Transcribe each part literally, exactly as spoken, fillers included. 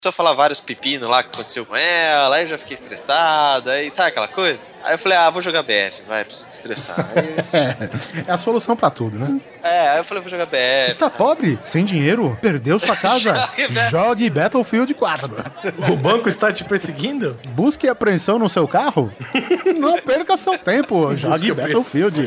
a falar vários pepinos lá que aconteceu com ela, aí eu já fiquei estressado, aí sabe aquela coisa? Aí eu falei, ah, vou jogar B F, vai, preciso estressar. Aí... É a solução pra tudo, né? É, aí eu falei, vou jogar B F. Está pobre? Sem dinheiro? Perdeu sua casa? Jogue Battlefield quatro. O banco está te perseguindo? Busque apreensão no seu carro? Não perca seu tempo, jogue Battlefield.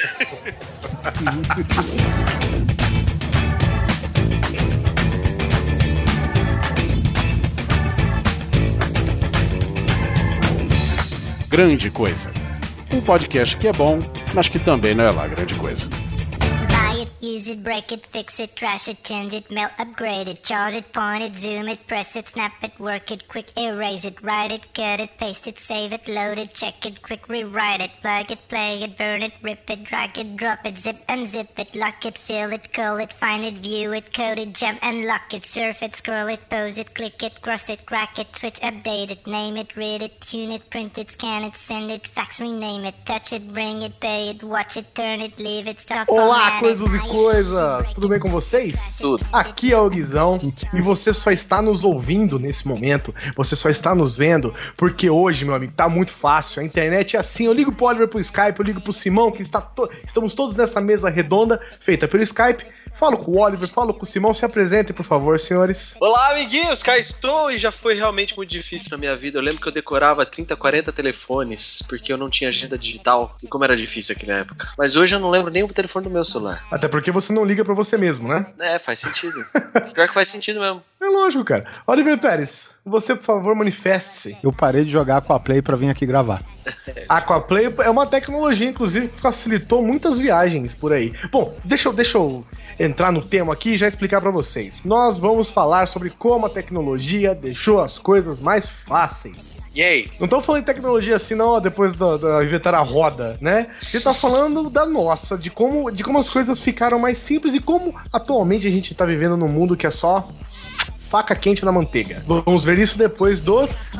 Grande Coisa. Um podcast que é bom, mas que também não é lá grande coisa. Use it, break it, fix it, trash it, change it, melt, upgrade it, charge it, point it, zoom it, press it, snap it, work it, quick erase it, write it, cut it, paste it, save it, load it, check it, quick rewrite it, plug it, play it, burn it, rip it, drag it, drop it, zip unzip it, lock it, fill it, call it, find it, view it, code it, jump and lock it, surf it, scroll it, pose it, click it, cross it, crack it, switch, update it, name it, read it, tune it, print it, scan it, send it, fax, rename it, touch it, bring it, pay it, watch it, turn it, leave it, stop, Olá, coisas e coisas! Tudo bem com vocês? Tudo. Aqui é o Guizão e você só está nos ouvindo nesse momento, você só está nos vendo, porque hoje, meu amigo, tá muito fácil, a internet é assim, eu ligo pro Oliver pro Skype, eu ligo pro Simão, que está to... estamos todos nessa mesa redonda, feita pelo Skype, falo com o Oliver, falo com o Simão, se apresentem, por favor, senhores. Olá, amiguinhos, cá estou e já foi realmente muito difícil na minha vida. Eu lembro que eu decorava trinta, quarenta telefones, porque eu não tinha agenda digital, e como era difícil naquela época. Mas hoje eu não lembro nem o telefone do meu celular. Até porque você não liga pra você mesmo, né? É, faz sentido. Pior que faz sentido mesmo. É lógico, cara. Oliver Pérez, você, por favor, manifeste-se. Eu parei de jogar Aquaplay pra vir aqui gravar. Aquaplay é uma tecnologia, inclusive, que facilitou muitas viagens por aí. Bom, deixa eu, deixa eu entrar no tema aqui e já explicar pra vocês. Nós vamos falar sobre como a tecnologia deixou as coisas mais fáceis. E aí? Não tô falando de tecnologia assim, não, depois da, da inventar a roda, né? A gente tá falando da nossa, de como, de como as coisas ficaram mais simples e como atualmente a gente tá vivendo num mundo que é só faca quente na manteiga. Vamos ver isso depois dos...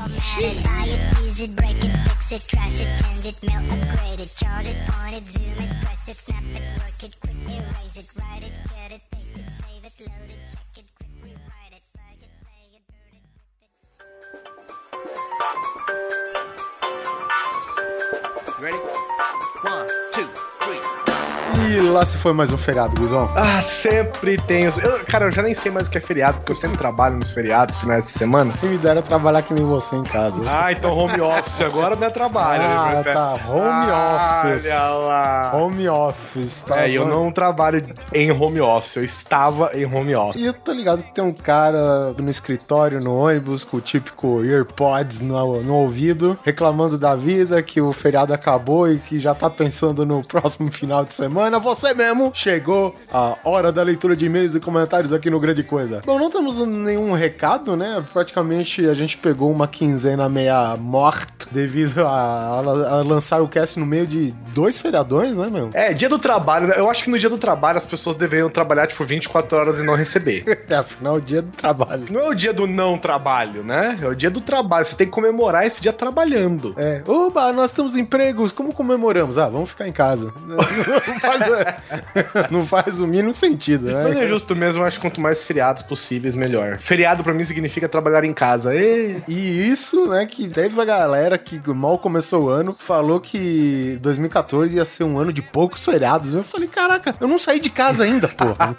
Ready? One, two, three. E lá se foi mais um feriado, Guizão. Ah, sempre tem os... eu, cara, eu já nem sei mais o que é feriado, porque eu sempre trabalho nos feriados, finais de semana. Quem me dera trabalhar que nem você em casa. Ah, então home office agora não é trabalho. Ah, né? tá. Home office. Olha lá. Home office, tá? É, eu não trabalho em home office, eu estava em home office. E eu tô ligado que tem um cara no escritório, no ônibus, com o típico AirPods no, no ouvido, reclamando da vida, que o feriado acabou e que já tá pensando no próximo final de semana. Você mesmo, chegou a hora da leitura de e-mails e comentários aqui no Grande Coisa. Bom, não temos nenhum recado, né? Praticamente a gente pegou uma quinzena meia morta devido a, a, a lançar o cast no meio de dois feriadões, né, meu? É, dia do trabalho, eu acho que no dia do trabalho as pessoas deveriam trabalhar, tipo, vinte e quatro horas e não receber. É, afinal, o dia do trabalho. Não é o dia do não trabalho, né? É o dia do trabalho, você tem que comemorar esse dia trabalhando. É, oba, nós temos empregos, como comemoramos? Ah, vamos ficar em casa. Não faz, não faz o mínimo sentido, né? Mas é justo mesmo, eu acho que quanto mais feriados possíveis, melhor. Feriado pra mim significa trabalhar em casa. E, e isso, né, que teve a galera que mal começou o ano, falou que dois mil e catorze ia ser um ano de poucos feriados. Eu falei, caraca, eu não saí de casa ainda, porra.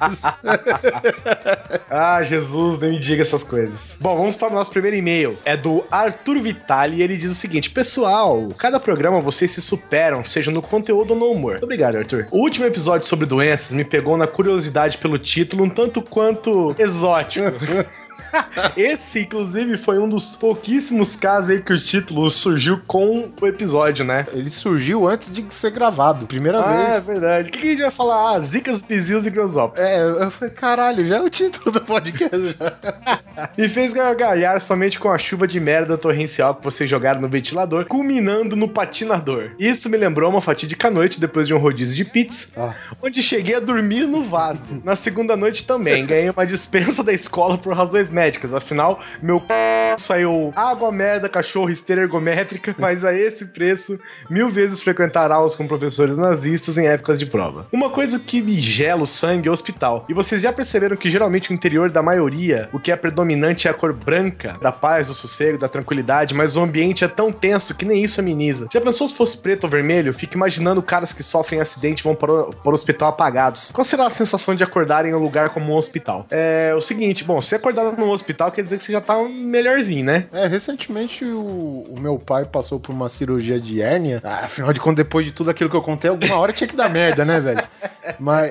Ah, Jesus, nem me diga essas coisas. Bom, vamos para o nosso primeiro e-mail. É do Arthur Vitali e ele diz o seguinte: pessoal, cada programa vocês se superam, seja no conteúdo ou no humor. Obrigado, Arthur. O último episódio sobre doenças me pegou na curiosidade pelo título, um tanto quanto exótico. Esse, inclusive, foi um dos pouquíssimos casos aí que o título surgiu com o episódio, né? Ele surgiu antes de ser gravado, primeira ah, vez. Ah, é verdade. O que, que a gente vai falar? Ah, zicas, pisios e grosópolis. É, eu falei, caralho, já é o título do podcast. Me fez gargalhar somente com a chuva de merda torrencial que vocês jogaram no ventilador, culminando no patinador. Isso me lembrou uma fatídica noite depois de um rodízio de pizza, ah. onde cheguei a dormir no vaso. Na segunda noite também, ganhei uma dispensa da escola por razões médicas. Afinal, meu c... saiu água, merda, cachorro, esteira ergométrica, mas a esse preço, mil vezes frequentar aulas com professores nazistas em épocas de prova. Uma coisa que me gela o sangue é o hospital. E vocês já perceberam que geralmente o interior da maioria, o que é predominante é a cor branca, da paz, do sossego, da tranquilidade, mas o ambiente é tão tenso que nem isso ameniza. Já pensou se fosse preto ou vermelho? Fico imaginando caras que sofrem acidente e vão para o, para o hospital apagados. Qual será a sensação de acordar em um lugar como um hospital? É o seguinte, bom, se acordar num hospital quer dizer que você já tá melhorzinho, né? É, recentemente o, o meu pai passou por uma cirurgia de hérnia. Ah, afinal de contas, depois de tudo aquilo que eu contei, alguma hora tinha que dar merda, né, velho? Mas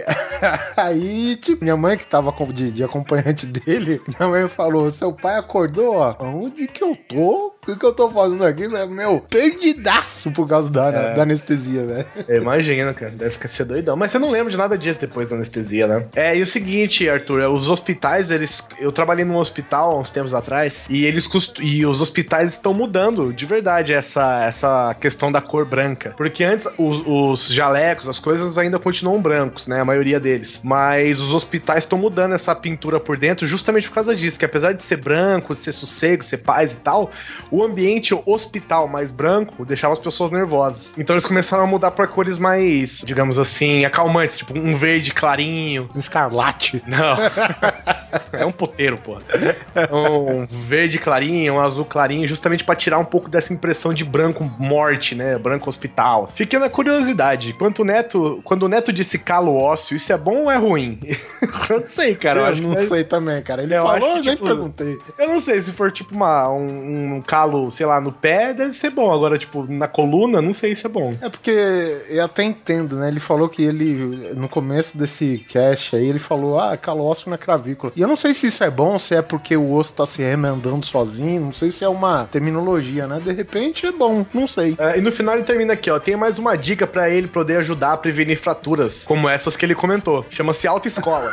aí, tipo, minha mãe que tava de, de acompanhante dele, minha mãe falou, seu pai acordou, ó, onde que eu tô? O que eu tô fazendo aqui, velho? Meu, perdidaço por causa da, é. da anestesia, velho. Eu imagino, cara. Deve ficar ser doidão. Mas você não lembra de nada disso depois da anestesia, né? É, e o seguinte, Arthur, os hospitais, eles... Eu trabalhei num hospital há uns tempos atrás e eles cost... e os hospitais estão mudando, de verdade, essa, essa questão da cor branca. Porque antes, os, os jalecos, as coisas ainda continuam brancos, né? A maioria deles. Mas os hospitais estão mudando essa pintura por dentro justamente por causa disso, que apesar de ser branco, de ser sossego, ser paz e tal, o ambiente hospital mais branco deixava as pessoas nervosas. Então eles começaram a mudar pra cores mais, digamos assim, acalmantes, tipo um verde clarinho. Um escarlate. Não. É um poteiro, pô. Um verde clarinho, um azul clarinho, justamente pra tirar um pouco dessa impressão de branco morte, né? Branco hospital. Fiquei na curiosidade. Quando o Neto, quando o Neto disse calo ósseo, isso é bom ou é ruim? Eu não sei, cara. Eu, eu acho não que... sei também, cara. Ele eu falou, acho que, eu nem tipo, perguntei. Eu não sei, se for tipo uma, um, um calo, sei lá, no pé, deve ser bom. Agora, tipo, na coluna, não sei se é bom. É porque eu até entendo, né? Ele falou que ele, no começo desse cast aí, ele falou, ah, calo ósseo na clavícula. E eu não sei se isso é bom, se é porque o osso tá se remendando sozinho, não sei se é uma terminologia, né? De repente é bom, não sei. É, e no final ele termina aqui, ó, tem mais uma dica pra ele poder ajudar a prevenir fraturas, como essas que ele comentou. Chama-se autoescola.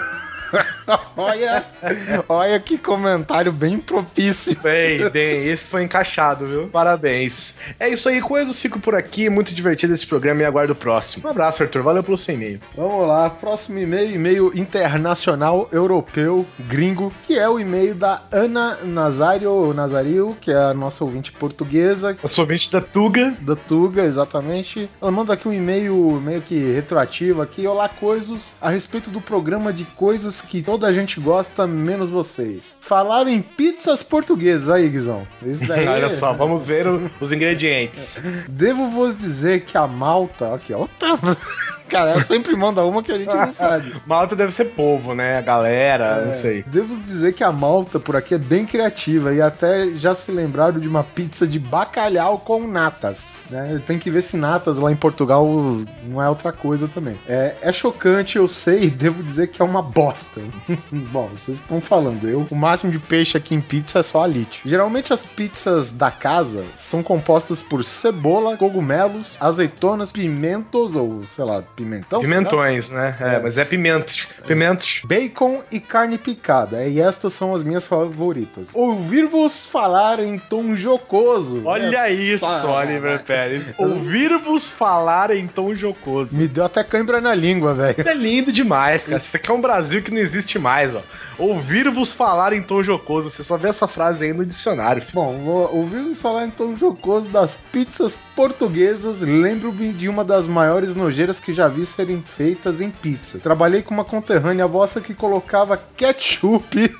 olha, olha que comentário bem propício. Bem, bem, esse foi encaixado, viu? Parabéns. É isso aí, coisas, fico por aqui, muito divertido esse programa e aguardo o próximo. Um abraço, Arthur, valeu pelo seu e-mail. Vamos lá, próximo e-mail, e-mail internacional, europeu, gringo, que é o e-mail da Ana Nazário, Nazario, que é a nossa ouvinte portuguesa. A sua ouvinte da Tuga. Da Tuga, exatamente. Ela manda aqui um e-mail meio que retroativo aqui. Olá, coisas, a respeito do programa de coisas que toda a gente gosta, menos vocês. Falaram em pizzas portuguesas aí, Guizão. Isso daí. Olha só, vamos ver o, os ingredientes. Devo vos dizer que a malta... Aqui, outra... Cara, ela sempre manda uma que a gente não sabe. Malta deve ser povo, né? A galera, é, não sei. Devo dizer que a malta por aqui é bem criativa e até já se lembraram de uma pizza de bacalhau com natas, né? Tem que ver se natas lá em Portugal não é outra coisa também. É, é chocante, eu sei, e devo dizer que é uma bosta. Bom, vocês estão falando, eu, o máximo de peixe aqui em pizza é só alite. Geralmente as pizzas da casa são compostas por cebola, cogumelos, azeitonas, pimentos ou, sei lá, pimentão? Pimentões, será? Né? É, é, mas é pimentos. Pimentos. Bacon e carne picada. E estas são as minhas favoritas. Ouvir-vos falar em tom jocoso. Olha é isso, só... Oliver Pérez. Ouvir-vos falar em tom jocoso. Me deu até cãibra na língua, velho. Isso é lindo demais, cara. Isso aqui é um Brasil que não existe mais, ó. Ouvir-vos falar em tom jocoso. Você só vê essa frase aí no dicionário. Filho. Bom, ouvir-vos falar em tom jocoso das pizzas portuguesas. Lembro-me de uma das maiores nojeiras que já vi serem feitas em pizza. Trabalhei com uma conterrânea vossa que colocava ketchup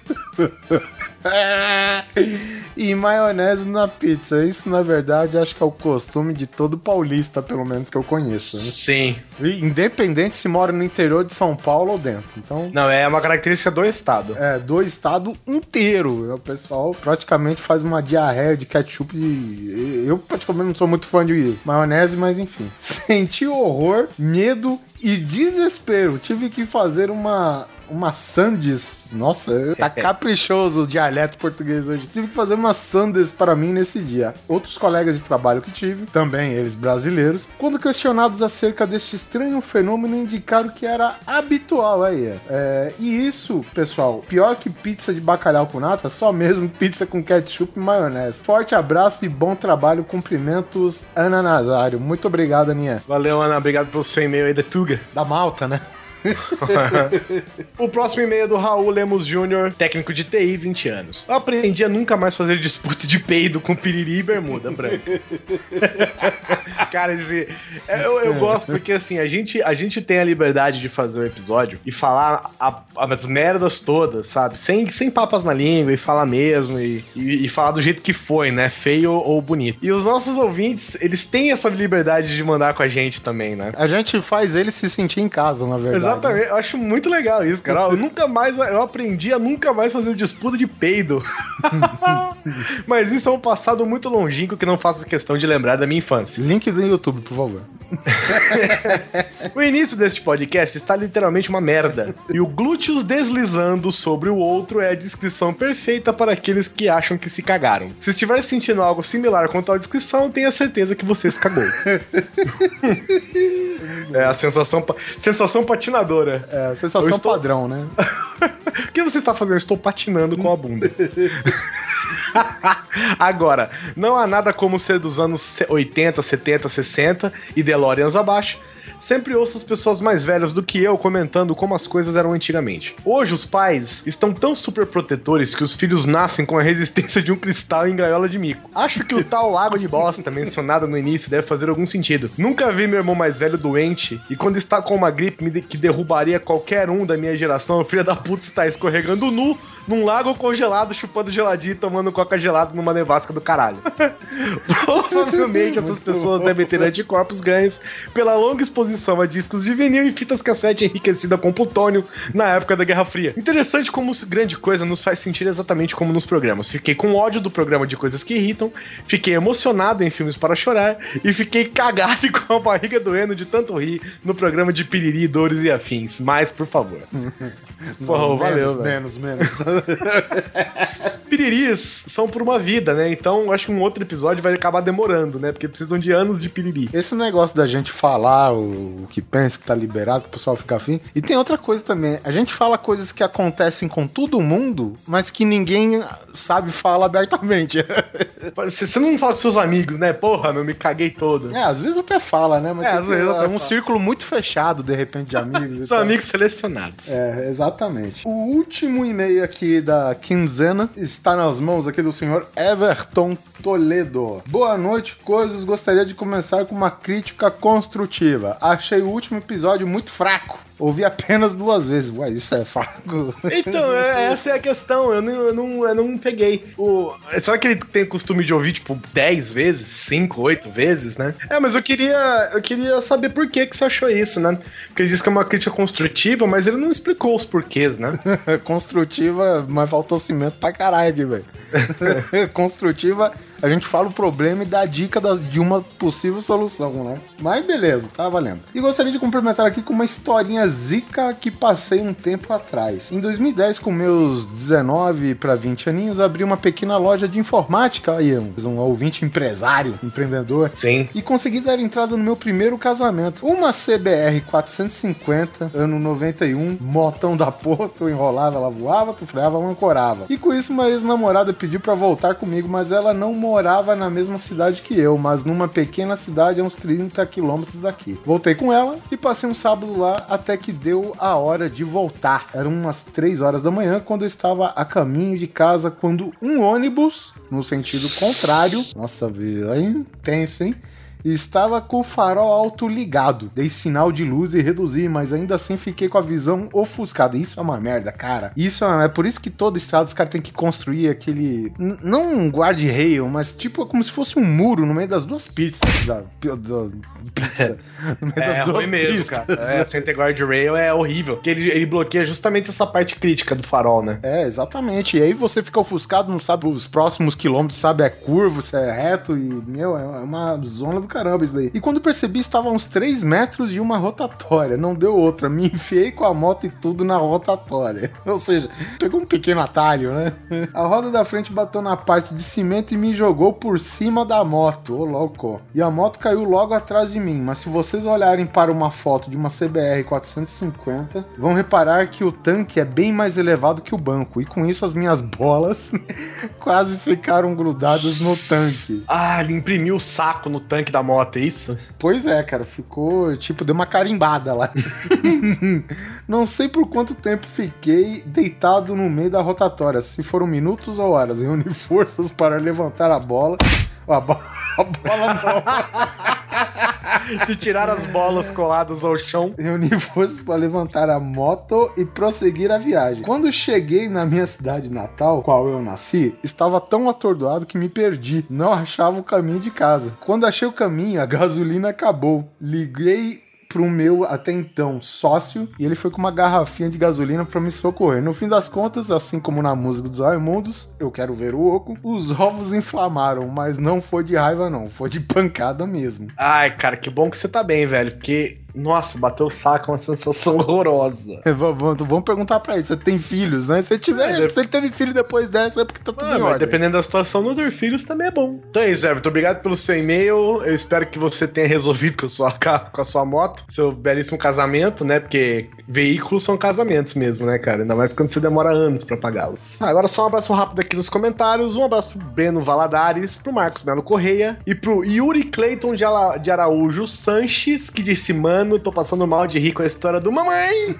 e maionese na pizza. Isso, na verdade, acho que é o costume de todo paulista, pelo menos que eu conheço. Né? Sim. Independente se mora no interior de São Paulo ou dentro. Então, não, é uma característica do estado. É, do estado inteiro. O pessoal praticamente faz uma diarreia de ketchup. De... Eu, praticamente, não sou muito fã de maionese, mas enfim. Senti horror, medo e desespero. Tive que fazer uma... uma sandes. Nossa, tá caprichoso o dialeto português hoje. Tive que fazer uma sandes para mim nesse dia. Outros colegas de trabalho que tive, também eles brasileiros, quando questionados acerca deste estranho fenômeno, indicaram que era habitual aí. É, e isso, pessoal, pior que pizza de bacalhau com nata, só mesmo pizza com ketchup e maionese. Forte abraço e bom trabalho. Cumprimentos, Ana Nazário. Muito obrigado, Aninha. Valeu, Ana. Obrigado pelo seu e-mail aí da Tuga. Da Malta, né? O próximo e-mail é do Raul Lemos Júnior, técnico de T I, vinte anos. Eu aprendi a nunca mais fazer disputa de peido com piriri e bermuda branca. Cara, esse, eu, eu gosto porque assim, a gente, a gente tem a liberdade de fazer o episódio e falar a, as merdas todas, sabe? Sem, sem papas na língua e falar mesmo e, e, e falar do jeito que foi, né? Feio ou bonito. E os nossos ouvintes, eles têm essa liberdade de mandar com a gente também, né? A gente faz eles se sentir em casa, na verdade. Exatamente. Eu acho muito legal isso, cara. Eu nunca mais, eu aprendi a nunca mais fazer disputa de peido. Mas isso é um passado muito longínquo que não faço questão de lembrar da minha infância. Link do YouTube, por favor. O início deste podcast está literalmente uma merda. E o glúteos deslizando sobre o outro é a descrição perfeita para aqueles que acham que se cagaram. Se estiver sentindo algo similar com tal descrição, tenha certeza que você se cagou. É a sensação, sensação patinadora. É a sensação estou... padrão, né? O que você está fazendo? Eu estou patinando com a bunda. Agora, não há nada como ser dos anos oitenta, setenta, sessenta e DeLoreans abaixo. Sempre ouço as pessoas mais velhas do que eu comentando como as coisas eram antigamente. Hoje os pais estão tão super protetores que os filhos nascem com a resistência de um cristal em gaiola de mico. Acho que o tal lago de bosta mencionado no início deve fazer algum sentido. Nunca vi meu irmão mais velho doente e quando está com uma gripe que derrubaria qualquer um da minha geração, o filho da puta está escorregando nu num lago congelado, chupando geladinho e tomando coca gelada numa nevasca do caralho. Provavelmente essas pessoas devem ter anticorpos ganhos pela longa exposição a discos de vinil e fitas cassete enriquecida com plutônio na época da Guerra Fria. Interessante como grande coisa nos faz sentir exatamente como nos programas. Fiquei com ódio do programa de coisas que irritam, fiquei emocionado em filmes para chorar e fiquei cagado e com a barriga doendo de tanto rir no programa de piriri, dores e afins. Mas, por favor. Porra, Não, valeu, menos, velho. menos, menos. Piriris são por uma vida, né? Então acho que um outro episódio vai acabar demorando, né? Porque precisam de anos de piriri. Esse negócio da gente falar o, o que pensa que tá liberado, que o pessoal fica afim. E tem outra coisa também. A gente fala coisas que acontecem com todo mundo, mas que ninguém sabe falar abertamente. Você não fala com seus amigos, né? Porra, meu, me caguei todo. É, às vezes até fala, né? Mas É, tem às que- vezes até é um fala. círculo muito fechado, de repente, de amigos. e São tal. amigos selecionados. É, exatamente. O último e-mail aqui da quinzena está nas mãos aqui do senhor Everton Toledo. Boa noite, coisas. Gostaria de começar com uma crítica construtiva. Achei o último episódio muito fraco. Ouvi apenas duas vezes. Ué, isso é fraco? Então, é- essa é a questão. Eu não, eu não, eu não peguei. O... Será que ele tem costume de ouvir, tipo, dez vezes? cinco, oito vezes, né? É, mas eu queria, eu queria saber por que, que você achou isso, né? Porque ele disse que é uma crítica construtiva, mas ele não explicou os porquês, né? Construtiva, mas faltou cimento pra caralho aqui, velho. Construtiva, a gente fala o problema e dá a dica da- de uma possível solução, né? Mas beleza, tá valendo. E gostaria de complementar aqui com uma historinha zica que passei um tempo atrás. Em dois mil e dez, com meus dezenove para vinte aninhos, abri uma pequena loja de informática, aí um, um ouvinte empresário, empreendedor, Sim. e consegui dar entrada no meu primeiro casamento. Uma C B R quatrocentos e cinquenta, ano noventa e um, motão da porra, tu enrolava, ela voava, tu freava, ela ancorava. E com isso, uma ex-namorada pediu pra voltar comigo, mas ela não morava na mesma cidade que eu, mas numa pequena cidade a uns trinta quilômetros daqui. Voltei com ela e passei um sábado lá até que deu a hora de voltar. Eram umas três horas da manhã quando eu estava a caminho de casa, quando um ônibus, no sentido contrário, nossa, vida aí, tenso, hein? E estava com o farol alto ligado. Dei sinal de luz e reduzi, mas ainda assim fiquei com a visão ofuscada. Isso é uma merda, cara. Isso é, é por isso que toda estrada os caras têm que construir aquele... n- Não um guarda-rail, mas tipo como se fosse um muro no meio das duas pizzas. Da, da pizza. No meio É das duas ruim mesmo, pistas. cara. É, Center Guardrail é horrível. Porque ele, ele bloqueia justamente essa parte crítica do farol, né? É, exatamente. E aí você fica ofuscado, não sabe os próximos quilômetros, sabe? É curvo, se é reto e, meu, é uma zona do caramba isso daí. E quando percebi, estava a uns três metros de uma rotatória. Não deu outra. Me enfiei com a moto e tudo na rotatória. Ou seja, pegou um pequeno atalho, né? A roda da frente bateu na parte de cimento e me jogou por cima da moto. Ô, louco. E a moto caiu logo atrás de mim. Mas se vocês olharem para uma foto de uma C B R quatrocentos e cinquenta, vão reparar que o tanque é bem mais elevado que o banco. E com isso as minhas bolas quase ficaram grudadas no tanque. Ah, ele imprimiu o saco no tanque da da moto, é isso? Pois é, cara, ficou, tipo, deu uma carimbada lá. Não sei por quanto tempo fiquei deitado no meio da rotatória, se foram minutos ou horas. Reuni forças para levantar a bola. A bola, a bola não. De tirar as bolas coladas ao chão. Reuni forças para levantar a moto e prosseguir a viagem. Quando cheguei na minha cidade natal, qual eu nasci, estava tão atordoado que me perdi. Não achava o caminho de casa. Quando achei o caminho, a gasolina acabou. Liguei pro meu, até então, sócio, e ele foi com uma garrafinha de gasolina pra me socorrer. No fim das contas, assim como na música dos Raimundos, Eu Quero Ver o Oco, os ovos inflamaram, mas não foi de raiva não, foi de pancada mesmo. Ai, cara, que bom que você tá bem, velho, porque... Nossa, bateu o saco, é uma sensação horrorosa. É, vamos, vamos perguntar pra ele, você tem filhos, né? Se, tiver, é, se ele teve filho depois dessa, é porque tá tudo ah, em ordem. Dependendo da situação, não ter filhos também é bom. Então é isso, Everton, obrigado pelo seu e-mail, eu espero que você tenha resolvido com a sua, com a sua moto, seu belíssimo casamento, né? Porque veículos são casamentos mesmo, né, cara? Ainda mais quando você demora anos pra pagá-los. Ah, agora só um abraço rápido aqui nos comentários, um abraço pro Breno Valadares, pro Marcos Melo Correia e pro Yuri Clayton de, Ala, de Araújo Sanches, que disse, mano, tô passando mal de rir com a história do mamãe.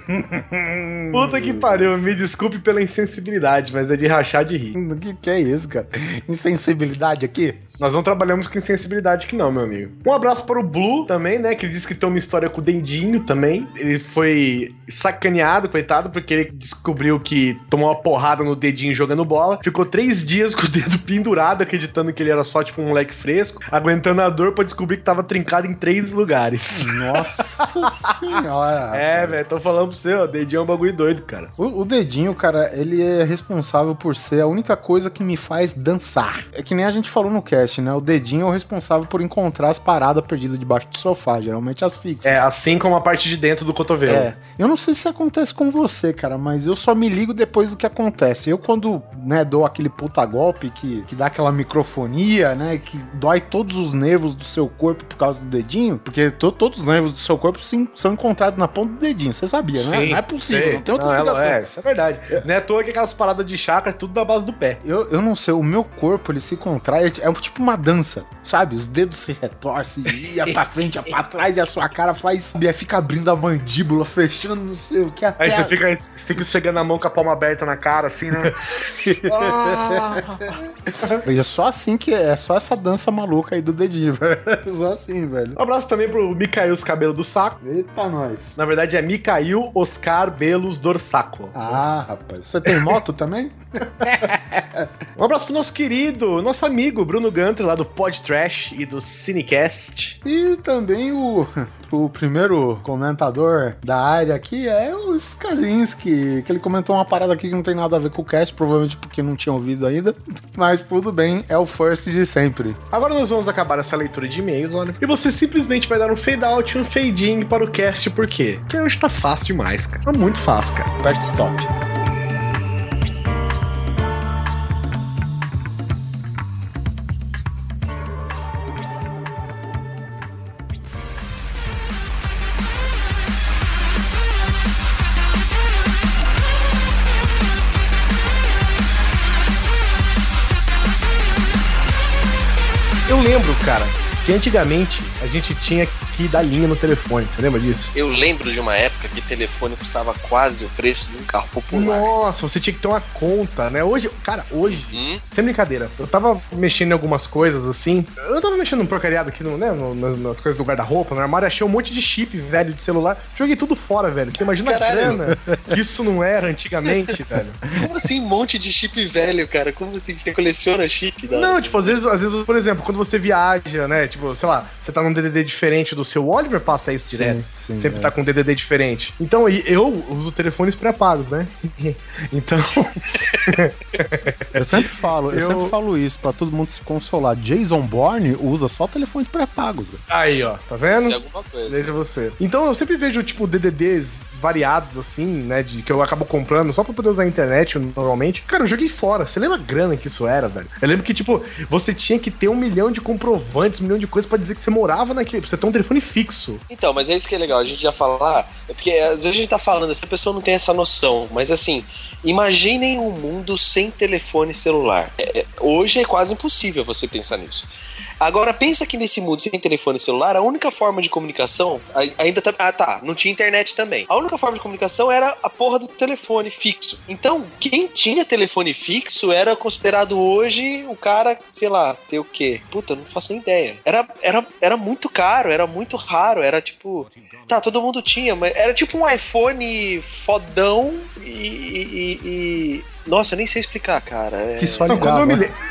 Puta que pariu, me desculpe pela insensibilidade, mas é de rachar de rir. O que, que é isso, cara? Insensibilidade aqui? Nós não trabalhamos com insensibilidade aqui não, meu amigo. Um abraço para o Blue também, né, que ele disse que tem uma história com o Dendinho também. Ele foi sacaneado, coitado, porque ele descobriu que tomou uma porrada no dedinho jogando bola. Ficou três dias com o dedo pendurado, acreditando que ele era só, tipo, um moleque fresco, aguentando a dor pra descobrir que tava trincado em três lugares. Nossa senhora. É, velho, tô falando pra você, ó, dedinho é um bagulho doido, cara. O, o dedinho, cara, ele é responsável por ser a única coisa que me faz dançar. É que nem a gente falou no cast, né? O dedinho é o responsável por encontrar as paradas perdidas debaixo do sofá, geralmente as fixas. É, assim como a parte de dentro do cotovelo. É. Eu não sei se acontece com você, cara, mas eu só me ligo depois do que acontece. Eu, quando, né, dou aquele puta golpe que, que dá aquela microfonia, né, que dói todos os nervos do seu corpo por causa do dedinho, porque to, todos os nervos do seu corpo sim, são encontrados na ponta do dedinho, você sabia, né? Não é possível, sei. Não tem outra não, explicação. É, isso é verdade. É. Não é à toa que aquelas paradas de chakra é tudo da base do pé. Eu, eu não sei, o meu corpo, ele se contrai, é tipo uma dança, sabe? Os dedos se retorcem, ia pra frente, ia pra trás, e a sua cara faz, fica abrindo a mandíbula, fechando, não sei o que. Até Aí você fica, você fica esfregando a mão com a palma aberta na cara, assim, né? E é só assim que é, só essa dança maluca aí do dedinho, velho. Só assim, velho. Um abraço também pro Micael os cabelos do saco. Eita, nós. Na verdade é Micael Oscar Belos Dorsaco. Ah, rapaz. Você tem moto também? Um abraço pro nosso querido, nosso amigo Bruno Gunter, lá do Pod Trash e do Cinecast. E também o, o primeiro comentador da área aqui é o Skazinski, que ele comentou uma parada aqui que não tem nada a ver com o cast, provavelmente porque não tinha ouvido ainda, mas tudo bem, é o first de sempre. Agora nós vamos acabar essa leitura de e-mails, olha, e você simplesmente vai dar um fade out e um fade in para o cast, por quê? Porque hoje tá fácil demais, cara. Tá muito fácil, cara. Aperte stop. Eu lembro, cara, que antigamente a gente tinha que dar linha no telefone, você lembra disso? Eu lembro de uma época que telefone custava quase o preço de um carro popular. Nossa, você tinha que ter uma conta, né? Hoje, cara, hoje, hum? sem brincadeira, eu tava mexendo em algumas coisas assim, eu tava mexendo num porcariado aqui, no, né, no, nas coisas do guarda-roupa, no armário, achei um monte de chip velho de celular, joguei tudo fora, velho. Você imagina Caralho. a grana que isso não era antigamente, velho. Como assim um monte de chip velho, cara? Como assim? Você coleciona chip? Da... Não, tipo, às vezes, às vezes, por exemplo, quando você viaja, né, tipo, sei lá, você tá num D D D diferente do seu, Oliver passa isso direto. Sim, sim, sempre é. Tá com um D D D diferente. Então, eu uso telefones pré-pagos, né? Então... eu sempre falo, eu... eu sempre falo isso pra todo mundo se consolar. Jason Bourne usa só telefones pré-pagos. Aí, ó, tá vendo? Isso é alguma coisa. Veja você. Então, eu sempre vejo, tipo, D D Ds variados, assim, né, de que eu acabo comprando só pra poder usar a internet normalmente. Cara, eu joguei fora. Você lembra a grana que isso era, velho? Eu lembro que, tipo, você tinha que ter um milhão de comprovantes, um milhão de coisas pra dizer que você morava naquele... Pra você ter um telefone fixo. Então, mas é isso que é legal. A gente já falar... É porque às vezes a gente tá falando, essa pessoa não tem essa noção, mas assim... Imaginem um mundo sem telefone celular. É, hoje é quase impossível você pensar nisso. Agora, pensa que nesse mundo sem telefone celular, a única forma de comunicação, ainda tá... Ah, tá, não tinha internet também. A única forma de comunicação era a porra do telefone fixo. Então, quem tinha telefone fixo era considerado hoje o cara, sei lá, ter o quê? Puta, não faço nem ideia. Era, era, era muito caro, era muito raro, era tipo... Tá, todo mundo tinha, mas era tipo um iPhone fodão e... e, e... Nossa, eu nem sei explicar, cara. É... Que só ligava. me... é,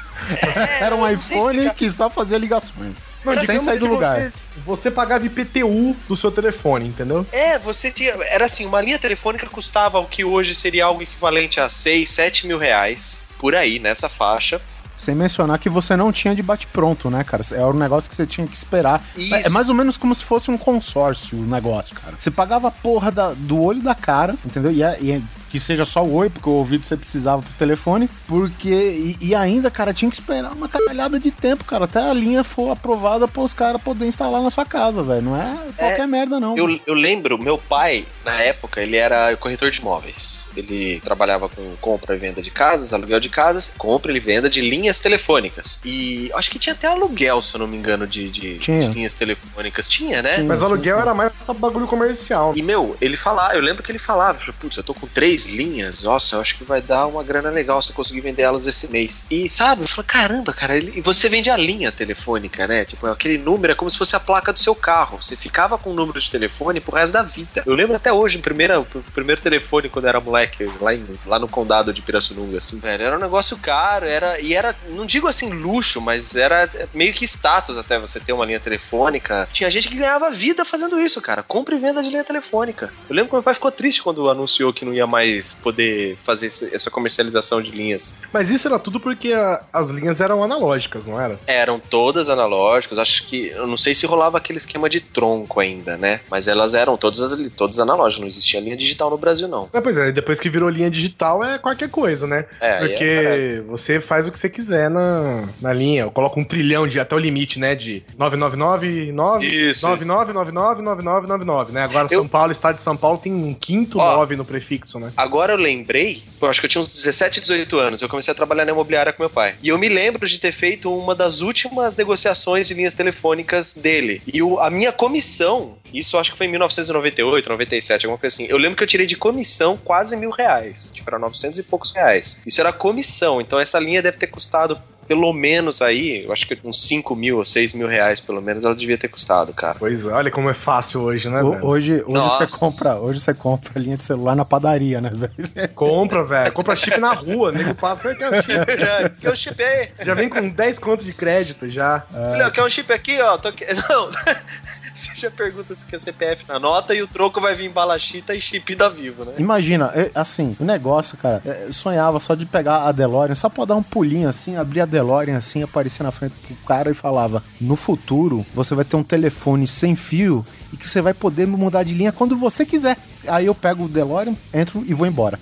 era um iPhone que só fazia ligações. Não, sem sair do lugar. Você, você pagava I P T U do seu telefone, entendeu? É, você tinha... Era assim, uma linha telefônica custava o que hoje seria algo equivalente a seis, sete mil reais. Por aí, nessa faixa. Sem mencionar que você não tinha de bate-pronto, né, cara? É um negócio que você tinha que esperar. Isso. É mais ou menos como se fosse um consórcio o negócio, cara. Você pagava a porra da, do olho da cara, entendeu? E, é, e é, que seja só o oi, porque o ouvido você precisava pro telefone, porque... E, e ainda, cara, tinha que esperar uma caralhada de tempo, cara, até a linha for aprovada para os caras poderem instalar na sua casa, velho. Não é qualquer é, merda, não. Eu, eu lembro, meu pai, na época, ele era corretor de imóveis. Ele trabalhava com compra e venda de casas, aluguel de casas, compra e venda de linhas telefônicas. E acho que tinha até aluguel, se eu não me engano, de, de, de linhas telefônicas. Tinha, né? Tinha, Mas aluguel tinha. Era mais pra bagulho comercial. E, meu, ele falava, eu lembro que ele falava, putz, eu tô com três linhas, nossa, eu acho que vai dar uma grana legal se eu conseguir vender elas esse mês. E, sabe, eu falei, caramba, cara, ele... e você vende a linha telefônica, né? Tipo, aquele número é como se fosse a placa do seu carro. Você ficava com o número de telefone pro resto da vida. Eu lembro até hoje, o primeiro, o primeiro telefone, quando eu era moleque, lá, em, lá no condado de Pirassununga, assim, velho, era um negócio caro, era, e era, não digo assim luxo, mas era meio que status até você ter uma linha telefônica. Tinha gente que ganhava vida fazendo isso, cara, compra e venda de linha telefônica. Eu lembro que meu pai ficou triste quando anunciou que não ia mais poder fazer essa comercialização de linhas. Mas isso era tudo porque a, as linhas eram analógicas, não era? Eram todas analógicas, acho que, eu não sei se rolava aquele esquema de tronco ainda, né, mas elas eram todas, todas analógicas, não existia linha digital no Brasil, não. É, pois é, depois que virou linha digital é qualquer coisa, né? É, porque é você faz o que você quiser na, na linha. Eu coloco um trilhão de até o limite, né? De nove nove nove nove nove nove nove nove nove nove nove nove, né? Agora eu... São Paulo, estado de São Paulo, tem um quinto nove no prefixo, né? Agora eu lembrei, eu acho que eu tinha uns dezessete, dezoito anos, eu comecei a trabalhar na imobiliária com meu pai. E eu me lembro de ter feito uma das últimas negociações de linhas telefônicas dele. E o, a minha comissão, isso eu acho que foi em mil novecentos e noventa e oito, noventa e sete, alguma coisa assim. Eu lembro que eu tirei de comissão quase mil reais. Tipo, era novecentos e poucos reais. Isso era comissão, então essa linha deve ter custado pelo menos aí, eu acho que uns cinco mil ou seis mil reais, pelo menos, ela devia ter custado, cara. Pois é, olha como é fácil hoje, né, o, velho? Hoje, hoje você compra, hoje você compra linha de celular na padaria, né, velho? Compra, velho. Compra chip na rua, nego passa, quer o chip. É, quer o chip aí? Já vem com dez contos de crédito, já. É. Olha, quer um chip aqui, ó. Tô... Não... Você já pergunta se quer C P F na nota e o troco vai vir balachita e chip da Vivo, né? Imagina, assim, o negócio, cara, eu sonhava só de pegar a DeLorean, só pra dar um pulinho assim, abrir a DeLorean assim, aparecer na frente do cara e falava, no futuro, você vai ter um telefone sem fio e que você vai poder mudar de linha quando você quiser. Aí eu pego o DeLorean, entro e vou embora.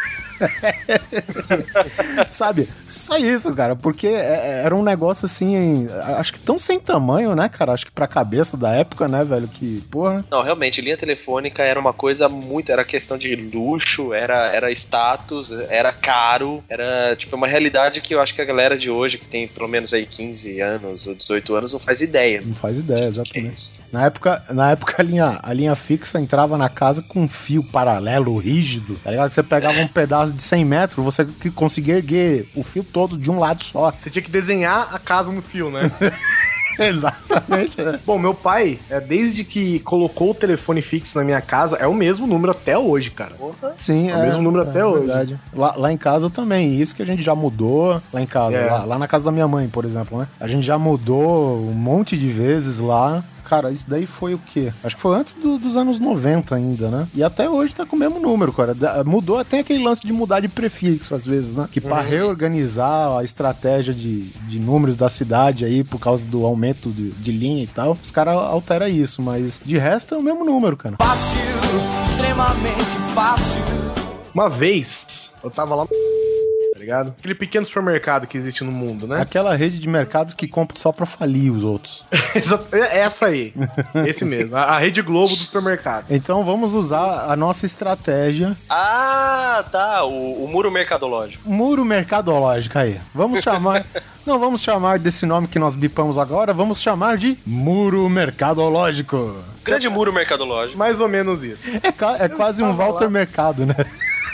Sabe? Só isso, cara, porque era um negócio assim, acho que tão sem tamanho, né, cara? Acho que pra cabeça da época, né, velho, que, porra. Não, realmente, linha telefônica era uma coisa muito, era questão de luxo, era, era status, era caro, era, tipo, uma realidade que eu acho que a galera de hoje, que tem pelo menos aí quinze anos ou dezoito anos, não faz ideia. Não faz ideia, exatamente. Na época, na época a, linha, a linha fixa entrava na casa com um fio paralelo, rígido, tá ligado? Você pegava um pedaço de cem metros, você conseguia erguer o fio todo de um lado só. Você tinha que desenhar a casa no fio, né? Exatamente. É. Bom, meu pai, é, desde que colocou o telefone fixo na minha casa, é o mesmo número até hoje, cara. Sim, é. É o mesmo número é, até é hoje. Verdade. Lá, lá em casa também, isso que a gente já mudou lá em casa, É. lá, lá na casa da minha mãe, por exemplo, né? A gente já mudou um monte de vezes lá. Cara, isso daí foi o quê? Acho que foi antes do, dos anos noventa ainda, né? E até hoje tá com o mesmo número, cara. Da, mudou até aquele lance de mudar de prefixo, às vezes, né? Que pra uhum. reorganizar a estratégia de, de números da cidade aí, por causa do aumento de, de linha e tal, os caras alteram isso, mas de resto é o mesmo número, cara. Fácil, extremamente fácil. Uma vez, eu tava lá, tá ligado? Aquele pequeno supermercado que existe no mundo, né? Aquela rede de mercados que compra só pra falir os outros. Essa aí. Esse mesmo. A, a Rede Globo dos supermercados. Então vamos usar a nossa estratégia. Ah, tá. O, o muro mercadológico. Muro mercadológico aí. Vamos chamar... Não vamos chamar desse nome que nós bipamos agora, vamos chamar de muro mercadológico. Grande muro mercadológico. Mais ou menos isso. É, ca- é quase um Walter lá. Mercado, né?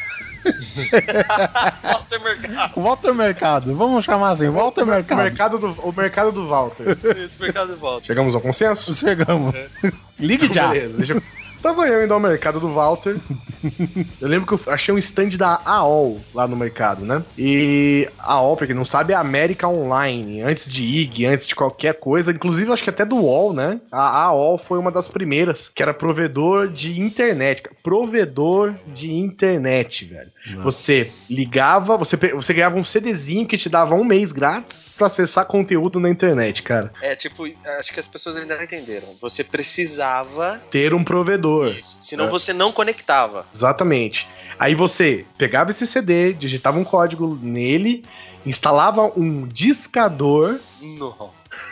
Walter Mercado. Walter Mercado, vamos chamar assim, Walter Mercado. O mercado do, o mercado do Walter. Esse mercado de volta. Chegamos ao consenso? Chegamos. É. Ligue já. Beleza, deixa eu... Tava eu indo ao mercado do Walter. Eu lembro que eu achei um stand da A O L lá no mercado, né? E a O L, pra quem não sabe, é América Online. Antes de I G, antes de qualquer coisa. Inclusive, eu acho que até do U O L, né? A A O L foi uma das primeiras, que era provedor de internet. Provedor de internet, velho. Nossa. Você ligava, você, você ganhava um CDzinho que te dava um mês grátis pra acessar conteúdo na internet, cara. É, tipo, acho que as pessoas ainda não entenderam. Você precisava ter um provedor. Isso. Senão é. você não conectava. Exatamente. Aí você pegava esse C D, digitava um código nele, instalava um discador. Não.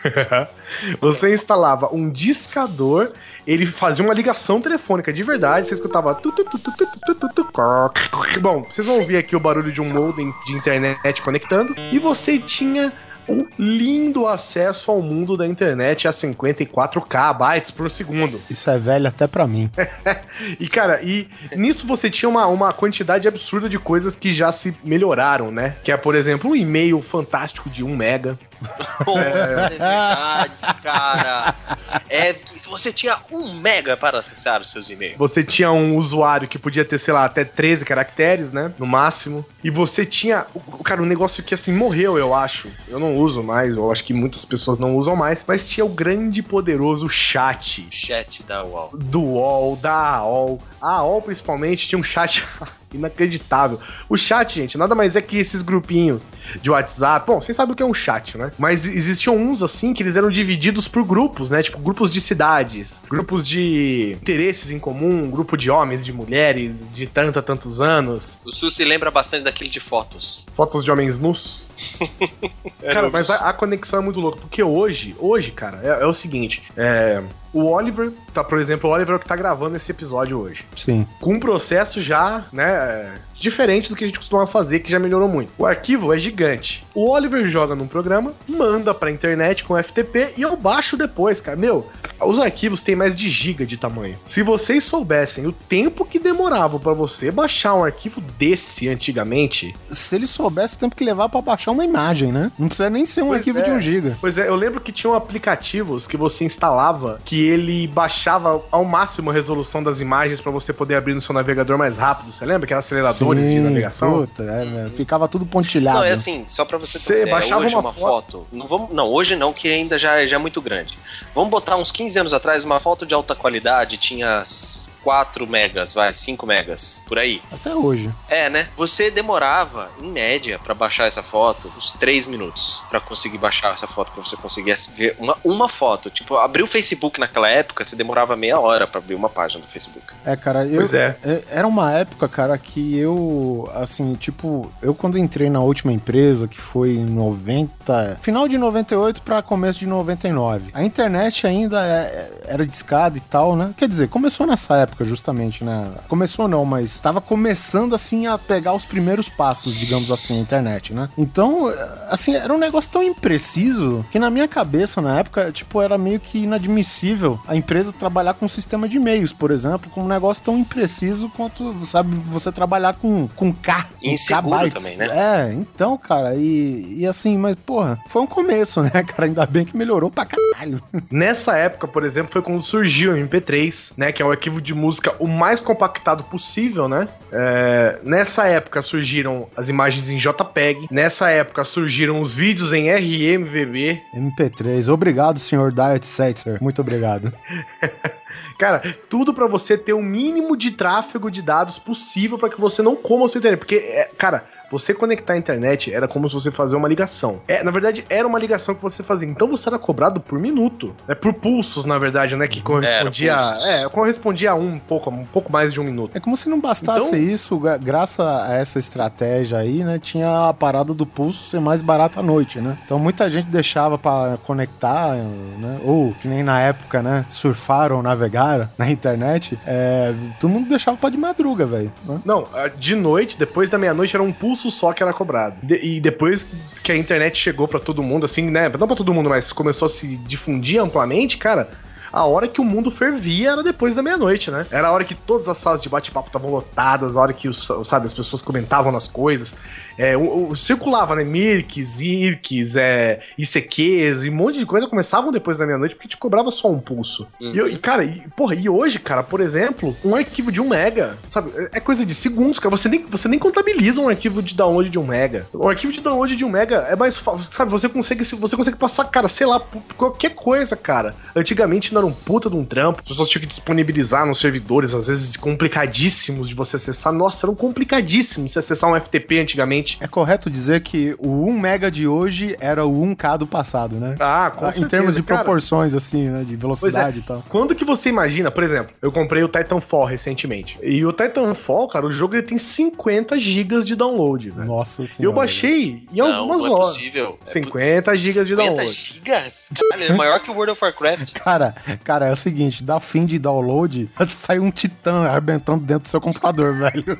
Você instalava um discador, ele fazia uma ligação telefônica de verdade, você escutava... Tu, tu, tu, tu, tu, tu, tu, tu, tu. Bom, vocês vão ouvir aqui o barulho de um modem de internet conectando, e você tinha... um lindo acesso ao mundo da internet a cinquenta e quatro kilobytes por segundo. Isso é velho até pra mim. E, cara, e nisso você tinha uma, uma quantidade absurda de coisas que já se melhoraram, né? Que é, por exemplo, um e-mail fantástico de um mega. Nossa, é verdade, cara. É, você tinha um mega para acessar os seus e-mails. Você tinha um usuário que podia ter, sei lá, até treze caracteres, né? No máximo. E você tinha... Cara, um negócio que, assim, morreu, eu acho. Eu não uso mais, eu acho que muitas pessoas não usam mais, mas tinha o grande e poderoso chat. Chat da U O L. Do U O L, da A O L. A A O L, principalmente, tinha um chat... inacreditável. O chat, gente, nada mais é que esses grupinhos de WhatsApp. Bom, vocês sabem o que é um chat, né? Mas existiam uns, assim, que eles eram divididos por grupos, né? Tipo, grupos de cidades, grupos de interesses em comum, grupo de homens, de mulheres, de tanto a tantos anos. O Su se lembra bastante daquele de fotos. Fotos de homens nus. Cara, mas a, a conexão é muito louca, porque hoje, hoje, cara, é, é o seguinte, é... O Oliver, tá, por exemplo, o Oliver é o que tá gravando esse episódio hoje. Sim. Com um processo já, né, diferente do que a gente costuma fazer, que já melhorou muito. O arquivo é gigante. O Oliver joga num programa, manda pra internet com F T P e eu baixo depois, cara. Meu, os arquivos têm mais de giga de tamanho. Se vocês soubessem o tempo que demorava pra você baixar um arquivo desse antigamente... Se ele soubesse o tempo que levava pra baixar uma imagem, né? Não precisa nem ser um pois arquivo é. de um giga. Pois é, eu lembro que tinham aplicativos que você instalava que ele baixava ao máximo a resolução das imagens pra você poder abrir no seu navegador mais rápido. Você lembra? Aquelas aceleradores Sim, de navegação? Puta, é, né? Ficava tudo pontilhado. Não, é assim, só pra você ter Você uma ideia, baixava hoje uma uma foto... foto não, vamos, não, hoje não, que ainda já, já é muito grande. Vamos botar uns quinze anos atrás, uma foto de alta qualidade tinha quatro megas, vai, cinco megas, por aí. Até hoje. É, né? Você demorava, em média, pra baixar essa foto, uns três minutos pra conseguir baixar essa foto, pra você conseguir ver uma, uma foto. Tipo, abrir o Facebook naquela época, você demorava meia hora pra abrir uma página do Facebook. É, cara, eu... Pois é. Era uma época, cara, que eu, assim, tipo, eu quando entrei na última empresa, que foi em noventa... Final de noventa e oito pra começo de noventa e nove. A internet ainda é, era discada e tal, né? Quer dizer, começou nessa época, justamente, né? Começou não, mas tava começando, assim, a pegar os primeiros passos, digamos assim, a internet, né? Então, assim, era um negócio tão impreciso que na minha cabeça, na época, tipo, era meio que inadmissível a empresa trabalhar com um sistema de e-mails, por exemplo, com um negócio tão impreciso quanto, sabe, você trabalhar com, com K. Inseguro também, né? É, então, cara, e, e assim, mas, porra, foi um começo, né, cara? Ainda bem que melhorou pra caralho. Nessa época, por exemplo, foi quando surgiu o M P três, né? Que é um arquivo de música o mais compactado possível, né? É, nessa época surgiram as imagens em JPEG. Nessa época surgiram os vídeos em R M V B. M P três. Obrigado, senhor Diet Setzer. Muito obrigado. Cara, tudo pra você ter o mínimo de tráfego de dados possível pra que você não coma o seu internet. Porque, é, cara, você conectar a internet era como se você fazer uma ligação. É, na verdade, era uma ligação que você fazia. Então você era cobrado por minuto. É por pulsos, na verdade, né? Que correspondia. É, correspondia a um pouco, um pouco mais de um minuto. É como se não bastasse então, isso, graças a essa estratégia aí, né? Tinha a parada do pulso ser mais barato à noite, né? Então muita gente deixava pra conectar, né? Ou que nem na época, né? Surfaram ou navegaram na internet. É, todo mundo deixava pra de madruga, velho. Né? Não, de noite, depois da meia-noite, era um pulso só que era cobrado. De, e depois que a internet chegou pra todo mundo, assim, né? Não pra todo mundo, mas começou a se difundir amplamente, cara. A hora que o mundo fervia era depois da meia-noite, né? Era a hora que todas as salas de bate-papo estavam lotadas, a hora que, os, sabe, as pessoas comentavam nas coisas. É, o, o, circulava, né? Mirks, Irks, é, I C Qs e um monte de coisa começavam depois da meia-noite porque te cobrava só um pulso. Uhum. E, eu, e, cara, e, porra, e hoje, cara, por exemplo, um arquivo de um mega, sabe? É coisa de segundos, cara. Você nem, você nem contabiliza um arquivo de download de um mega. O arquivo de download de um mega é mais fácil, sabe? Você consegue, você consegue passar, cara, sei lá, por qualquer coisa, cara. Antigamente não era um puta de um trampo, as pessoas tinham que disponibilizar nos servidores, às vezes complicadíssimos de você acessar. Nossa, eram complicadíssimos de acessar um F T P antigamente. É correto dizer que o um mega de hoje era o um K do passado, né? Ah, com certeza. Em termos de cara, proporções, assim, né? De velocidade é. e tal. Quando que você imagina, por exemplo, eu comprei o Titanfall recentemente. E o Titanfall, cara, o jogo ele tem cinquenta gigas de download, velho. Nossa senhora. E eu baixei em não, algumas não é horas. Possível. cinquenta gigas de download. cinquenta gigas? Olha, é maior que o World of Warcraft. Cara, cara, é o seguinte, dá fim de download, sai um titã arrebentando dentro do seu computador, velho.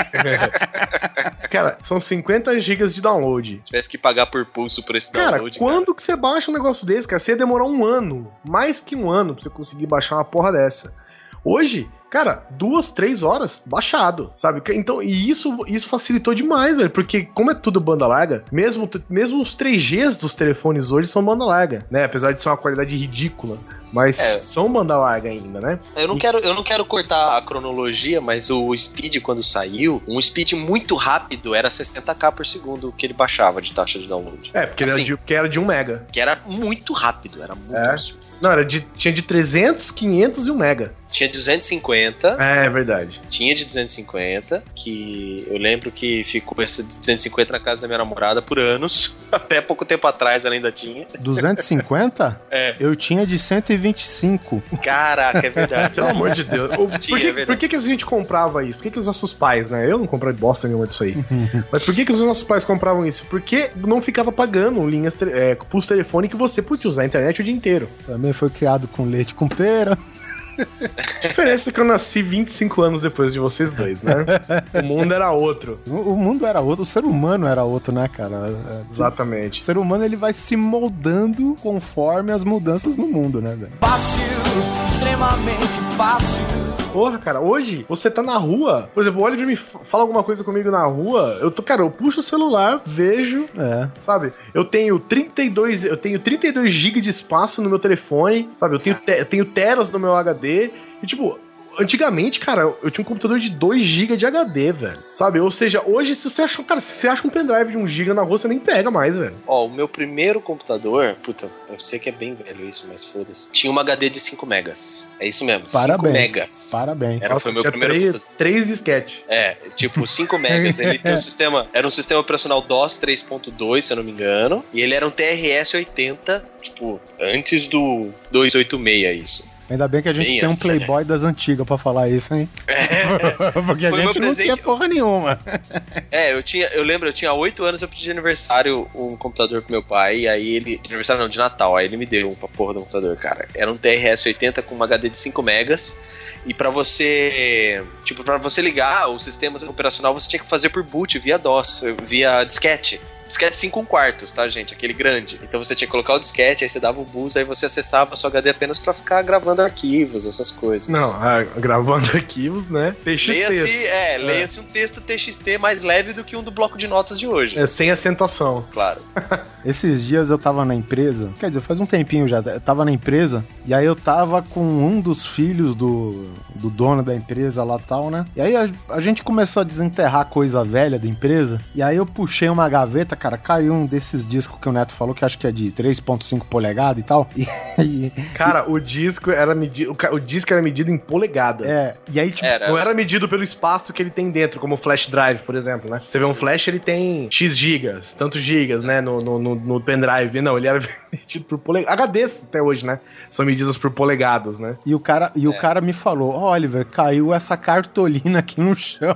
Cara, são cinquenta gigas de download. Se tivesse que pagar por pulso por esse cara, download. Quando cara. que você baixa um negócio desse, cara? Você ia demorar um ano, mais que um ano pra você conseguir baixar uma porra dessa. Hoje, cara, duas, três horas baixado, sabe? Então, e isso, isso facilitou demais, velho, porque como é tudo banda larga, mesmo, mesmo os três Gs dos telefones hoje são banda larga, né? Apesar de ser uma qualidade ridícula, mas é. são banda larga ainda, né? Eu não, e... quero, eu não quero cortar a cronologia, mas o Speed, quando saiu, um Speed muito rápido era sessenta K por segundo que ele baixava de taxa de download. É, porque, assim, ele era de, porque era de um mega. Que era muito rápido, era muito é. absurdo. Não, era de, tinha de trezentos, quinhentos e um mega. Tinha duzentos e cinquenta. É, é verdade. Tinha de duzentos e cinquenta, que eu lembro que ficou esse de duzentos e cinquenta na casa da minha namorada por anos. Até pouco tempo atrás ela ainda tinha. duzentos e cinquenta? É. Eu tinha de cento e vinte e cinco. Caraca, é verdade. Pelo amor de Deus. Por, Tinha, que, é por que, que a gente comprava isso? Por que, que os nossos pais, né? Eu não comprei bosta nenhuma disso aí. Mas por que, que os nossos pais compravam isso? Porque não ficava pagando linhas, é, pulso telefone que você podia usar a internet o dia inteiro. Também foi criado com leite com pera. A diferença é que eu nasci vinte e cinco anos depois de vocês dois, né? O mundo era outro. O, o mundo era outro, o ser humano era outro, né, cara? Exatamente. O ser humano, ele vai se moldando conforme as mudanças no mundo, né, velho? Fácil, extremamente fácil. Porra, cara, hoje você tá na rua, por exemplo, o Oliver me fala alguma coisa comigo na rua, eu tô, cara, eu puxo o celular, vejo, é. sabe? Eu tenho trinta e dois, eu tenho trinta e dois gigas de espaço no meu telefone, sabe? Eu tenho, te, eu tenho teras no meu H D, e tipo, antigamente, cara, eu tinha um computador de dois gigas de H D, velho. Sabe? Ou seja, hoje, se você acha, cara, se você acha um pendrive de um giga na rua, você nem pega mais, velho. Ó, o meu primeiro computador, puta, eu sei que é bem velho isso, mas foda-se. Tinha uma H D de cinco megas. É isso mesmo, Parabéns. cinco megas. Parabéns. Era, Nossa, foi meu tinha primeiro três, computador. três disquete. É, tipo, cinco megas. Ele tem um sistema, era um sistema operacional DOS três ponto dois, se eu não me engano. E ele era um T R S oitenta, tipo, antes do duzentos e oitenta e seis, isso. Ainda bem que a gente Bem tem um antes, Playboy aliás. das antigas pra falar isso, hein? É. Porque a Foi gente meu não presente. tinha porra nenhuma. É, eu tinha, eu lembro, eu tinha oito anos, eu pedi de aniversário um computador pro meu pai, e aí ele, de aniversário não, de Natal, aí ele me deu uma porra do computador, cara. Era um T R S oitenta com uma H D de cinco megas, e pra você, tipo, pra você ligar o sistema operacional, você tinha que fazer por boot, via DOS, via disquete. Disquete cinco quartos, tá, gente? Aquele grande. Então você tinha que colocar o disquete, aí você dava o bus, aí você acessava a sua H D apenas pra ficar gravando arquivos, essas coisas. Não, ah, gravando arquivos, né? T X T. Leia-se, é, leia-se um texto T X T mais leve do que um do bloco de notas de hoje. É, sem acentuação. Claro. Esses dias eu tava na empresa, quer dizer, faz um tempinho já, eu tava na empresa, e aí eu tava com um dos filhos do, do dono da empresa lá e tal, né? E aí a, a gente começou a desenterrar coisa velha da empresa, e aí eu puxei uma gaveta, cara, caiu um desses discos que o Neto falou, que acho que é de três ponto cinco polegadas e tal. E, e, cara, o disco era medido. O, o disco era medido em polegadas. É, e aí, tipo, era, não era medido pelo espaço que ele tem dentro, como o flash drive, por exemplo, né? Você vê um flash, ele tem X gigas, tantos gigas, né, no, no, no, no pendrive. Não, ele era medido por polegadas. H Ds até hoje, né? São medidas por polegadas, né? E o cara, e é. o cara me falou, ó, oh, Oliver, caiu essa cartolina aqui no chão.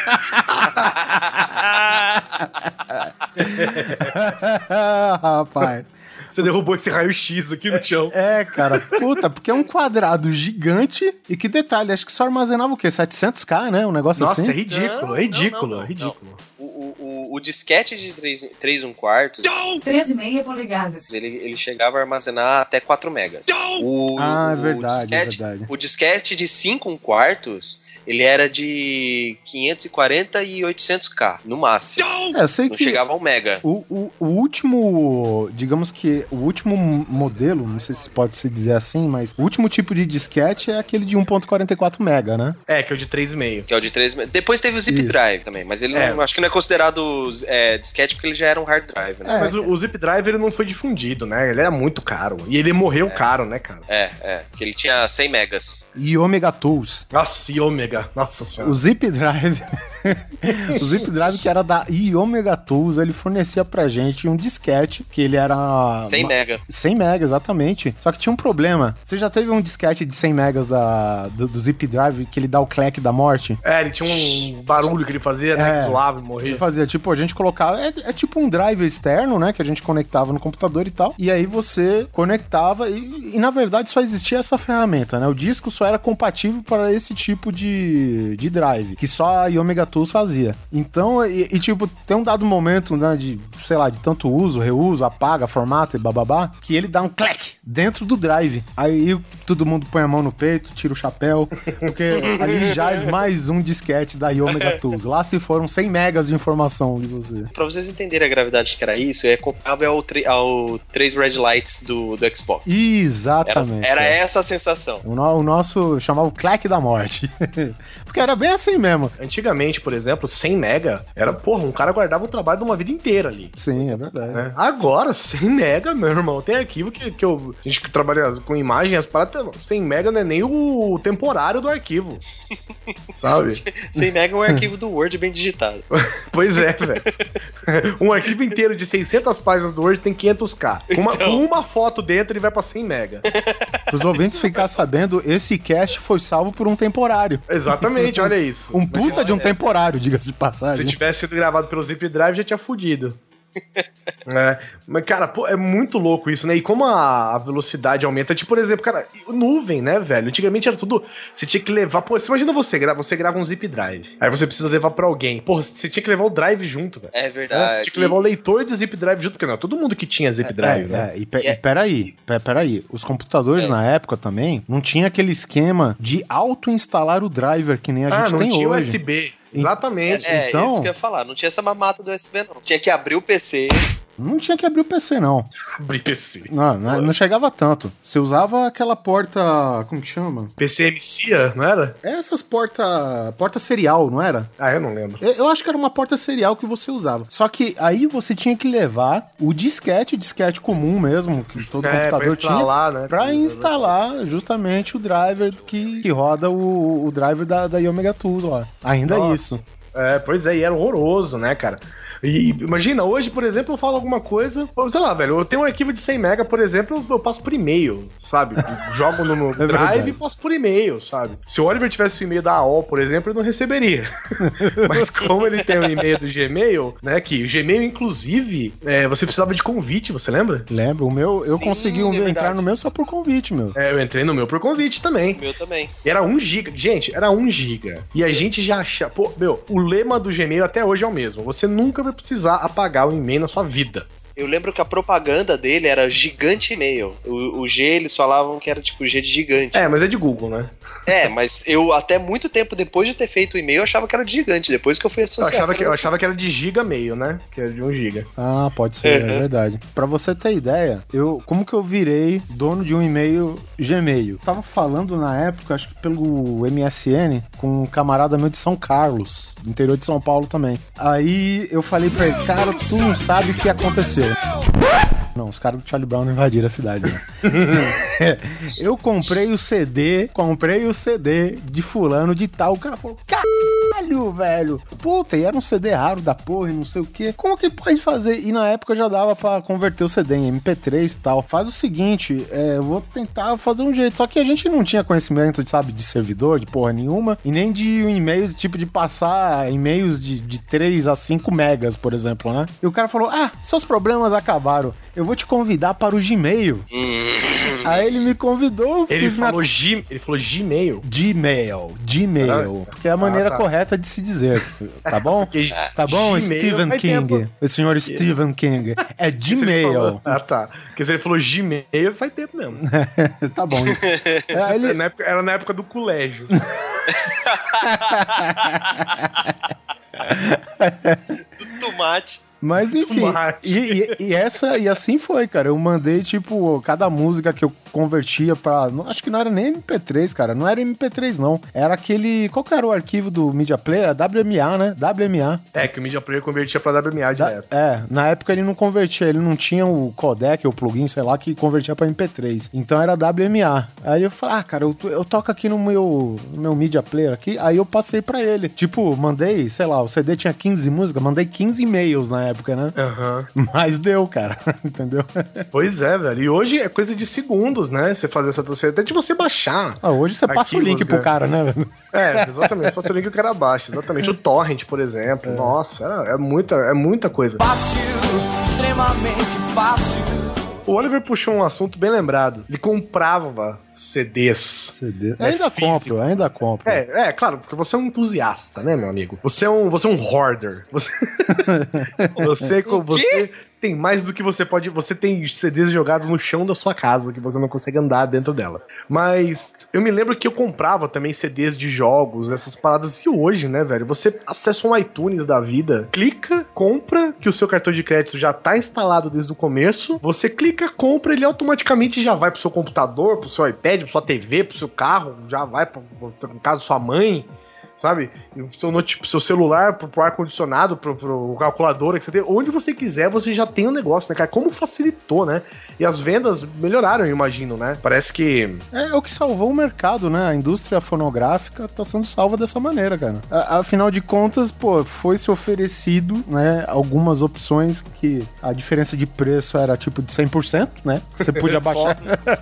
Rapaz. Você derrubou esse raio-x aqui no chão. É, cara, puta, porque é um quadrado gigante e que detalhe, acho que só armazenava o quê? setecentos K, né? Um negócio Nossa, assim. é ridículo, não, é ridículo, não, não, não, é ridículo. O, o, o, o disquete de três e um quarto... três e meia polegadas. Ele, ele chegava a armazenar até quatro megas. O, ah, é o, verdade, o disquete, é verdade. O disquete de cinco e um quarto... Ele era de quinhentos e quarenta e oitocentos K, no máximo. É, eu sei não que chegava a um mega. O, o, o último, digamos que o último modelo, não sei se pode se dizer assim, mas o último tipo de disquete é aquele de um ponto quarenta e quatro mega, né? É, que é o de três e meio. Que é o de três. Depois teve o Zip Isso. Drive também, mas ele É. não, acho que não é considerado é, disquete porque ele já era um hard drive, né? É, Mas o, o Zip Drive ele não foi difundido, né? Ele era muito caro. E ele morreu caro, né, cara? É, é. Que ele tinha cem megas. E Omega Tools. Nossa, e Ômega. Nossa senhora. O Zip Drive, o Zip Drive que era da Omega Tools, ele fornecia pra gente um disquete que ele era... cem mega. cem mega, exatamente. Só que tinha um problema. Você já teve um disquete de cem megas da, do, do Zip Drive que ele dá o clack da morte? É, ele tinha um barulho que ele fazia, né? É. Que zoava e Ele morria. fazia, tipo, a gente colocava... É, é tipo um drive externo, né? Que a gente conectava no computador e tal. E aí você conectava e, e na verdade, só existia essa ferramenta, né? O disco só era compatível para esse tipo de, de drive, que só a Omega Tools fazia. Então, e, e, tipo, tem um dado momento, né, de, sei lá, de tanto uso, reuso, apaga, formata e bababá, que ele dá um clack dentro do drive. Aí todo mundo põe a mão no peito, tira o chapéu, porque ali jaz mais um disquete da Omega Tools. Lá se foram cem megas de informação de você. Pra vocês entenderem a gravidade que era isso, é comparável ao, tre- ao três Red Lights do, do Xbox. Exatamente. Era, era é. essa a sensação. O, no, o nosso chamava o clack da morte. Porque era bem assim mesmo. Antigamente, por exemplo, cem mega era, porra, um cara guardava o trabalho de uma vida inteira ali. Sim, é verdade. Né? Agora, cem mega, meu irmão, tem arquivo que, que eu, a gente que trabalha com imagem, as paradas, cem mega não é nem o temporário do arquivo. Sabe? cem mega é um arquivo do Word bem digitado. Pois é, velho. Um arquivo inteiro de seiscentas páginas do Word tem quinhentos K. Uma, Então. Com uma foto dentro, ele vai pra cem mega. Para os ouvintes ficar sabendo, esse cache foi salvo por um temporário. Exatamente, olha isso. Um puta de um temporário, diga-se de Se passagem. tivesse sido gravado pelo Zip Drive, já tinha fudido. É, mas, cara, pô, é muito louco isso, né? E como a, a velocidade aumenta, tipo, por exemplo, cara, nuvem, né, velho? Antigamente era tudo. Você tinha que levar. Pô, você imagina você, gra, você grava um zip drive. Aí você precisa levar pra alguém. Pô, você tinha que levar o drive junto, velho. É É, verdade. você tinha que levar o leitor de zip drive junto, porque não, todo mundo que tinha zip drive, é, né? é, e, pe e peraí, pe peraí. Os computadores É. na época também não tinha aquele esquema de auto-instalar o driver que nem a Ah, gente não tem tinha U hoje. S B. Exatamente. É, Então- isso que eu ia falar. Não tinha essa mamata do U S B, não. Tinha que abrir o P C. Não tinha que abrir o P C, não. Abrir P C. Não, não, não chegava tanto. Você usava aquela porta. Como que chama? P C M C A, não era? Essas porta. Porta serial, não era? Ah, eu não lembro. Eu eu acho que era uma porta serial que você usava. Só que aí você tinha que levar o disquete, disquete comum mesmo, que todo É, pra computador tinha, instalar, né? pra instalar justamente o driver que, que roda o, o driver da, da Omega Tools lá. Ainda Nossa. isso. É, pois é, e era horroroso, né, cara? E imagina, hoje, por exemplo, eu falo alguma coisa, sei lá, velho, eu tenho um arquivo de cem mega, por exemplo, eu passo por e-mail, sabe? Jogo no, no É drive verdade. e passo por e-mail, sabe? Se o Oliver tivesse o e-mail da A O L, por exemplo, ele não receberia. Mas como ele tem o e-mail do Gmail, né, que o Gmail, inclusive, é, você precisava de convite, você lembra? Lembro, o meu, eu Sim, consegui é um- verdade. entrar no meu só por convite, meu. É, eu entrei no meu por convite também. O meu também. E era um giga. Gente, era um giga. E a gente já acha. Pô, meu, o lema do Gmail até hoje é o mesmo. Você nunca vai precisar apagar o e-mail na sua vida. Eu lembro que a propaganda dele era gigante e-mail. O, o G, eles falavam que era tipo G de gigante. É, mas é de Google, né? É, mas eu até muito tempo depois de ter feito o e-mail, eu achava que era de gigante. Depois que eu fui Eu associar. achava, que, eu achava que era de giga meio, né? Que era de um giga. Ah, pode ser, Uhum. é verdade. Pra você ter ideia, eu, como que eu virei dono de um e-mail Gmail? Tava falando na época, acho que pelo M S N, com um camarada meu de São Carlos, do interior de São Paulo também. Aí eu falei pra ele, cara, tu não sabe o que aconteceu. Não, os caras do Charlie Brown não invadiram a cidade, né? Eu comprei o C D, comprei o C D de fulano de tal. O cara falou, caralho, velho. Puta, e era um C D raro da porra e não sei o quê. Como que pode fazer? E na época já dava pra converter o C D em M P três e tal. Faz o seguinte, é, eu vou tentar fazer um jeito. Só que a gente não tinha conhecimento, sabe, de servidor, de porra nenhuma. E nem de um e-mail, tipo, de passar e-mails de, de três a cinco megas, por exemplo, né? E o cara falou, ah, seus problemas acabaram. Eu vou te convidar para o Gmail. Aí ele me convidou, Ele fiz falou, minha... G, ele falou Gmail. Gmail, Gmail, Ah, que é a maneira ah, tá. correta de se dizer, tá bom? Porque Tá bom, Gmail Stephen faz King, tempo. o senhor Stephen King, é Se ele Gmail. falou- Ah, tá. Porque se ele falou Gmail, faz tempo mesmo. Tá bom. É, ele... Na época- era na época do colégio. Do tomate. Mas enfim, Tomate. e, e- e essa, e assim foi, cara. Eu mandei, tipo, cada música que eu convertia pra. não- Acho que não era nem M P três, cara. Não era M P três, não. Era aquele. Qual que era o arquivo do Media Player? Era W M A, né? W M A. É, que o Media Player convertia pra W M A Da- direto. é, na época ele não convertia, ele não tinha o codec, o plugin, sei lá, que convertia pra M P três. Então era W M A. Aí eu falei, ah, cara, eu, to- eu toco aqui no meu, no meu Media Player aqui, aí eu passei pra ele. Tipo, mandei, sei lá, o C D tinha quinze músicas, mandei quinze e-mails na época, né? Aham. Mas deu, cara, entendeu? Pois é, velho. E hoje é coisa de segundos, né? Você fazer essa transferência. Até de você baixar. Ah, hoje você passa o Arquivos, link pro né? cara, né? É, exatamente. Passa o link que o cara baixa. Exatamente. O Torrent, por exemplo. Nossa, é, é muita, é muita coisa. Fácil, extremamente fácil. O Oliver puxou um assunto bem lembrado. Ele comprava C Ds. C D. É Ainda físico. compro, ainda compro. É, é, claro, porque você é um entusiasta, né, meu amigo? Você é um, você é um hoarder. Você, você, você tem mais do que você pode. Você tem C Ds jogados no chão da sua casa que você não consegue andar dentro dela. Mas eu me lembro que eu comprava também C Ds de jogos, essas paradas. E hoje, né, velho? Você acessa um iTunes da vida, clica, compra, que o seu cartão de crédito já tá instalado desde o começo. Você clica, compra, ele automaticamente já vai pro seu computador, pro seu iPad, pro sua T V, pro seu carro, já vai pro, pro, no caso, sua mãe. Sabe? E o seu, note- seu celular, pro, pro ar-condicionado, pro, pro calculadora que você tem, onde você quiser, você já tem o um negócio, né, cara? Como facilitou, né? E as vendas melhoraram, eu imagino, né? Parece que. É o que salvou o mercado, né? A indústria fonográfica tá sendo salva dessa maneira, cara. A- Afinal de contas, pô, foi se oferecido, né, algumas opções que a diferença de preço era tipo de cem por cento, né? Você podia baixar.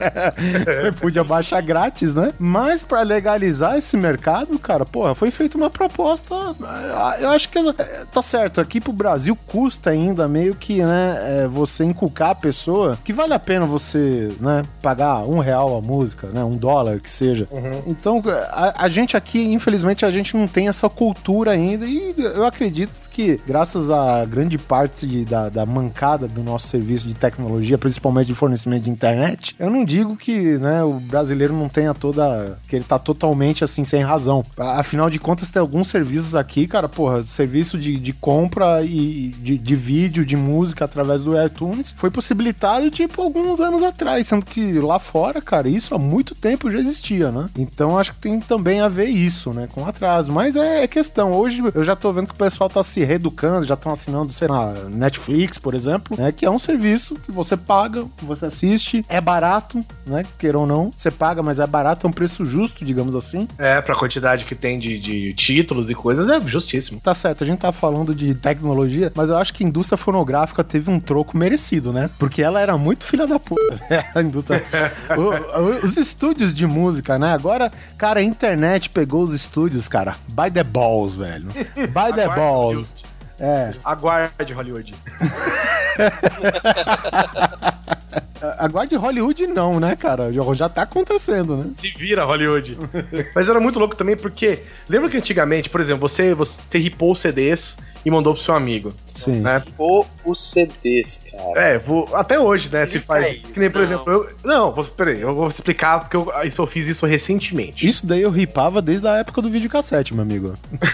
Você podia baixar grátis, né? Mas pra legalizar esse mercado, cara, porra, foi feita uma proposta. Eu acho que tá certo. Aqui pro Brasil custa ainda meio que, né, é, você inculcar a pessoa que vale a pena você, né, pagar um real a música, né, um dólar que seja. Uhum. Então, a, a gente aqui, infelizmente, a gente não tem essa cultura ainda e eu acredito que, graças a grande parte de, da, da mancada do nosso serviço de tecnologia, principalmente de fornecimento de internet, eu não digo que, né, o brasileiro não tenha toda... que ele tá totalmente, assim, sem razão. Afinal de contas, tem alguns serviços aqui, cara, porra, serviço de, de compra e de, de vídeo, de música através do iTunes, foi possibilitado, tipo, alguns anos atrás, sendo que lá fora, cara, isso há muito tempo já existia, né? Então, acho que tem também a ver isso, né, com atraso. Mas é, é questão. Hoje, eu já tô vendo que o pessoal tá se reeducando, já estão assinando, sei lá, Netflix, por exemplo, né, que é um serviço que você paga, que você assiste, é barato, né, queira ou não, você paga, mas é barato, é um preço justo, digamos assim. É, pra quantidade que tem de, de títulos e coisas, é justíssimo. Tá certo, a gente tá falando de tecnologia, mas eu acho que a indústria fonográfica teve um troco merecido, né? Porque ela era muito filha da puta, a indústria. o, o, os estúdios de música, né? Agora, cara, a internet pegou os estúdios, cara, by the balls, velho. By the Aguarde, balls. Hollywood. É. Aguarde, Hollywood. Aguarde Hollywood não, né, cara? Já, já tá acontecendo, né? Se vira, Hollywood. Mas era muito louco também porque, lembra que antigamente, por exemplo, você, você ripou C Ds e mandou pro seu amigo. Sim. Né? Ou os C Ds, cara. É, vou, até hoje, né, se faz é isso. Que nem, por não. exemplo, eu... Não, vou, peraí, eu vou explicar porque eu, isso, eu fiz isso recentemente. Isso daí eu ripava desde a época do videocassete, meu amigo.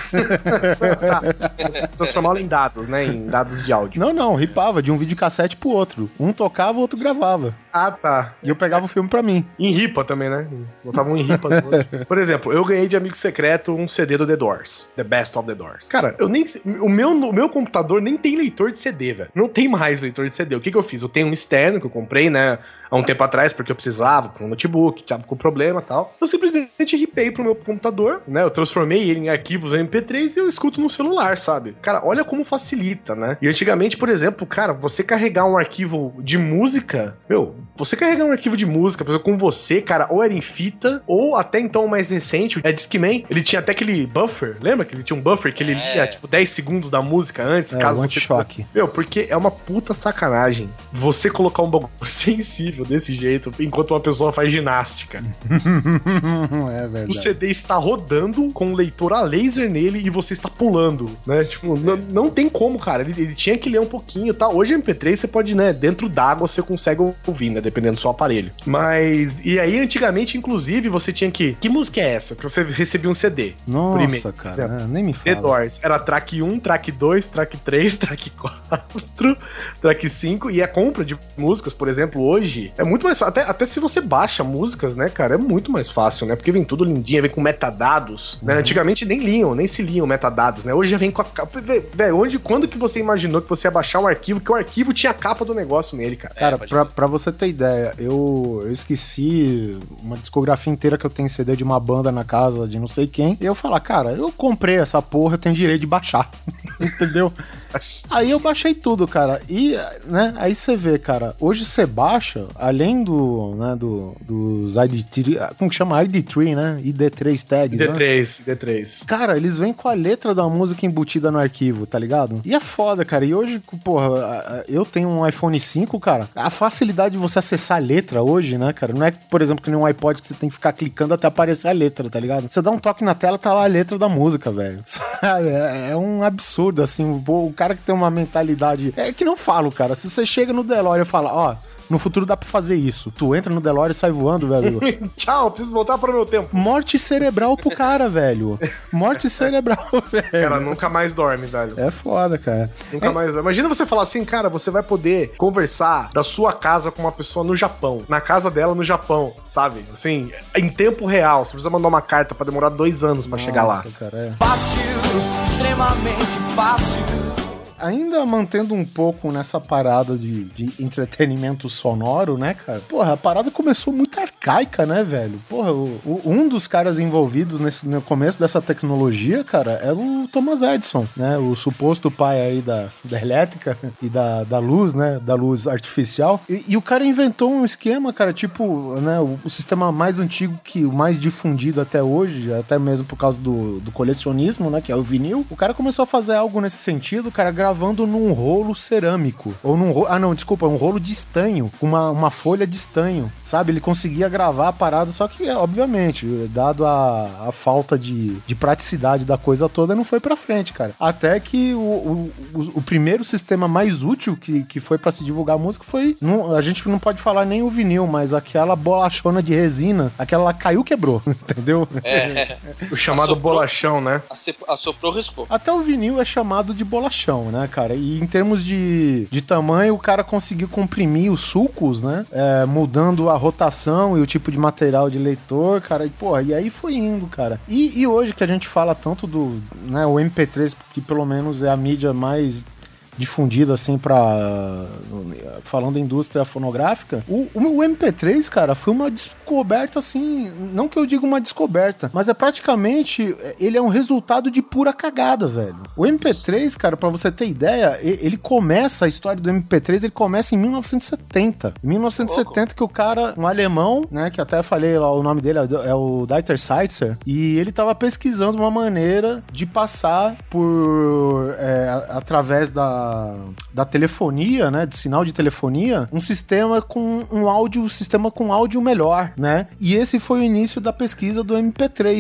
Tá, transformá-lo em dados, né, em dados de áudio. Não, não, ripava de um videocassete pro outro. Um tocava, o outro gravava. Ah, tá. E eu pegava o filme pra mim. Em ripa também, né? Botava um em ripa. Por exemplo, eu ganhei de amigo secreto um C D do The Doors. The Best of the Doors. Cara, eu nem... O meu, o meu computador nem tem leitor de C D, velho. Não tem mais leitor de C D. O que que eu fiz? Eu tenho um externo que eu comprei, né? Há um tempo atrás, porque eu precisava, com um notebook, tava com problema e tal. Eu simplesmente ripei pro meu computador, né? Eu transformei ele em arquivos M P três e eu escuto no celular, sabe? Cara, olha como facilita, né? E antigamente, por exemplo, cara, você carregar um arquivo de música, meu, você carregar um arquivo de música, por exemplo, com você, cara, ou era em fita, ou até então o mais recente, é Discman, ele tinha até aquele buffer, lembra que ele tinha um buffer que ele É. lia, tipo, dez segundos da música antes, É, caso o você... anti-choque. Meu, porque é uma puta sacanagem você colocar um bagulho sensível desse jeito enquanto uma pessoa faz ginástica. É O verdade. C D está rodando com um leitor a laser nele e você está pulando, né? Tipo, n- não tem como, cara. Ele, ele tinha que ler um pouquinho, tá? Hoje M P três você pode, né? Dentro d'água você consegue ouvir, né? Dependendo do seu aparelho. Mas, e aí antigamente, inclusive, você tinha que... Que música é essa? Que você recebia um C D. Nossa, Primeiro, cara, por exemplo. é, nem me The fala. Doors. Era track um, track dois, track três, track quatro, track cinco. E a compra de músicas, por exemplo, hoje, é muito mais fácil. Até, até se você baixa músicas, né, cara, é muito mais fácil, né? Porque vem tudo lindinho, vem com metadados, né? Antigamente nem liam, nem se liam metadados, né? Hoje já vem com a capa. Velho, onde, quando que você imaginou que você ia baixar um arquivo, que o arquivo tinha a capa do negócio nele, cara? Cara, pode pra, crer. pra você ter ideia, eu, eu esqueci uma discografia inteira que eu tenho C D de uma banda na casa de não sei quem. E eu falar, cara, eu comprei essa porra, eu tenho direito de baixar. Entendeu? Aí eu baixei tudo, cara. E, né, aí você vê, cara, hoje você baixa, além do, né, do, dos I D três, como que chama? I D três, né? I D três tags, D né? três, D três. Cara, eles vêm com a letra da música embutida no arquivo, tá ligado? E é foda, cara. E hoje, porra, a- a- eu tenho um iPhone cinco, cara. A facilidade de você acessar a letra hoje, né, cara? Não é, por exemplo, que nem um iPod que você tem que ficar clicando até aparecer a letra, tá ligado? Você dá um toque na tela, tá lá a letra da música, velho. Sabe? É, é um absurdo, assim. O, o cara que tem uma mentalidade... É que não falo, cara. Se você chega no DeLorean e fala, ó... No futuro dá pra fazer isso. Tu entra no DeLorean e sai voando, velho. Tchau, preciso voltar pro meu tempo. Morte cerebral pro cara, velho. Morte cerebral, velho. Cara, nunca mais dorme, velho. É foda, cara. Nunca mais. Imagina você falar assim, cara, você vai poder conversar da sua casa com uma pessoa no Japão, na casa dela no Japão, sabe? Assim, em tempo real. Você precisa mandar uma carta pra demorar dois anos pra chegar lá. Nossa, cara, é. Fácil, extremamente fácil. Ainda mantendo um pouco nessa parada de, de entretenimento sonoro, né, cara? Porra, a parada começou muito arcaica, né, velho? Porra, o, o- um dos caras envolvidos nesse, no começo dessa tecnologia, cara, era o Thomas Edison, né? O suposto pai aí da, da elétrica e da, da luz, né? Da luz artificial. E, e o cara inventou um esquema, cara, tipo, né? O, o sistema mais antigo, que o mais difundido até hoje, até mesmo por causa do, do colecionismo, né? Que é o vinil. O cara começou a fazer algo nesse sentido, cara, gravando num rolo cerâmico. Ou num rolo... Ah, não, desculpa, um rolo de estanho. Com uma, uma folha de estanho, sabe? Ele conseguia gravar a parada, só que, obviamente, dado a, a falta de, de praticidade da coisa toda, não foi pra frente, cara. Até que o, o, o, o primeiro sistema mais útil que, que foi pra se divulgar a música foi... Não, a gente não pode falar nem o vinil, mas aquela bolachona de resina, aquela lá caiu, quebrou, entendeu? É, O chamado Assoprou. bolachão, né? ace- assoprou, rispou. Até o vinil é chamado de bolachão, né, cara? E em termos de, de tamanho, o cara conseguiu comprimir os sulcos, né? É, mudando a rotação e o tipo de material de leitor, cara. E, porra, e aí foi indo, cara. E, e hoje que a gente fala tanto do, né, o M P três, que pelo menos é a mídia mais difundida, assim, pra... falando da indústria fonográfica, o, o M P três, cara, foi uma descoberta, assim, não que eu diga uma descoberta, mas é praticamente, ele é um resultado de pura cagada, velho. O M P três, cara, pra você ter ideia, e- ele começa, a história do M P três, ele começa em mil novecentos e setenta. Em mil novecentos e setenta que o cara, um alemão, né, que até falei lá, o nome dele é o Dieter Seitzer, e ele tava pesquisando uma maneira de passar por, é, a- através da da telefonia, né, de sinal de telefonia, um sistema com um áudio, um sistema com áudio melhor, né? E esse foi o início da pesquisa do M P três.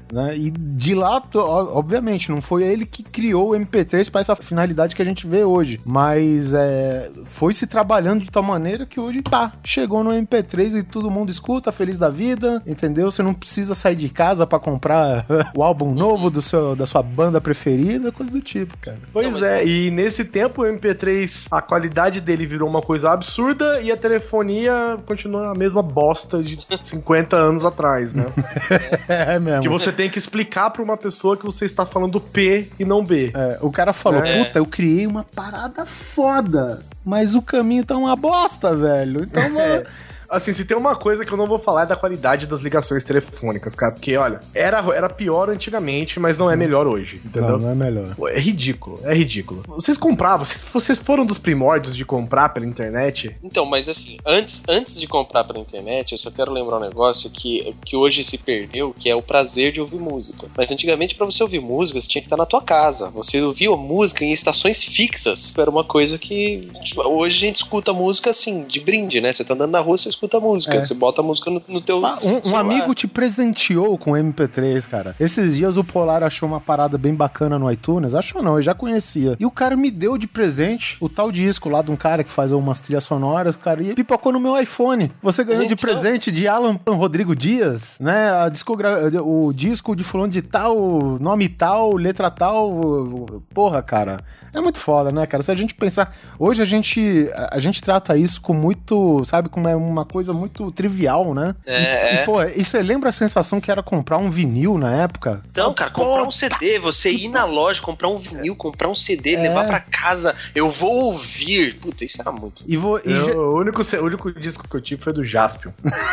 né? E de lá, obviamente, não foi ele que criou o M P três para essa finalidade que a gente vê hoje, mas é, foi se trabalhando de tal maneira que hoje, tá, chegou no M P três e todo mundo escuta, feliz da vida, entendeu? Você não precisa sair de casa para comprar o álbum novo do seu, da sua banda preferida, coisa do tipo, cara. Pois não, é, e nesse tempo o M P três, a qualidade dele virou uma coisa absurda e a telefonia continua a mesma bosta de cinquenta anos atrás, né? É mesmo. Que você tem que explicar pra uma pessoa que você está falando P e não B. É, o cara falou, é. puta, eu criei uma parada foda, mas o caminho tá uma bosta, velho. Então, é. mano... Assim, se tem uma coisa que eu não vou falar é da qualidade das ligações telefônicas, cara. Porque, olha, era, era pior antigamente, mas não é melhor hoje, entendeu? Não, não é melhor. É ridículo, é ridículo. Vocês compravam, vocês, vocês foram dos primórdios de comprar pela internet? Então, mas assim, antes, antes de comprar pela internet, eu só quero lembrar um negócio que, que hoje se perdeu, que é o prazer de ouvir música. Mas antigamente, pra você ouvir música, você tinha que estar na tua casa. Você ouvia música em estações fixas. Era uma coisa que... Tipo, hoje a gente escuta música, assim, de brinde, né? Você tá andando na rua, você escuta música, é. Você bota a música no, no teu ah, um, um amigo te presenteou com o M P três, cara. Esses dias o Polar achou uma parada bem bacana no iTunes, achou não, eu já conhecia. E o cara me deu de presente o tal disco lá de um cara que faz umas trilhas sonoras, cara, e pipocou no meu iPhone. Você ganhou então... de presente de Alan Rodrigo Dias, né, a discogra... o disco de fulano de tal, nome tal, letra tal, porra, cara. É muito foda, né, cara? Se a gente pensar... Hoje a gente, a gente trata isso com muito... Sabe, como é uma coisa muito trivial, né? É, e, é. E, pô, e você lembra a sensação que era comprar um vinil na época? Então, cara, comprar um C D, você ir na loja, comprar um vinil, comprar um C D, é. levar pra casa, eu vou ouvir. Puta, isso era muito... E vou, e eu, já... o, único, o único disco que eu tive foi do Jaspion.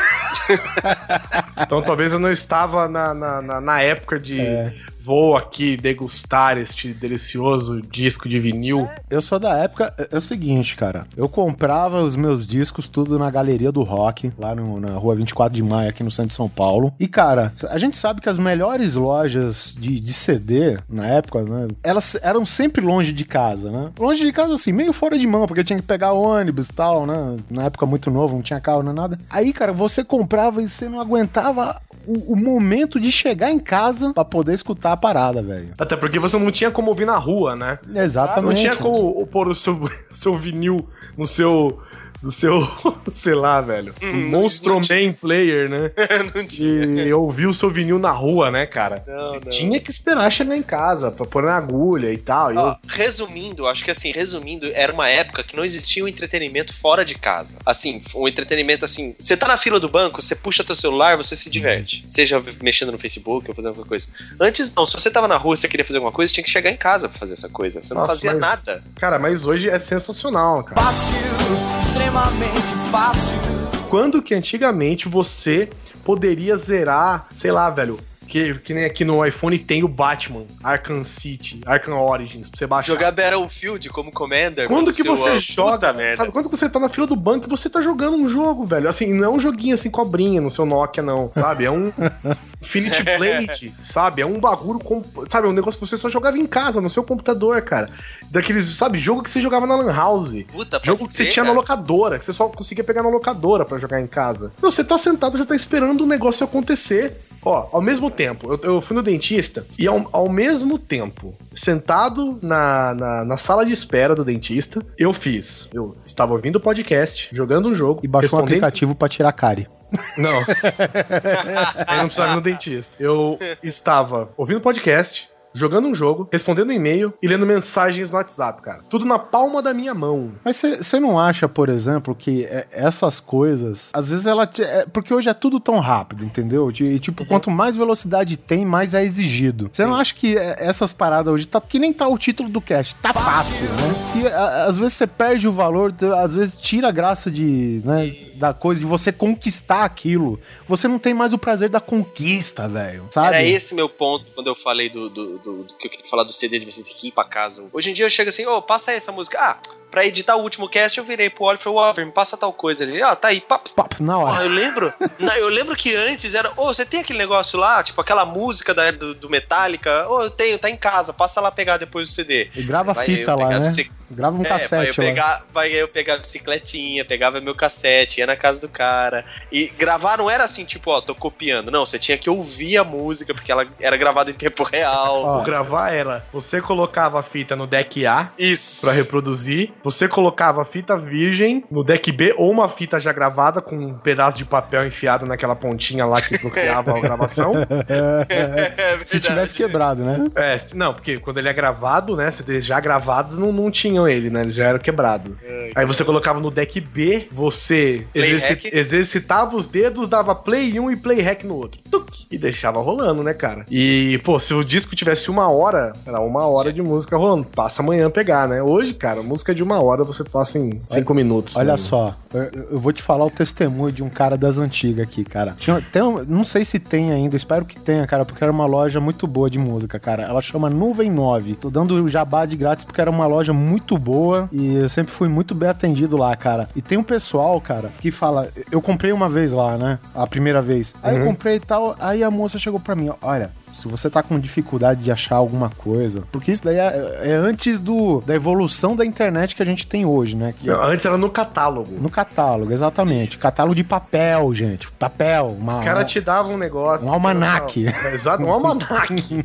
Então talvez eu não estava na, na, na, na época de... É. Vou aqui degustar este delicioso disco de vinil. Eu sou da época... É o seguinte, cara. Eu comprava os meus discos tudo na Galeria do Rock, lá no, na rua vinte e quatro de maio, aqui no centro de São Paulo. E, cara, a gente sabe que as melhores lojas de, de C D, na época, né? Elas eram sempre longe de casa, né? Longe de casa, assim, meio fora de mão, porque tinha que pegar ônibus e tal, né? Na época muito novo, não tinha carro, nem nada. Aí, cara, você comprava e você não aguentava o, o momento de chegar em casa pra poder escutar a parada, velho. Até porque você não tinha como ouvir na rua, né? Exatamente. Você não tinha como pôr o seu, seu vinil no seu... do seu, sei lá, velho, hum, Monstro Man Player, né? Não tinha. E ouvir o seu vinil na rua, né, cara? Não, Você não. tinha que esperar chegar em casa pra pôr na agulha e tal. E Ó, eu... Resumindo, acho que assim, resumindo, era uma época que não existia um entretenimento fora de casa. Assim, um entretenimento assim, você tá na fila do banco, você puxa teu celular, você se diverte. Seja mexendo no Facebook ou fazendo alguma coisa. Antes não, se você tava na rua e você queria fazer alguma coisa, você tinha que chegar em casa pra fazer essa coisa. Você não Nossa, fazia mas, nada. Cara, mas hoje é sensacional, cara. Fácil, extremamente fácil. Quando que antigamente você poderia zerar, sei lá, velho, que, que nem aqui no iPhone tem o Batman, Arkham City, Arkham Origins, pra você baixar. Jogar Battlefield como Commander. Quando que seu, você uh, joga, sabe, quando você tá na fila do banco e você tá jogando um jogo, velho, assim, não é um joguinho assim, cobrinha no seu Nokia, não, sabe, é um Infinity Blade, sabe, é um bagulho, com, sabe, é um negócio que você só jogava em casa, no seu computador, cara, daqueles, sabe, jogo que você jogava na Lan House, Puta, jogo que ter, você tinha cara. na locadora, que você só conseguia pegar na locadora pra jogar em casa. Não, você tá sentado, você tá esperando o negócio acontecer. Ó, ao mesmo tempo, eu, eu fui no dentista e ao, ao mesmo tempo, sentado na, na, na sala de espera do dentista, eu fiz. Eu estava ouvindo o podcast, jogando um jogo. E baixou um aplicativo pra tirar cárie. Não. Aí não precisava ir no dentista. Eu estava ouvindo podcast, jogando um jogo, respondendo um e-mail e lendo mensagens no WhatsApp, cara. Tudo na palma da minha mão. Mas você não acha, por exemplo, que é, essas coisas, às vezes ela... É, porque hoje é tudo tão rápido, entendeu? E, tipo, uhum. quanto mais velocidade tem, mais é exigido. Você não acha que essas paradas hoje, tá, que nem tá o título do cast, tá fácil, né? E a, às vezes você perde o valor, às vezes tira a graça de, né, da coisa, de você conquistar aquilo. Você não tem mais o prazer da conquista, velho, sabe? Era esse meu ponto quando eu falei do... do... Do, do que eu queria falar do C D de você ter que ir pra casa. Hoje em dia eu chego assim, ô, oh, passa aí essa música. Ah, pra editar o último cast, eu virei pro Oliver e falei, Oliver, me passa tal coisa. Ele, ah, tá aí, papo. Papo, na hora. Oh, eu lembro, eu lembro que antes era, ô, oh, você tem aquele negócio lá, tipo aquela música da, do, do Metallica? Ô, oh, eu tenho, tá em casa, passa lá pegar depois o C D. E grava a fita lá, né? Bicic... Grava um é, cassete vai eu, pegar, lá. vai eu pegar a bicicletinha, pegava meu cassete, ia na casa do cara. E gravar não era assim, tipo, ó, tô copiando. Não, você tinha que ouvir a música, porque ela era gravada em tempo real. Ó, gravar era, você colocava a fita no deck A. Isso. Pra reproduzir. Você colocava a fita virgem no deck B ou uma fita já gravada com um pedaço de papel enfiado naquela pontinha lá que bloqueava a gravação. É, se tivesse quebrado, né? É, não, porque quando ele é gravado, né, C Ds já gravados não, não tinham ele, né, ele já era quebrado. É, aí você colocava no deck B, você exerci- exercitava os dedos, dava play em um e play hack no outro. Tuc, e deixava rolando, né, cara? E, pô, se o disco tivesse uma hora, era uma hora de música rolando. Passa amanhã pegar, né? Hoje, cara, música de uma hora você passa em cinco olha, minutos. Olha né? só, eu, eu vou te falar o testemunho de um cara das antigas aqui, cara. Tinha, tem um, não sei se tem ainda, espero que tenha, cara, porque era uma loja muito boa de música, cara. Ela chama Nuvem nove. Tô dando o jabá de grátis porque era uma loja muito boa e eu sempre fui muito bem atendido lá, cara. E tem um pessoal, cara, que fala... Eu comprei uma vez lá, né? A primeira vez. Aí uhum. eu comprei e tal, aí a moça chegou pra mim, olha... Se você tá com dificuldade de achar alguma coisa... Porque isso daí é, é antes do, da evolução da internet que a gente tem hoje, né? Que Não, antes era no catálogo. No catálogo, exatamente. Catálogo de papel, gente. Papel. Uma, o cara te dava um negócio... Um almanaque. Era, exato, um almanaque.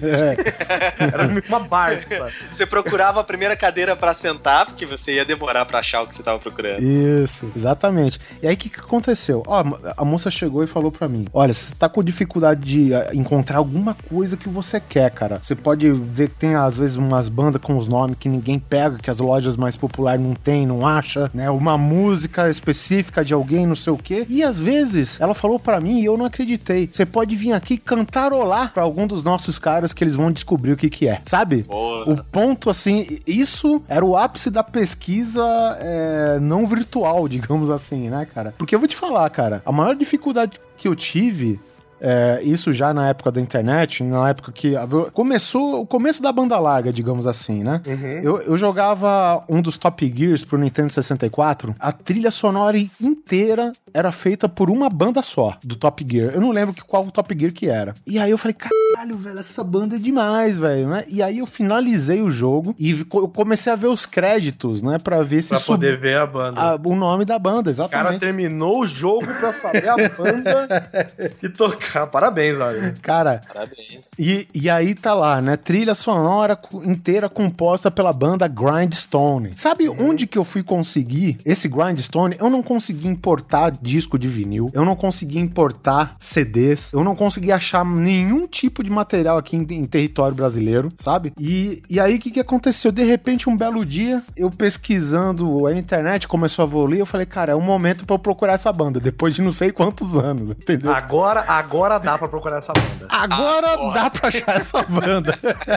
É. Era uma Barça. Você procurava a primeira cadeira pra sentar, porque você ia demorar pra achar o que você tava procurando. Isso, exatamente. E aí, o que, que aconteceu? Ó, a moça chegou e falou pra mim, olha, você tá com dificuldade de encontrar alguma coisa coisa que você quer, cara. Você pode ver que tem, às vezes, umas bandas com os nomes que ninguém pega, que as lojas mais populares não tem, não acha, né? Uma música específica de alguém, não sei o quê. E, às vezes, ela falou pra mim e eu não acreditei. Você pode vir aqui cantarolar pra algum dos nossos caras que eles vão descobrir o que que é, sabe? Boa. O ponto, assim, isso era o ápice da pesquisa é, não virtual, digamos assim, né, cara? Porque eu vou te falar, cara, a maior dificuldade que eu tive... É, isso já na época da internet, na época que começou o começo da banda larga, digamos assim, né? Uhum. Eu, eu jogava um dos Top Gears pro Nintendo sessenta e quatro, a trilha sonora inteira era feita por uma banda só, do Top Gear. Eu não lembro que, qual o Top Gear que era. E aí eu falei, caralho, velho, essa banda é demais, velho, né? E aí eu finalizei o jogo e eu comecei a ver os créditos, né? Pra ver se... Pra sub... poder ver a banda. A, o nome da banda, exatamente. O cara terminou o jogo pra saber a banda e tocar. Parabéns, olha. Cara, parabéns. E, e aí tá lá, né? Trilha sonora inteira composta pela banda Grindstone. Sabe uhum. onde que eu fui conseguir esse Grindstone? Eu não consegui importar disco de vinil, eu não consegui importar C Ds, eu não consegui achar nenhum tipo de material aqui em, em território brasileiro, sabe? E, e aí o que que aconteceu? De repente, um belo dia, eu pesquisando a internet, começou a evoluir, eu falei, cara, é um momento pra eu procurar essa banda, depois de não sei quantos anos, entendeu? Agora, agora Agora dá pra procurar essa banda. Agora, Agora. dá pra achar essa banda.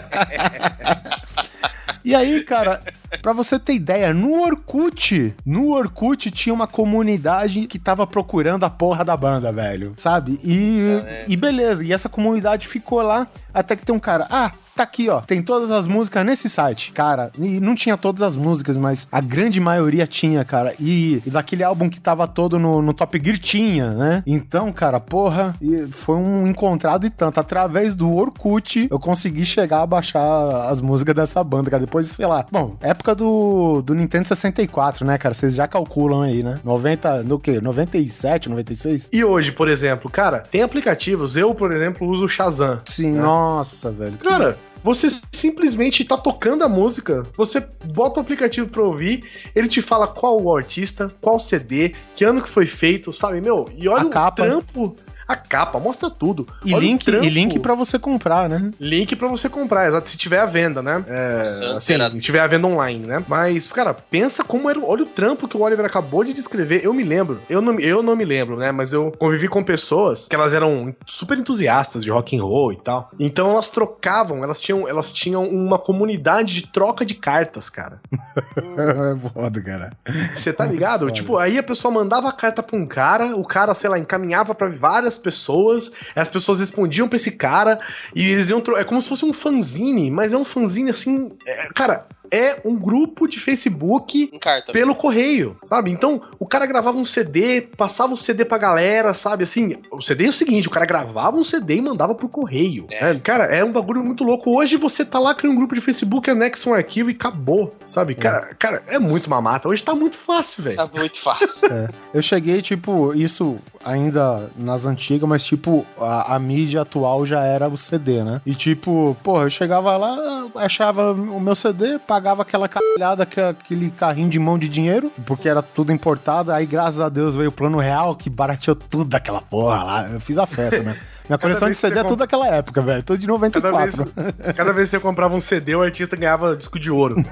E aí, cara, pra você ter ideia, no Orkut, no Orkut tinha uma comunidade que tava procurando a porra da banda, velho, sabe? E, ah, é. e beleza, e essa comunidade ficou lá, até que tem um cara, ah, tá aqui, ó, tem todas as músicas nesse site. Cara, e não tinha todas as músicas, mas a grande maioria tinha, cara. E, e daquele álbum que tava todo no, no Top Gear tinha, né? Então, cara, porra, foi um encontrado e tanto. Através do Orkut, eu consegui chegar a baixar as músicas dessa banda, cara. Depois, sei lá, bom, época do, do Nintendo sessenta e quatro, né, cara? Vocês já calculam aí, né? noventa, no quê? noventa e sete, noventa e seis? E hoje, por exemplo, cara, tem aplicativos. Eu, por exemplo, uso o Shazam. Sim, né? Nossa, velho. Cara... Que... Você simplesmente tá tocando a música, você bota o aplicativo pra ouvir, ele te fala qual o artista, qual C D, que ano que foi feito, sabe, meu? E olha a o capa. trampo... A capa, mostra tudo. E link, e link pra você comprar, né? Link pra você comprar, exato, se tiver à venda, né? É, assim, se tiver à venda online, né? Mas, cara, pensa como era... Olha o trampo que o Oliver acabou de descrever. Eu me lembro, eu não, eu não me lembro, né? Mas eu convivi com pessoas que elas eram super entusiastas de rock and roll e tal. Então elas trocavam, elas tinham, elas tinham uma comunidade de troca de cartas, cara. É foda, cara. Você tá ligado? Tipo, aí a pessoa mandava a carta pra um cara, o cara, sei lá, encaminhava pra várias pessoas, as pessoas respondiam pra esse cara e eles iam... Tro... É como se fosse um fanzine, mas é um fanzine assim... É, cara, é um grupo de Facebook pelo correio, sabe? Então, o cara gravava um C D, passava o C D pra galera, sabe? Assim, o C D é o seguinte, o cara gravava um C D e mandava pro correio. É. Né? Cara, é um bagulho muito louco. Hoje você tá lá, cria um grupo de Facebook, anexa um arquivo e acabou, sabe? É. Cara, cara, é muito mamata. Hoje tá muito fácil, velho. Tá muito fácil. É. Eu cheguei, tipo, isso ainda nas antigas, mas, tipo, a, a mídia atual já era o C D, né? E, tipo, porra, eu chegava lá, achava o meu C D, pagava aquela caralhada, aquele carrinho de mão de dinheiro, porque era tudo importado. Aí, graças a Deus, veio o plano real, que barateou tudo daquela porra lá. Eu fiz a festa, né? Minha coleção de C D é tudo daquela época, velho. Tudo de noventa e quatro. Cada vez, cada vez que você comprava um C D, o artista ganhava disco de ouro.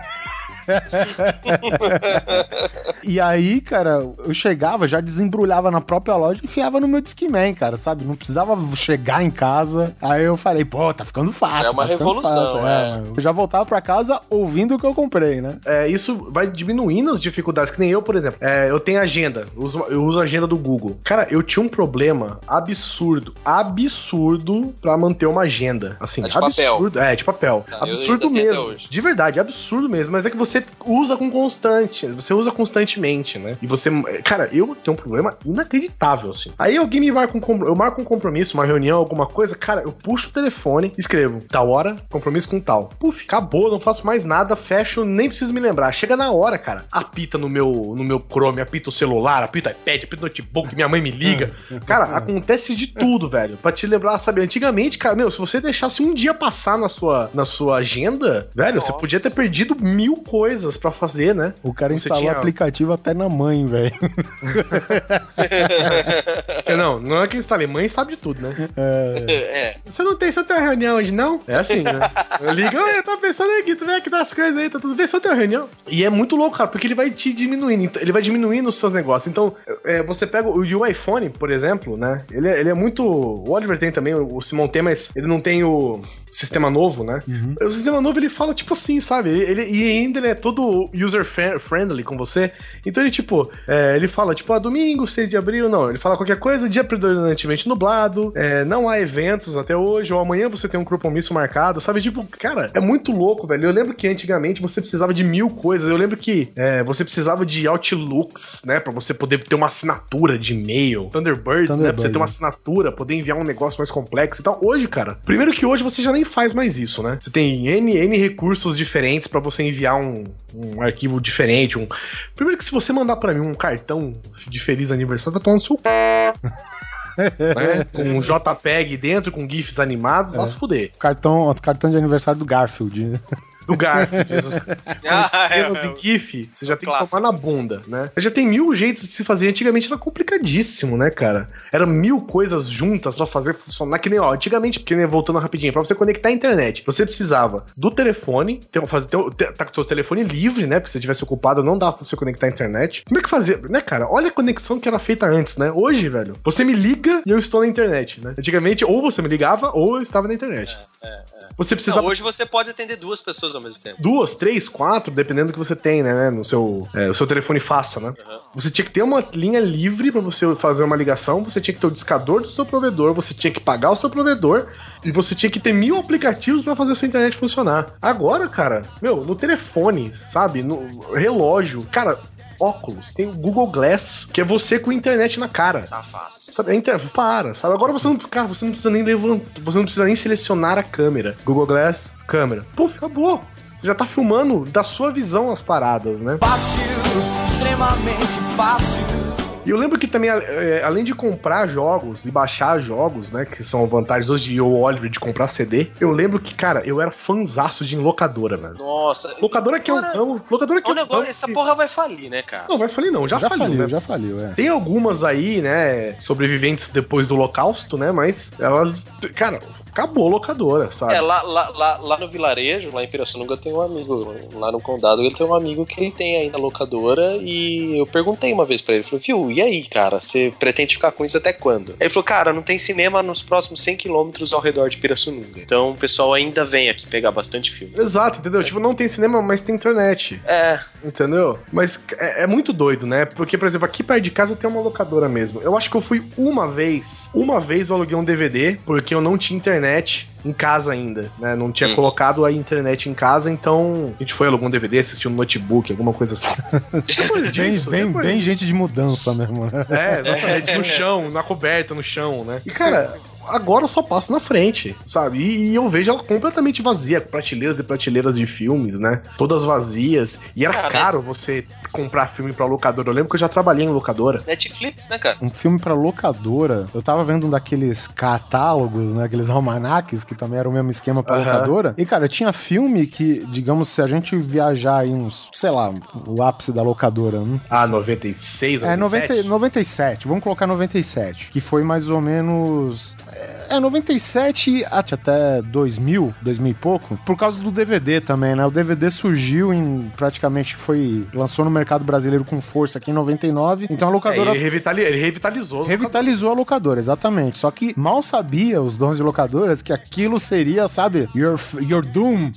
E aí, cara, eu chegava, já desembrulhava na própria loja e enfiava no meu Discman, cara, sabe? Não precisava chegar em casa. Aí eu falei, pô, tá ficando fácil. É uma tá revolução, fácil. é. é. Eu já voltava pra casa ouvindo o que eu comprei, né? É, isso vai diminuindo as dificuldades, que nem eu, por exemplo. É, eu tenho agenda, eu uso, eu uso a agenda do Google. Cara, eu tinha um problema absurdo, absurdo pra manter uma agenda. Assim, é de absurdo. Papel. É, de papel. Ah, absurdo mesmo. De verdade, absurdo mesmo. Mas é que você usa com constante, você usa constantemente, né? E você, cara, eu tenho um problema inacreditável, assim. Aí alguém me marca um, eu marco um compromisso, uma reunião, alguma coisa, cara, eu puxo o telefone, escrevo, tal hora, compromisso com tal. Puf, acabou, não faço mais nada, fecho, nem preciso me lembrar. Chega na hora, cara, apita no meu, no meu Chrome, apita o celular, apita o iPad, apita o notebook, minha mãe me liga. Cara, acontece de tudo, velho. Pra te lembrar, sabe, antigamente, cara, meu, se você deixasse um dia passar na sua, na sua agenda, velho, Nossa. Você podia ter perdido mil coisas pra fazer, né? O cara você instalou tinha... o aplicativo até na mãe, velho. Não, não é que eu instalei, mãe sabe de tudo, né? É. é. Você não tem, você tem uma reunião hoje, não? É assim, né? Eu ligo, oi, eu tava pensando aqui, tu vê aqui das coisas aí, tá tudo bem, você tem uma reunião? E é muito louco, cara, porque ele vai te diminuindo, ele vai diminuindo os seus negócios. Então, é, você pega o, o iPhone, por exemplo, né? Ele é, ele é muito... O Oliver tem também, o Simon tem, mas ele não tem o sistema novo, né? Uhum. O sistema novo, ele fala tipo assim, sabe? Ele, ele, e ainda ele é todo user-friendly com você. Então ele, tipo, é, ele fala, tipo, ah, domingo, seis de abril, não. Ele fala qualquer coisa, dia predominantemente nublado, é, não há eventos até hoje, ou amanhã você tem um compromisso marcado, sabe? Tipo, cara, é muito louco, velho. Eu lembro que antigamente você precisava de mil coisas. Eu lembro que é, você precisava de Outlooks, né? Pra você poder ter uma assinatura de e-mail. Thunderbirds, Thunderbird, né? Pra você ter uma assinatura, poder enviar um negócio mais complexo e tal. Hoje, cara, primeiro que hoje você já nem faz mais isso, né? Você tem N, N recursos diferentes pra você enviar um, um arquivo diferente. Um... Primeiro que se você mandar pra mim um cartão de feliz aniversário, vai tomar no seu c... né? Um JPEG dentro com GIFs animados, é. Vai se fuder. Cartão, cartão de aniversário do Garfield. Do Garfield. Com estrelas e GIF, você já tem que tomar na bunda, né? Já tem mil jeitos de se fazer. Antigamente era complicadíssimo, né, cara? Era mil coisas juntas pra fazer funcionar. Que nem, ó, antigamente, porque nem voltando rapidinho, pra você conectar a internet, você precisava do telefone, ter, fazer, ter, tá com o seu telefone livre, né? Porque se você tivesse ocupado, não dava pra você conectar a internet. Como é que fazia? Né, cara? Olha a conexão que era feita antes, né? Hoje, velho, você me liga e eu estou na internet, né? Antigamente, ou você me ligava, ou eu estava na internet. É, é, é. Você precisava... Não, hoje você pode atender duas pessoas ao mesmo tempo. Duas, três, quatro, dependendo do que você tem, né? No seu, é, o seu telefone faça, né? Uhum. Você tinha que ter uma linha livre pra você fazer uma ligação, você tinha que ter o discador do seu provedor, você tinha que pagar o seu provedor e você tinha que ter mil aplicativos pra fazer a sua internet funcionar. Agora, cara, meu, no telefone, sabe? No relógio, cara... óculos, tem o Google Glass, que é você com a internet na cara. Tá fácil. Sabe, inter... Para, sabe? Agora você não, cara, você não precisa nem levantar, você não precisa nem selecionar a câmera. Google Glass, câmera. Puf, acabou. Você já tá filmando da sua visão as paradas, né? Fácil, extremamente fácil. E eu lembro que também, é, além de comprar jogos e baixar jogos, né, que são vantagens hoje de eu, Oliver, de comprar C D, eu lembro que, cara, eu era fãzaço de locadora, velho. Nossa. Locadora que é um ramo... Locadora que é um negócio, essa que... porra vai falir, né, cara? Não, vai falir não, já, já faliu, faliu, né? Já faliu, é. Tem algumas aí, né, sobreviventes depois do Holocausto, né, mas elas... Cara... Acabou a locadora, sabe? É, lá, lá, lá, lá no vilarejo, lá em Pirassununga, eu tenho um amigo, lá no condado, ele tem um amigo que ele tem ainda locadora e eu perguntei uma vez pra ele, falei, viu, e aí, cara, você pretende ficar com isso até quando? Ele falou, cara, não tem cinema nos próximos cem quilômetros ao redor de Pirassununga, então o pessoal ainda vem aqui pegar bastante filme. Exato, entendeu? É. Tipo, não tem cinema, mas tem internet. É. Entendeu? Mas é, é muito doido, né? Porque, por exemplo, aqui perto de casa tem uma locadora mesmo. Eu acho que eu fui uma vez, uma vez eu aluguei um D V D, porque eu não tinha internet. em casa ainda, né? Não tinha Hum. colocado a internet em casa, então a gente foi alugou um D V D, assistiu no notebook, alguma coisa assim. Depois Bem, disso, bem, depois- bem gente de mudança mesmo, né? É, exatamente, no chão, na coberta, no chão, né? E, cara, agora eu só passo na frente, sabe? E, e eu vejo ela completamente vazia, prateleiras e prateleiras de filmes, né? Todas vazias. E era Cara, caro você comprar filme pra locadora. Eu lembro que eu já trabalhei em locadora. Netflix, né, cara? Um filme pra locadora, eu tava vendo um daqueles catálogos, né? Aqueles almanaques, que também era o mesmo esquema pra Aham. locadora. E, cara, tinha filme que, digamos, se a gente viajar aí uns, sei lá, o ápice da locadora, né? Ah, noventa e seis, É, noventa e sete? noventa, noventa e sete, vamos colocar noventa e sete, que foi mais ou menos... É, noventa e sete até dois mil, dois mil e pouco, por causa do D V D também, né? O D V D surgiu em, praticamente, foi, lançou no mercado brasileiro com força aqui em noventa e nove, então a É, locadora... ele, revitali- ele revitalizou. Revitalizou a locadora, exatamente. Só que mal sabia os donos de locadoras que aquilo seria, sabe, your, your doom.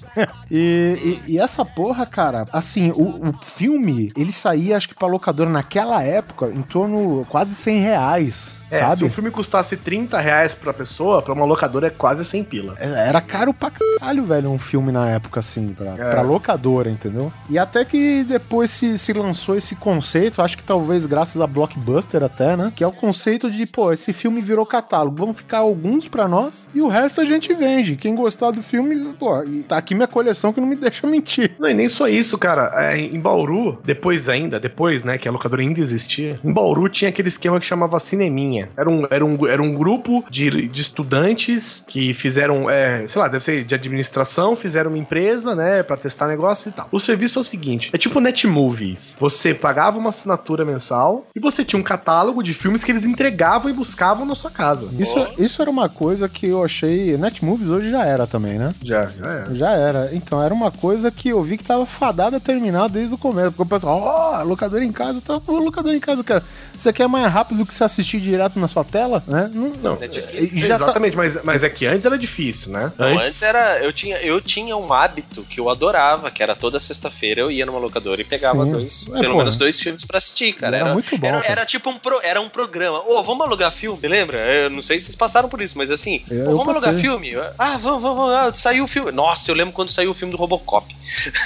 e, e, e essa porra, cara, assim, o, o filme, ele saía, acho que pra locadora naquela época, em torno quase cem reais, É, se sabe? um filme custasse trinta reais pra pessoa, pra uma locadora é quase cem pila. Era caro pra caralho, velho, um filme na época, assim, pra, É. pra locadora, entendeu? E até que depois se, se lançou esse conceito, acho que talvez graças a Blockbuster até, né? Que é o conceito de, pô, esse filme virou catálogo, vão ficar alguns pra nós e o resto a gente vende. Quem gostar do filme, pô, e tá aqui minha coleção que não me deixa mentir. Não, e nem só isso, cara. É, em Bauru, depois ainda, depois, né, que a locadora ainda existia, em Bauru tinha aquele esquema que chamava Cineminha. Era um, era um, era um grupo de, de estudantes que fizeram, é, sei lá, deve ser de administração, fizeram uma empresa, né, pra testar negócio e tal. O serviço é o seguinte, é tipo Netmovies. Você pagava uma assinatura mensal e você tinha um catálogo de filmes que eles entregavam e buscavam na sua casa. Isso, isso era uma coisa que eu achei... Netmovies hoje já era também, né? Já, já é. Já era. Então, era uma coisa que eu vi que tava fadada a terminar desde o começo. Porque o pessoal, ó, oh, locadora em casa, tá, pô, locadora em casa, cara. Você quer mais rápido do que você assistir direto na sua tela, né? Não, Não, e já tá- exatamente, mas, mas é que antes era difícil, né? Não, antes era. Eu tinha, eu tinha um hábito que eu adorava, que era toda sexta-feira eu ia numa locadora e pegava Sim. dois, É, pelo pô. menos dois filmes pra assistir, cara. Era muito bom, Era, cara. era tipo um, pro, era um programa. Ô, vamos alugar filme, lembra? Eu não sei se vocês passaram por isso, mas assim, Eu- pô, eu vamos alugar passei. filme? Ah, vamos, vamos, vamos. Ah, saiu o filme. Nossa, eu lembro quando saiu o filme do Robocop.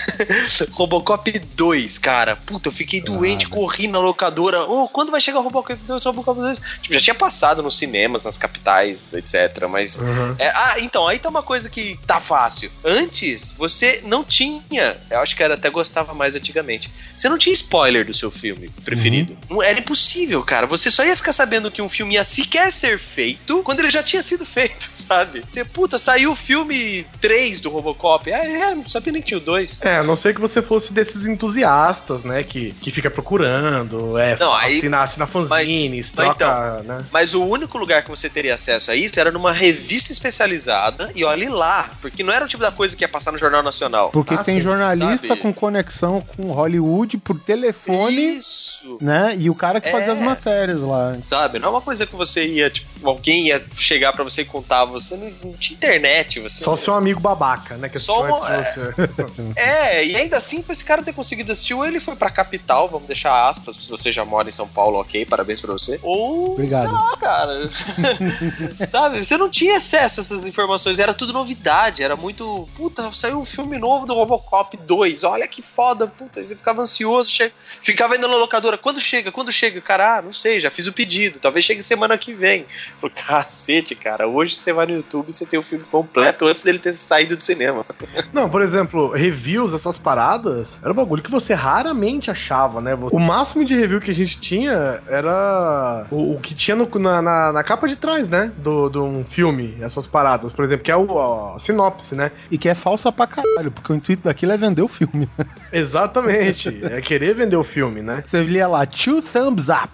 Robocop dois, cara. Puta, eu fiquei doente, Ah, corri na locadora. Ô, quando vai chegar o Robocop dois? Robocop dois? Tipo, já tinha passado nos cinemas, nas capitais, etcétera. Mas. Uhum. É, ah, então, aí tá uma coisa que tá fácil. Antes, você não tinha. Eu acho que era até gostava mais antigamente. Você não tinha spoiler do seu filme preferido. Não era impossível, cara. Você só ia ficar sabendo que um filme ia sequer ser feito quando ele já tinha sido feito, sabe? Você, puta, saiu o filme três do Robocop. Ah, é, não sabia nem que tinha o dois. É, a não ser que você fosse desses entusiastas, né? Que, que fica procurando, é, Não, aí- assina, assina fanzines, mas- troca, né? Mas o único lugar que você teria acesso a isso era numa revista especializada. E olhe lá, porque não era o tipo da coisa que ia passar no Jornal Nacional. Porque Ah, tem sim, jornalista sabe? com conexão com Hollywood por telefone, Isso. né? E o cara que fazia É. as matérias lá. Sabe? Não é uma coisa que você ia, tipo, alguém ia chegar pra você e contar. Você não, não tinha internet. Você Só seu amigo babaca, né? Que Só assistiu uma- antes de você. É, e ainda assim, pra esse cara ter conseguido assistir, ou ele foi pra capital, vamos deixar aspas, se você já mora em São Paulo, ok, parabéns pra você. Ou, Obrigado. sei lá, cara. Sabe? Você não tinha acesso a essas informações, era tudo novidade, era muito. Puta, saiu um filme novo do Robocop dois, olha que foda, puta. Aí você ficava ansioso, che... ficava indo na locadora, quando chega, quando chega? Cara, ah, não sei, já fiz o pedido, talvez chegue semana que vem. Falei, cacete, cara, hoje você vai no YouTube e você tem o filme completo antes dele ter saído do cinema. Não, por exemplo, reviews, essas paradas, era um bagulho que você raramente achava, né? O máximo de review que a gente tinha era o, o que tinha no- na, na, na capa de trás, né? Do, de um filme, essas paradas, por exemplo, que é o, a sinopse, né? E que é falsa pra caralho, porque o intuito daquilo é vender o filme. Exatamente. É querer vender o filme, né? Você lia lá, two thumbs up.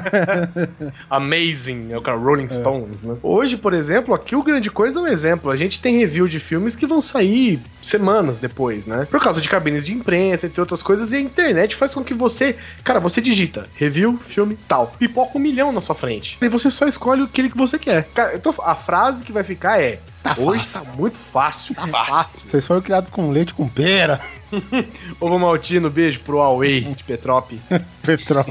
Amazing, é o cara Rolling Stones, né? Hoje, por exemplo, aqui o Grande Coisa é um exemplo. A gente tem review de filmes que vão sair semanas depois, né? Por causa de cabines de imprensa, entre outras coisas, e a internet faz com que você, cara, você digita review, filme, tal. Pipoca um milhão na sua frente. E você só escolhe aquele que você quer. Cara, então a frase que vai ficar é: Tá hoje fácil. tá muito fácil. Tá fácil. Vocês foram criados com leite com pera. Ovo Maltino, beijo pro Huawei de Petrop. Petrop.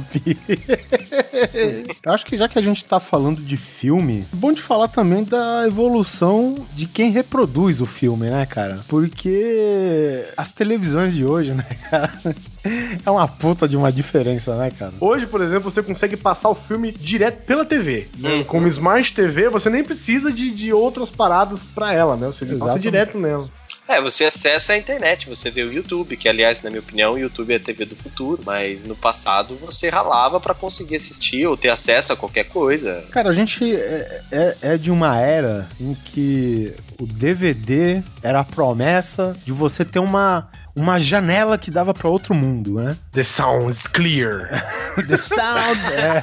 Eu acho que já que a gente tá falando de filme, é bom de falar também da evolução de quem reproduz o filme, né, cara? Porque as televisões de hoje, né, cara, é uma puta de uma diferença, né, cara? Hoje, por exemplo, você consegue passar o filme direto pela T V. Uhum. Com uma Smart T V, você nem precisa de, de outras paradas pra ela, né? Você Exatamente. Passa direto nela. É, você acessa a internet, você vê o YouTube, que aliás, na minha opinião, o YouTube é a T V do futuro, mas no passado você ralava pra conseguir assistir ou ter acesso a qualquer coisa. Cara, a gente é, é, é de uma era em que o D V D era a promessa de você ter uma, uma janela que dava pra outro mundo, né? The sound is clear. The sound...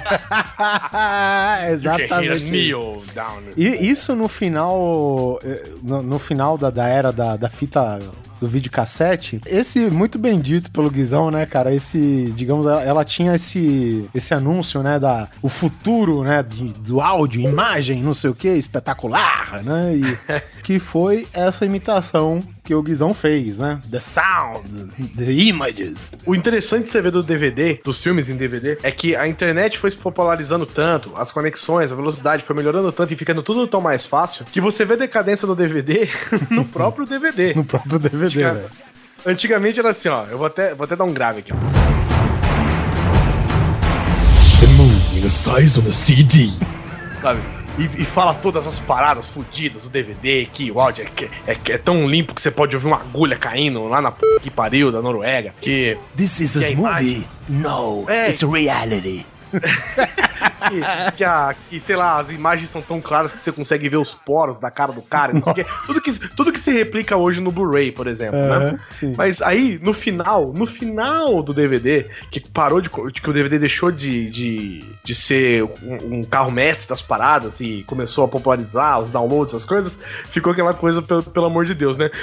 é. Exatamente isso. E isso no final, no, no final da, da era da, da fita... do videocassete, esse muito bem dito pelo Guizão, né, cara, esse, digamos, ela, ela tinha esse, esse anúncio, né, da, o futuro, né, de, do áudio, imagem, não sei o que, espetacular, né, e que foi essa imitação que o Guizão fez, né, the sound, the images. O interessante de você ver do D V D, dos filmes em D V D, é que a internet foi se popularizando tanto, as conexões, a velocidade foi melhorando tanto e ficando tudo tão mais fácil, que você vê a decadência do D V D no próprio D V D. No próprio D V D. Antiga... Antigamente era assim, ó. Eu vou até, vou até dar um grave aqui, ó. The moon in the size of a C D. Sabe? E, e fala todas as paradas fudidas do D V D, que o áudio é, é, é tão limpo que você pode ouvir uma agulha caindo lá na p que pariu da Noruega. Que. This is a movie? No, é. It's reality. que, que, a, que, sei lá, as imagens são tão claras que você consegue ver os poros da cara do cara. Não sei que, tudo, que, tudo que se replica hoje no Blu-ray, por exemplo, uhum, né? Sim. Mas aí, no final, no final do D V D, que parou de. que o D V D deixou de, de, de ser um, um carro-mestre das paradas e começou a popularizar os downloads, essas coisas, ficou aquela coisa, pelo, pelo amor de Deus, né?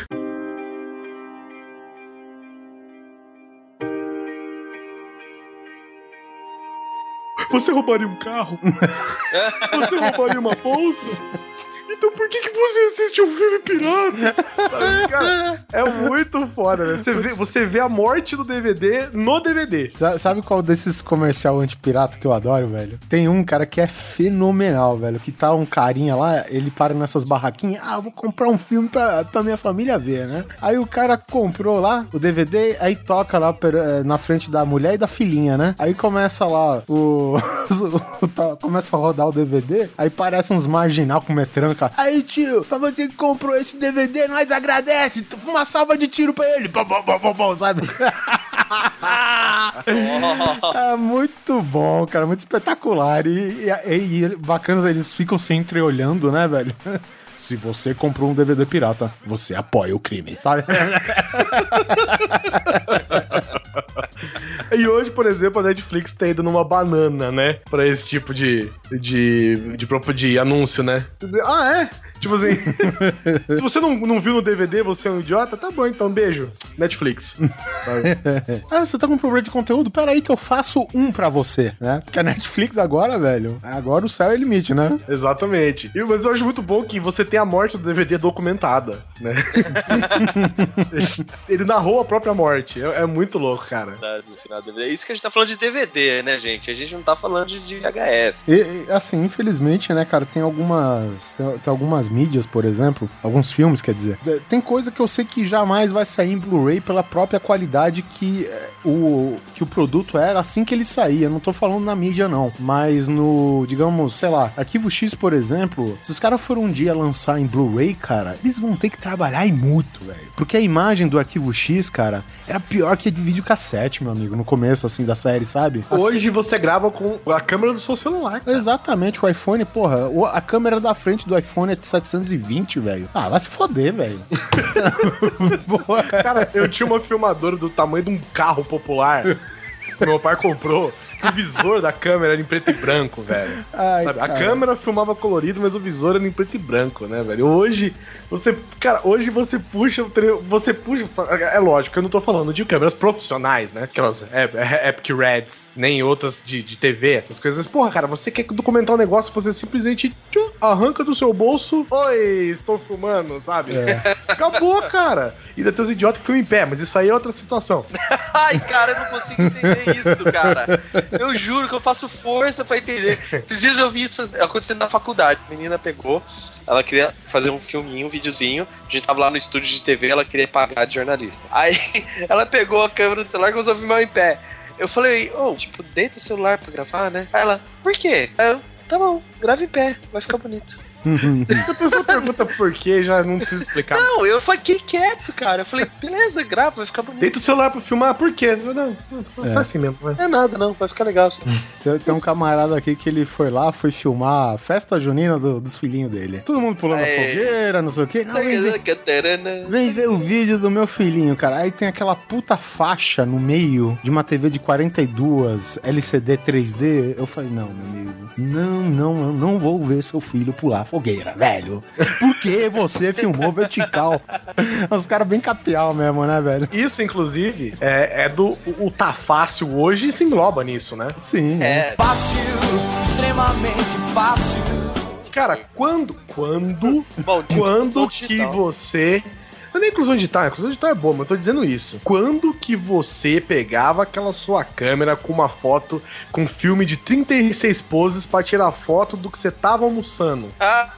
Você roubaria um carro? Você roubaria uma bolsa? Então por que, que você assiste um filme pirata? Sabe, cara, é muito foda, né? Você vê, você vê a morte do D V D no D V D. Sabe qual desses comercial anti-pirata que eu adoro, velho? Tem um, cara, que é fenomenal, velho. Que tá um carinha lá, ele para nessas barraquinhas. Ah, eu vou comprar um filme pra, pra minha família ver, né? Aí o cara comprou lá o D V D, aí toca lá na frente da mulher e da filhinha, né? Aí começa lá o... começa a rodar o D V D, aí parece uns marginal com metranca. Aí, tio, pra você que comprou esse D V D, nós agradece. Uma salva de tiro pra ele. Bom, bom, bom, bom, bom, sabe? É muito bom, cara. Muito espetacular. E, e, e bacanas, eles ficam se entreolhando, né, velho? Se você comprou um D V D pirata, você apoia o crime, sabe? E hoje, por exemplo, a Netflix tá indo numa banana, né? Pra esse tipo de, de, de, de, de anúncio, né? Ah, é? Tipo assim, se você não, não viu no D V D, você é um idiota, tá bom, então beijo. Netflix. Ah, você tá com um problema de conteúdo? Pera aí que eu faço um pra você, né? Porque a Netflix agora, velho, agora o céu é limite, né? Exatamente. E, mas eu acho muito bom que você tem a morte do D V D documentada, né? ele, ele narrou a própria morte. É, é muito louco, cara. No final do D V D. É isso que a gente tá falando de D V D, né, gente? A gente não tá falando de, de V H S. E, e, assim, infelizmente, né, cara, tem algumas... Tem, tem algumas mídias, por exemplo, alguns filmes, quer dizer, tem coisa que eu sei que jamais vai sair em Blu-ray pela própria qualidade que o, que o produto era assim que ele saía. Não tô falando na mídia, não, mas no, digamos, sei lá, Arquivo X, por exemplo, se os caras forem um dia lançar em Blu-ray, cara, eles vão ter que trabalhar e muito, velho. Porque a imagem do Arquivo X, cara, era pior que a de videocassete, meu amigo, no começo, assim, da série, sabe? Hoje você grava com a câmera do seu celular, cara. Exatamente, o iPhone, porra, a câmera da frente do iPhone é setecentos e vinte, velho. Ah, vai se foder, velho. Cara, eu tinha uma filmadora do tamanho de um carro popular que meu pai comprou. Que o visor da câmera era em preto e branco, velho. Ai, sabe? A câmera filmava colorido, mas o visor era em preto e branco, né, velho? Hoje, você... Cara, hoje você puxa... Você puxa... É lógico, eu não tô falando de câmeras profissionais, né? Aquelas Epic Reds, nem outras de, de T V, essas coisas. Mas, porra, cara, você quer documentar um negócio, você simplesmente arranca do seu bolso, oi, estou filmando, sabe? É. Acabou, cara. E ainda tem os idiotas que filmam em pé, mas isso aí é outra situação. Ai, cara, eu não consigo entender isso, cara. Eu juro que eu faço força pra entender. Esses dias eu vi isso acontecendo na faculdade. A menina pegou, ela queria fazer um filminho, um videozinho. A gente tava lá no estúdio de T V, ela queria pagar de jornalista. Aí ela pegou a câmera do celular e começou a filmar em pé. Eu falei, ô, oh, tipo, deita o celular pra gravar, né? Aí ela, por quê? Aí eu, tá bom, grava em pé, vai ficar bonito. A pessoa pergunta por quê, já não precisa explicar. Não, eu fiquei quieto, cara. Eu falei, beleza, grava, vai ficar bonito. Deita o celular pra filmar, por quê? Não, não, não é assim mesmo. Vai. É nada, não, vai ficar legal. Assim. Tem, tem um camarada aqui que ele foi lá, foi filmar a festa junina do, dos filhinhos dele. Todo mundo pulando a fogueira, não sei o quê. Não, vem, ver, vem ver o vídeo do meu filhinho, cara. Aí tem aquela puta faixa no meio de uma T V de quarenta e dois L C D três D. Eu falei, não, meu amigo, não, não, eu não vou ver seu filho pular a fogueira, velho. Por que você filmou vertical? Os caras bem capial mesmo, né, velho? Isso, inclusive, é, é do... O, o tá fácil hoje se engloba nisso, né? Sim. É. Fácil, extremamente fácil. Cara, quando... Quando... Bom, quando que você... Não é nem inclusão digital, a inclusão digital é boa, mas eu tô dizendo isso. Quando que você pegava aquela sua câmera com uma foto, com um filme de trinta e seis poses pra tirar foto do que você tava almoçando?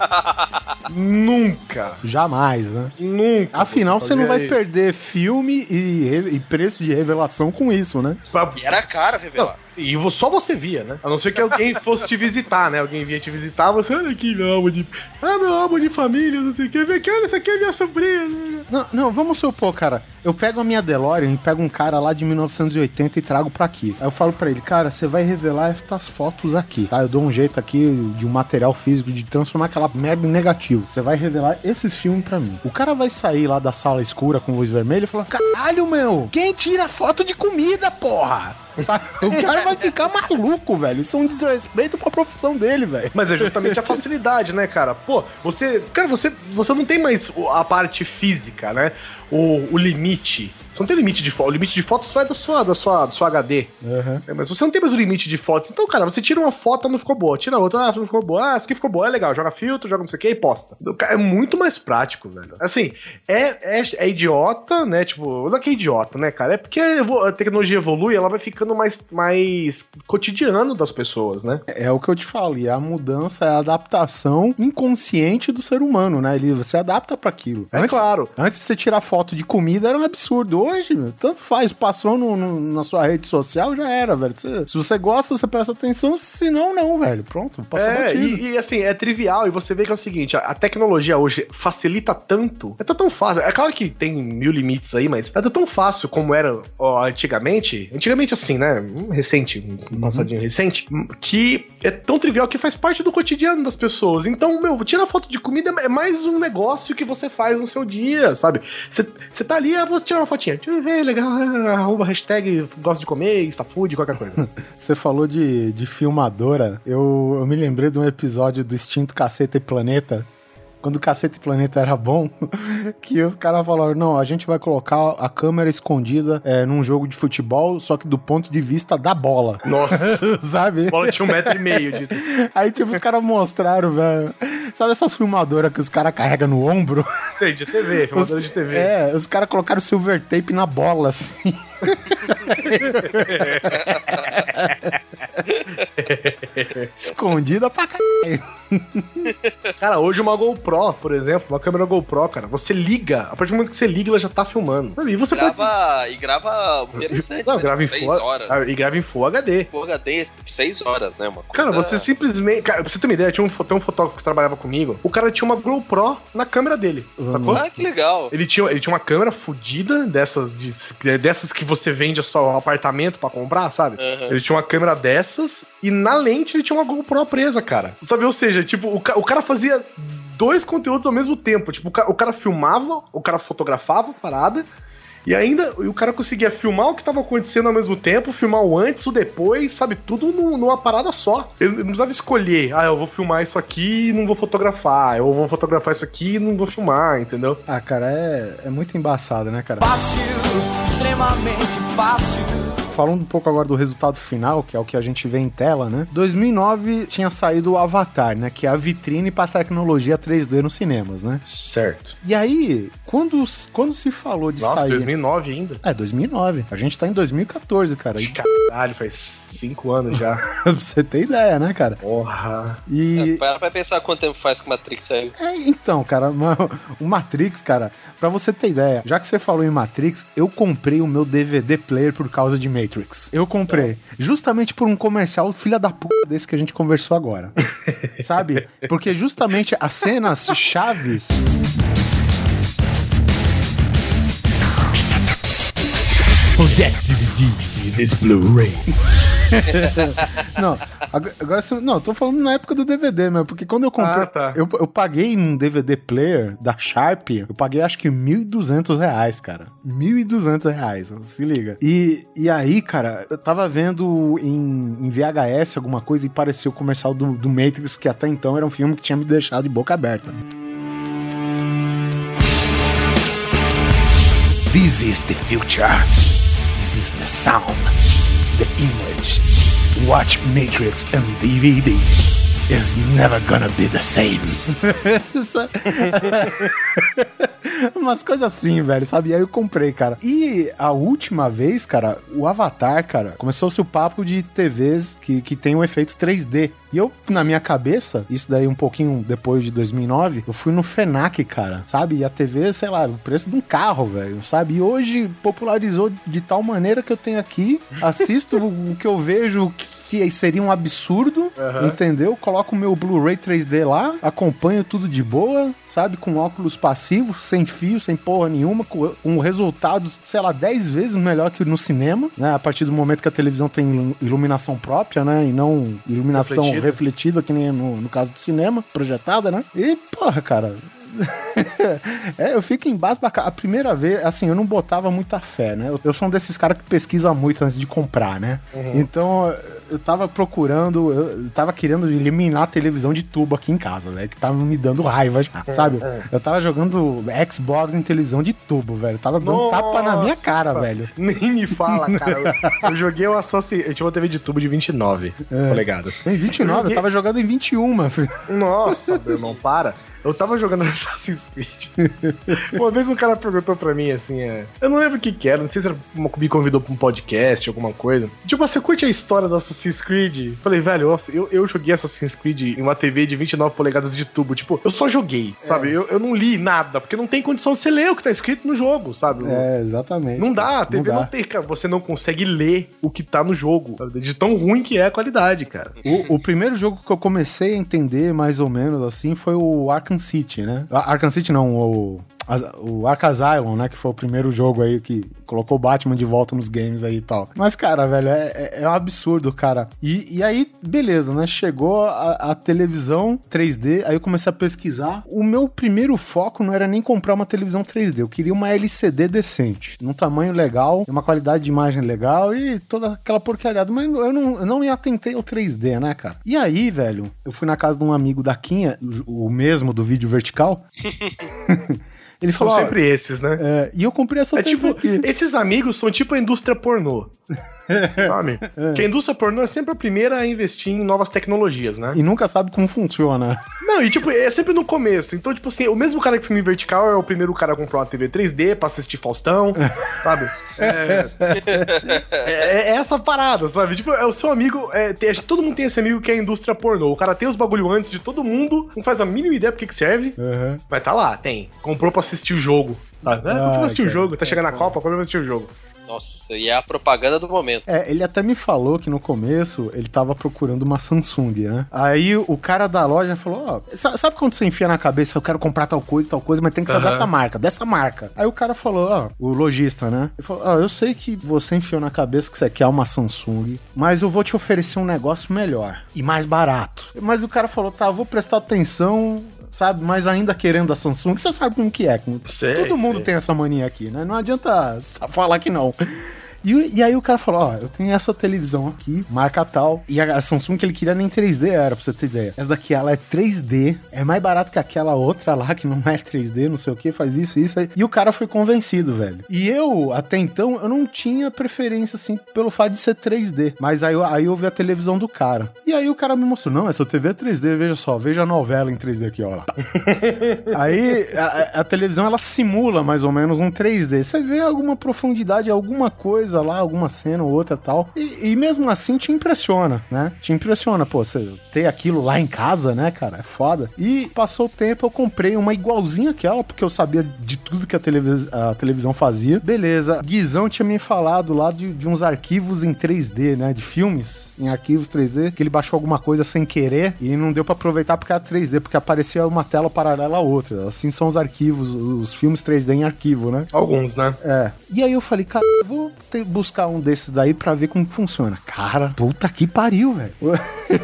Nunca. Jamais, né? Nunca. Afinal, você, você não vai isso. perder filme e, e preço de revelação com isso, né? E era caro revelar. Não. E só você via, né? A não ser que alguém fosse te visitar, né? Alguém vinha te visitar, você, olha aqui, meu álbum de... Ah, meu álbum de família, não sei o que. Vem aqui, olha, essa aqui é minha sobrinha. Não, não, vamos supor, cara. Eu pego a minha DeLorean e pego um cara lá de mil novecentos e oitenta e trago pra aqui. Aí eu falo pra ele, cara, você vai revelar estas fotos aqui, tá? Eu dou um jeito aqui de um material físico de transformar aquela merda em negativo. Você vai revelar esses filmes pra mim. O cara vai sair lá da sala escura com luz vermelha e falar, caralho, meu, quem tira foto de comida, porra? Sabe? O cara vai ficar maluco, velho. Isso é um desrespeito pra profissão dele, velho. Mas é justamente a facilidade, né, cara? Pô, você... Cara, você, você não tem mais a parte física, né? O, o limite. Você não tem limite de foto. O limite de fotos só é da sua, da sua, do seu H D. Uhum. É, mas você não tem mais o limite de fotos. Então, cara, você tira uma foto, não ficou boa. Tira outra, ah, não ficou boa. Ah, essa aqui ficou boa, é legal. Joga filtro, joga não sei o que e posta. É muito mais prático, velho. Assim, é, é, é idiota, né? Tipo, não é que é idiota, né, cara? É porque a tecnologia evolui, ela vai ficando mais, mais cotidiano das pessoas, né? É, é o que eu te falo. E a mudança é a adaptação inconsciente do ser humano, né? Ele, você adapta pra aquilo. É antes, claro. Antes de você tirar foto de comida era um absurdo. Hoje, meu, tanto faz, passou no, no, na sua rede social, já era, velho. Você, se você gosta, você presta atenção, se não, não, velho. Pronto, passou é, e, e assim, é trivial, e você vê que é o seguinte, a, a tecnologia hoje facilita tanto, é tão fácil, é claro que tem mil limites aí, mas é tão fácil como era ó, antigamente, antigamente assim, né, recente, um uhum. passadinho recente, que é tão trivial que faz parte do cotidiano das pessoas. Então, meu, tirar foto de comida é mais um negócio que você faz no seu dia, sabe? Você tá ali, ah, vou tirar uma fotinha. Deixa eu ver, legal, arroba, hashtag, gosto de comer, instafood, qualquer coisa. Você falou de, de filmadora, eu, eu me lembrei de um episódio do extinto Caceta e Planeta, quando o Caceta e Planeta era bom, que os caras falaram, não, a gente vai colocar a câmera escondida é, num jogo de futebol, só que do ponto de vista da bola. Nossa. Sabe? A bola tinha um metro e meio. De... Aí, tipo, os caras mostraram, velho, sabe essas filmadoras que os caras carregam no ombro? Sei, de T V, filmadora os, de T V. É, os caras colocaram silver tape na bola, assim. Escondida pra caralho. Cara, hoje uma GoPro, por exemplo, uma câmera GoPro, cara, você liga, a partir do momento que você liga, ela já tá filmando. Sabe? E você grava, pode... E grava interessante, Não, né? grava tipo, em Full horas. E grava em Full H D. Full H D, tipo, seis horas, né? Uma coisa... Cara, você simplesmente... Cara, pra você ter uma ideia, tinha um, tem um fotógrafo que trabalhava comigo, o cara tinha uma GoPro na câmera dele, uhum. sacou? Ah, que legal. Ele tinha, ele tinha uma câmera fodida, dessas, de, dessas que você vende só um apartamento pra comprar, sabe? Uhum. Ele tinha uma câmera dessas e na lente ele tinha uma GoPro presa, cara. Sabe? Ou seja, tipo, o, o cara fazia dois conteúdos ao mesmo tempo. Tipo, o cara, o cara filmava, o cara fotografava a parada e ainda o cara conseguia filmar o que tava acontecendo ao mesmo tempo, filmar o antes, o depois, sabe? Tudo numa parada só. Ele não precisava escolher, ah, eu vou filmar isso aqui e não vou fotografar, eu vou fotografar isso aqui e não vou filmar, entendeu? Ah, cara, é, é muito embaçado, né, cara? Fácil, extremamente fácil. falando um pouco agora do resultado final, que é o que a gente vê em tela, né? dois mil e nove tinha saído o Avatar, né? Que é a vitrine pra tecnologia três D nos cinemas, né? Certo. E aí, quando, quando se falou de Nossa, sair... dois mil e nove ainda? É, dois mil e nove. A gente tá em dois mil e quatorze, cara. E... Caralho, faz cinco anos já. Pra você ter ideia, né, cara? Porra. E... É, para pra pensar quanto tempo faz que o Matrix saiu. É, então, cara, o Matrix, cara, pra você ter ideia, já que você falou em Matrix, eu comprei o meu D V D player por causa de Matrix. Eu comprei. Justamente por um comercial filha da puta desse que a gente conversou agora. Sabe? Porque justamente as cenas chaves... For that D V D, this is Blu-ray. Não, agora, agora não, eu tô falando na época do D V D, meu, porque quando eu comprei, ah, tá. eu, eu paguei num D V D player da Sharp, eu paguei acho que mil e duzentos reais, cara. mil e duzentos reais, se liga. E, e aí, cara, eu tava vendo em, em V H S alguma coisa e parecia o comercial do, do Matrix, que até então era um filme que tinha me deixado de boca aberta. This is the future. This is the sound, the image. Watch Matrix and D V D. It's never gonna be the same. Umas coisas assim, velho, sabe? E aí eu comprei, cara. E a última vez, cara, o Avatar, cara, começou-se o papo de T Vs que, que tem um efeito três D. E eu, na minha cabeça, isso daí um pouquinho depois de dois mil e nove, eu fui no FENAC, cara, sabe? E a T V, sei lá, o preço de um carro, velho, sabe? E hoje popularizou de tal maneira que eu tenho aqui, assisto o que eu vejo que seria um absurdo, uhum. Entendeu? Coloco o meu Blu-ray três D lá, acompanho tudo de boa, sabe? Com óculos passivos, sem fio, sem porra nenhuma, com, com resultados, sei lá, dez vezes melhor que no cinema, né? A partir do momento que a televisão tem iluminação própria, né? E não iluminação refletida, refletida que nem no, no caso do cinema, projetada, né? E, porra, cara... é, eu fico embasbacado. A primeira vez, assim, eu não botava muita fé, né? Eu, eu sou um desses caras que pesquisa muito antes de comprar, né? Uhum. Então, eu tava procurando, eu tava querendo eliminar a televisão de tubo aqui em casa, velho, que tava me dando raiva já, uhum. Sabe? Eu tava jogando Xbox em televisão de tubo, velho. Eu tava dando Nossa, tapa na minha cara, velho. Nem me fala, cara. Eu, eu joguei o Assassin's... Eu tinha uma T V de tubo de vinte e nove é. polegadas. Em vinte e nove? Eu, joguei... eu tava jogando em vinte e um, filho. Nossa, meu irmão, para. Eu tava jogando Assassin's Creed. Uma vez um cara perguntou pra mim assim, é... eu não lembro o que que era, não sei se me convidou pra um podcast, alguma coisa. Tipo, você curte a história do Assassin's Creed? Falei, velho, eu, eu joguei Assassin's Creed em uma T V de vinte e nove polegadas de tubo. Tipo, eu só joguei, é. sabe? Eu, eu não li nada, porque não tem condição de você ler o que tá escrito no jogo, sabe? É, exatamente. Não dá, a T V não, não tem, cara. Você não consegue ler o que tá no jogo, sabe? De tão ruim que é a qualidade, cara. O, o primeiro jogo que eu comecei a entender, mais ou menos assim, foi o Arkham City, né? Arkham City não, o... o Arkham Asylum, né, que foi o primeiro jogo aí que colocou o Batman de volta nos games aí e tal. Mas, cara, velho, é, é, é um absurdo, cara. E, e aí, beleza, né, chegou a, a televisão três D, aí eu comecei a pesquisar. O meu primeiro foco não era nem comprar uma televisão três D, eu queria uma L C D decente, num tamanho legal, uma qualidade de imagem legal e toda aquela porcariada, mas eu não, eu não me atentei ao três D, né, cara? E aí, velho, eu fui na casa de um amigo da Quinha, o, o mesmo do vídeo vertical. Ele falou, são sempre ó, esses, né? É, e eu comprei essa é T V tipo, aqui. Esses amigos são tipo a indústria pornô. Sabe? É. Porque a indústria pornô é sempre a primeira a investir em novas tecnologias, né? E nunca sabe como funciona. Não, e tipo, é sempre no começo. Então, tipo assim, o mesmo cara que filme vertical é o primeiro cara a comprar uma T V três D pra assistir Faustão, sabe? É, é, é essa parada, sabe? Tipo, é o seu amigo. É, tem, todo mundo tem esse amigo que é a indústria pornô. O cara tem os bagulho antes de todo mundo, não faz a mínima ideia pro que que serve. Uhum. Mas tá lá, tem. Comprou pra assistir o jogo. Sabe? Ah, ah, pra assistir cara, o jogo, tá chegando é, na Copa, comprou pra assistir o jogo. Nossa, e é a propaganda do momento. É, ele até me falou que no começo ele tava procurando uma Samsung, né? Aí o cara da loja falou, ó, oh, sabe quando você enfia na cabeça, eu quero comprar tal coisa, tal coisa, mas tem que ser uhum. dessa marca, dessa marca. Aí o cara falou, ó, oh, o lojista, né? Ele falou, ó, oh, eu sei que você enfiou na cabeça que você quer uma Samsung, mas eu vou te oferecer um negócio melhor e mais barato. Mas o cara falou, tá, eu vou prestar atenção... sabe, mas ainda querendo a Samsung, você sabe como que é. Sei, todo mundo sei. tem essa mania aqui, né? Não adianta falar que não. E, e aí o cara falou, ó, eu tenho essa televisão aqui, marca tal, e a, a Samsung que ele queria nem três D era, pra você ter ideia. Essa daqui, ela é três D, é mais barato que aquela outra lá, que não é três D, não sei o que, faz isso, isso aí. E o cara foi convencido, velho. E eu, até então, eu não tinha preferência, assim, pelo fato de ser três D. Mas aí, aí eu vi a televisão do cara. E aí o cara me mostrou, não, essa T V é três D, veja só, veja a novela em três D aqui, ó lá. Aí a, a televisão, ela simula mais ou menos um três D. Você vê alguma profundidade, alguma coisa lá, alguma cena ou outra e tal. E, e mesmo assim te impressiona, né? Te impressiona, pô, você ter aquilo lá em casa, né, cara? É foda. E passou o tempo, eu comprei uma igualzinha àquela, porque eu sabia de tudo que a, televis- a televisão fazia. Beleza. Guizão tinha me falado lá de, de uns arquivos em três D, né? De filmes em arquivos três D, que ele baixou alguma coisa sem querer e não deu pra aproveitar porque era três D, porque aparecia uma tela paralela a outra. Assim são os arquivos, os filmes três D em arquivo, né? Alguns, né? É. E aí eu falei, cara, eu vou ter, buscar um desses daí pra ver como funciona. Cara, puta que pariu, velho.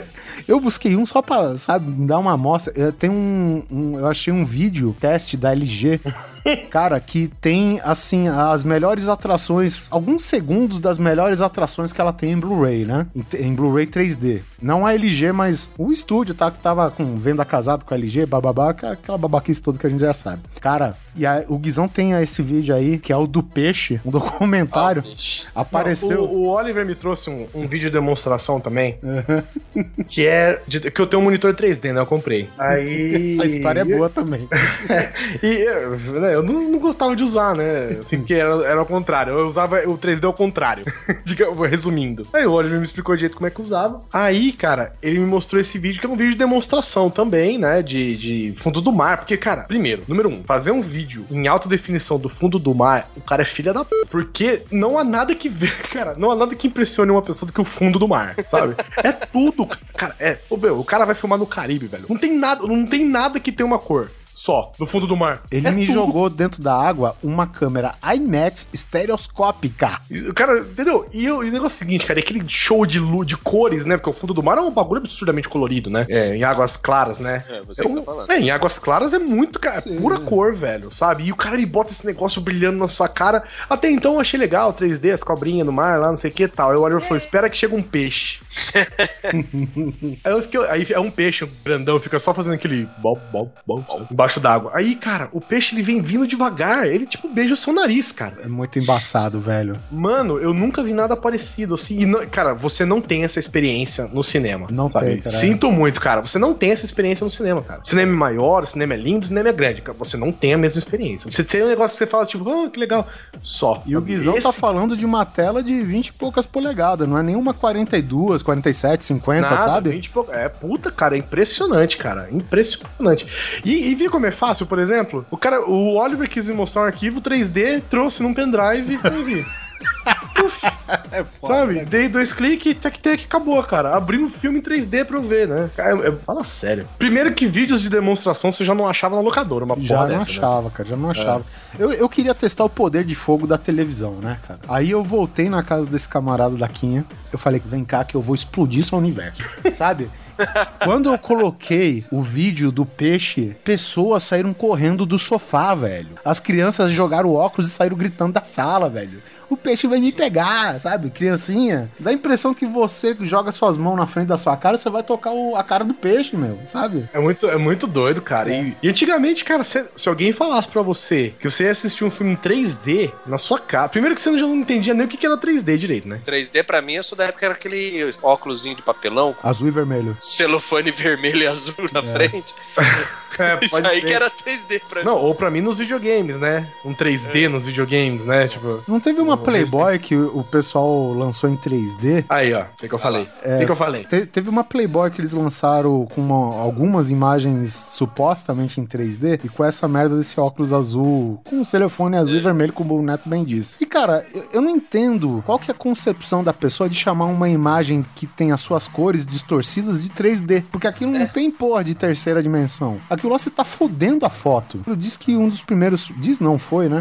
Eu busquei um só pra, sabe, dar uma amostra. Eu, tem um, um... Eu achei um vídeo, teste da L G... Cara, que tem, assim, as melhores atrações, alguns segundos das melhores atrações que ela tem em Blu-ray, né? Em, em Blu-ray três D. Não a L G, mas o estúdio, tá? Que tava com venda casado com a L G, bababá, aquela babaquice toda que a gente já sabe. Cara, e a, o Guizão tem esse vídeo aí, que é o do Peixe, um documentário. Oh, apareceu... Não, o, o Oliver me trouxe um, um vídeo de demonstração também, uhum. que é... De, que eu tenho um monitor três D, né? Eu comprei. Aí... Essa história é boa também. E... Né, eu não, não gostava de usar, né? Assim, porque era, era ao contrário. Eu usava o três D ao contrário. Resumindo. Aí o Oliver me explicou o jeito como é que usava. Aí, cara, ele me mostrou esse vídeo, que é um vídeo de demonstração também, né? De, de fundos do mar. Porque, cara, primeiro, número um, fazer um vídeo em alta definição do fundo do mar, o cara é filha da p. Porque não há nada que vê, cara, não há nada que impressione uma pessoa do que o fundo do mar, sabe? É tudo, cara. É, ô, meu, o cara vai filmar no Caribe, velho. Não tem nada, não tem nada que tenha uma cor. Só, no fundo do mar. Ele é me tudo. jogou dentro da água uma câmera IMAX estereoscópica. Cara, entendeu? E, eu, e o negócio é o seguinte, cara, é aquele show de luz, de cores, né? Porque o fundo do mar é um bagulho absurdamente colorido, né? É, em águas claras, né? É, você é, que um, tá falando. É, em águas claras é muito, cara, Sim, pura né? cor, velho, sabe? E o cara, ele bota esse negócio brilhando na sua cara. Até então eu achei legal, três D, as cobrinhas no mar lá, não sei o que e tal. Aí o Oliver falou, espera que chega um peixe. Aí eu fiquei, aí é um peixe, um grandão, fica só fazendo aquele bom, bom, bom, embaixo d'água. Aí, cara, o peixe ele vem vindo devagar, ele tipo beija o seu nariz, cara. É muito embaçado, velho. Mano, eu nunca vi nada parecido assim. E não, cara, você não tem essa experiência no cinema. Não sabe? tem, cara. Sinto muito, cara. Você não tem essa experiência no cinema, cara. O cinema é maior, o cinema é lindo, o cinema é grande. Cara. Você não tem a mesma experiência. Você tem um negócio que você fala, tipo, ah, que legal. Só. E sabe? O Guizão Esse... tá falando de uma tela de vinte e poucas polegadas, não é nenhuma quarenta e duas, quarenta e sete, cinquenta, Nada, sabe? vinte e pouca... É, puta, cara, é impressionante, cara. Impressionante. E, e viu como é fácil, por exemplo? O cara, o Oliver quis me mostrar um arquivo três D, trouxe num pendrive e eu vi. Uf, é foda, sabe? Né? Dei dois cliques, tac, tac, acabou, cara. Abri um filme em três D pra eu ver, né? Cara, eu, eu, fala sério. Primeiro que vídeos de demonstração você já não achava na locadora, uma já porra não dessa, achava, né? cara, já não achava. É. Eu, eu queria testar o poder de fogo da televisão, né, cara? Aí eu voltei na casa desse camarada da Quinha, eu falei, vem cá que eu vou explodir seu universo, sabe? Quando eu coloquei o vídeo do peixe, pessoas saíram correndo do sofá, velho. As crianças jogaram óculos e saíram gritando da sala, velho. O peixe vai me pegar, sabe? Criancinha. Dá a impressão que você joga suas mãos na frente da sua cara, você vai tocar o, a cara do peixe, meu, sabe? É muito, é muito doido, cara. É. E, e antigamente, cara, se, se alguém falasse pra você que você ia assistir um filme em três D na sua cara... Primeiro que você já não entendia nem o que era três D direito, né? três D pra mim, eu sou da época que era aquele óculosinho de papelão. Azul e vermelho. Celofane vermelho e azul na é. frente. É, isso aí ser. Que era três D pra mim. Não, ou pra mim nos videogames, né? Um três D é. nos videogames, né? Tipo... Não teve uma Playboy que o pessoal lançou em três D? Aí, ó. O que, que eu falei? O é, que, que eu falei? Te, teve uma Playboy que eles lançaram com uma, algumas imagens supostamente em três D e com essa merda desse óculos azul, com o telefone azul é. e vermelho, como o Neto bem disse. E, cara, eu, eu não entendo qual que é a concepção da pessoa de chamar uma imagem que tem as suas cores distorcidas de três D, porque aquilo é. não tem porra de terceira dimensão. Aquilo lá você tá fudendo a foto. Diz que um dos primeiros... Diz não, foi, né?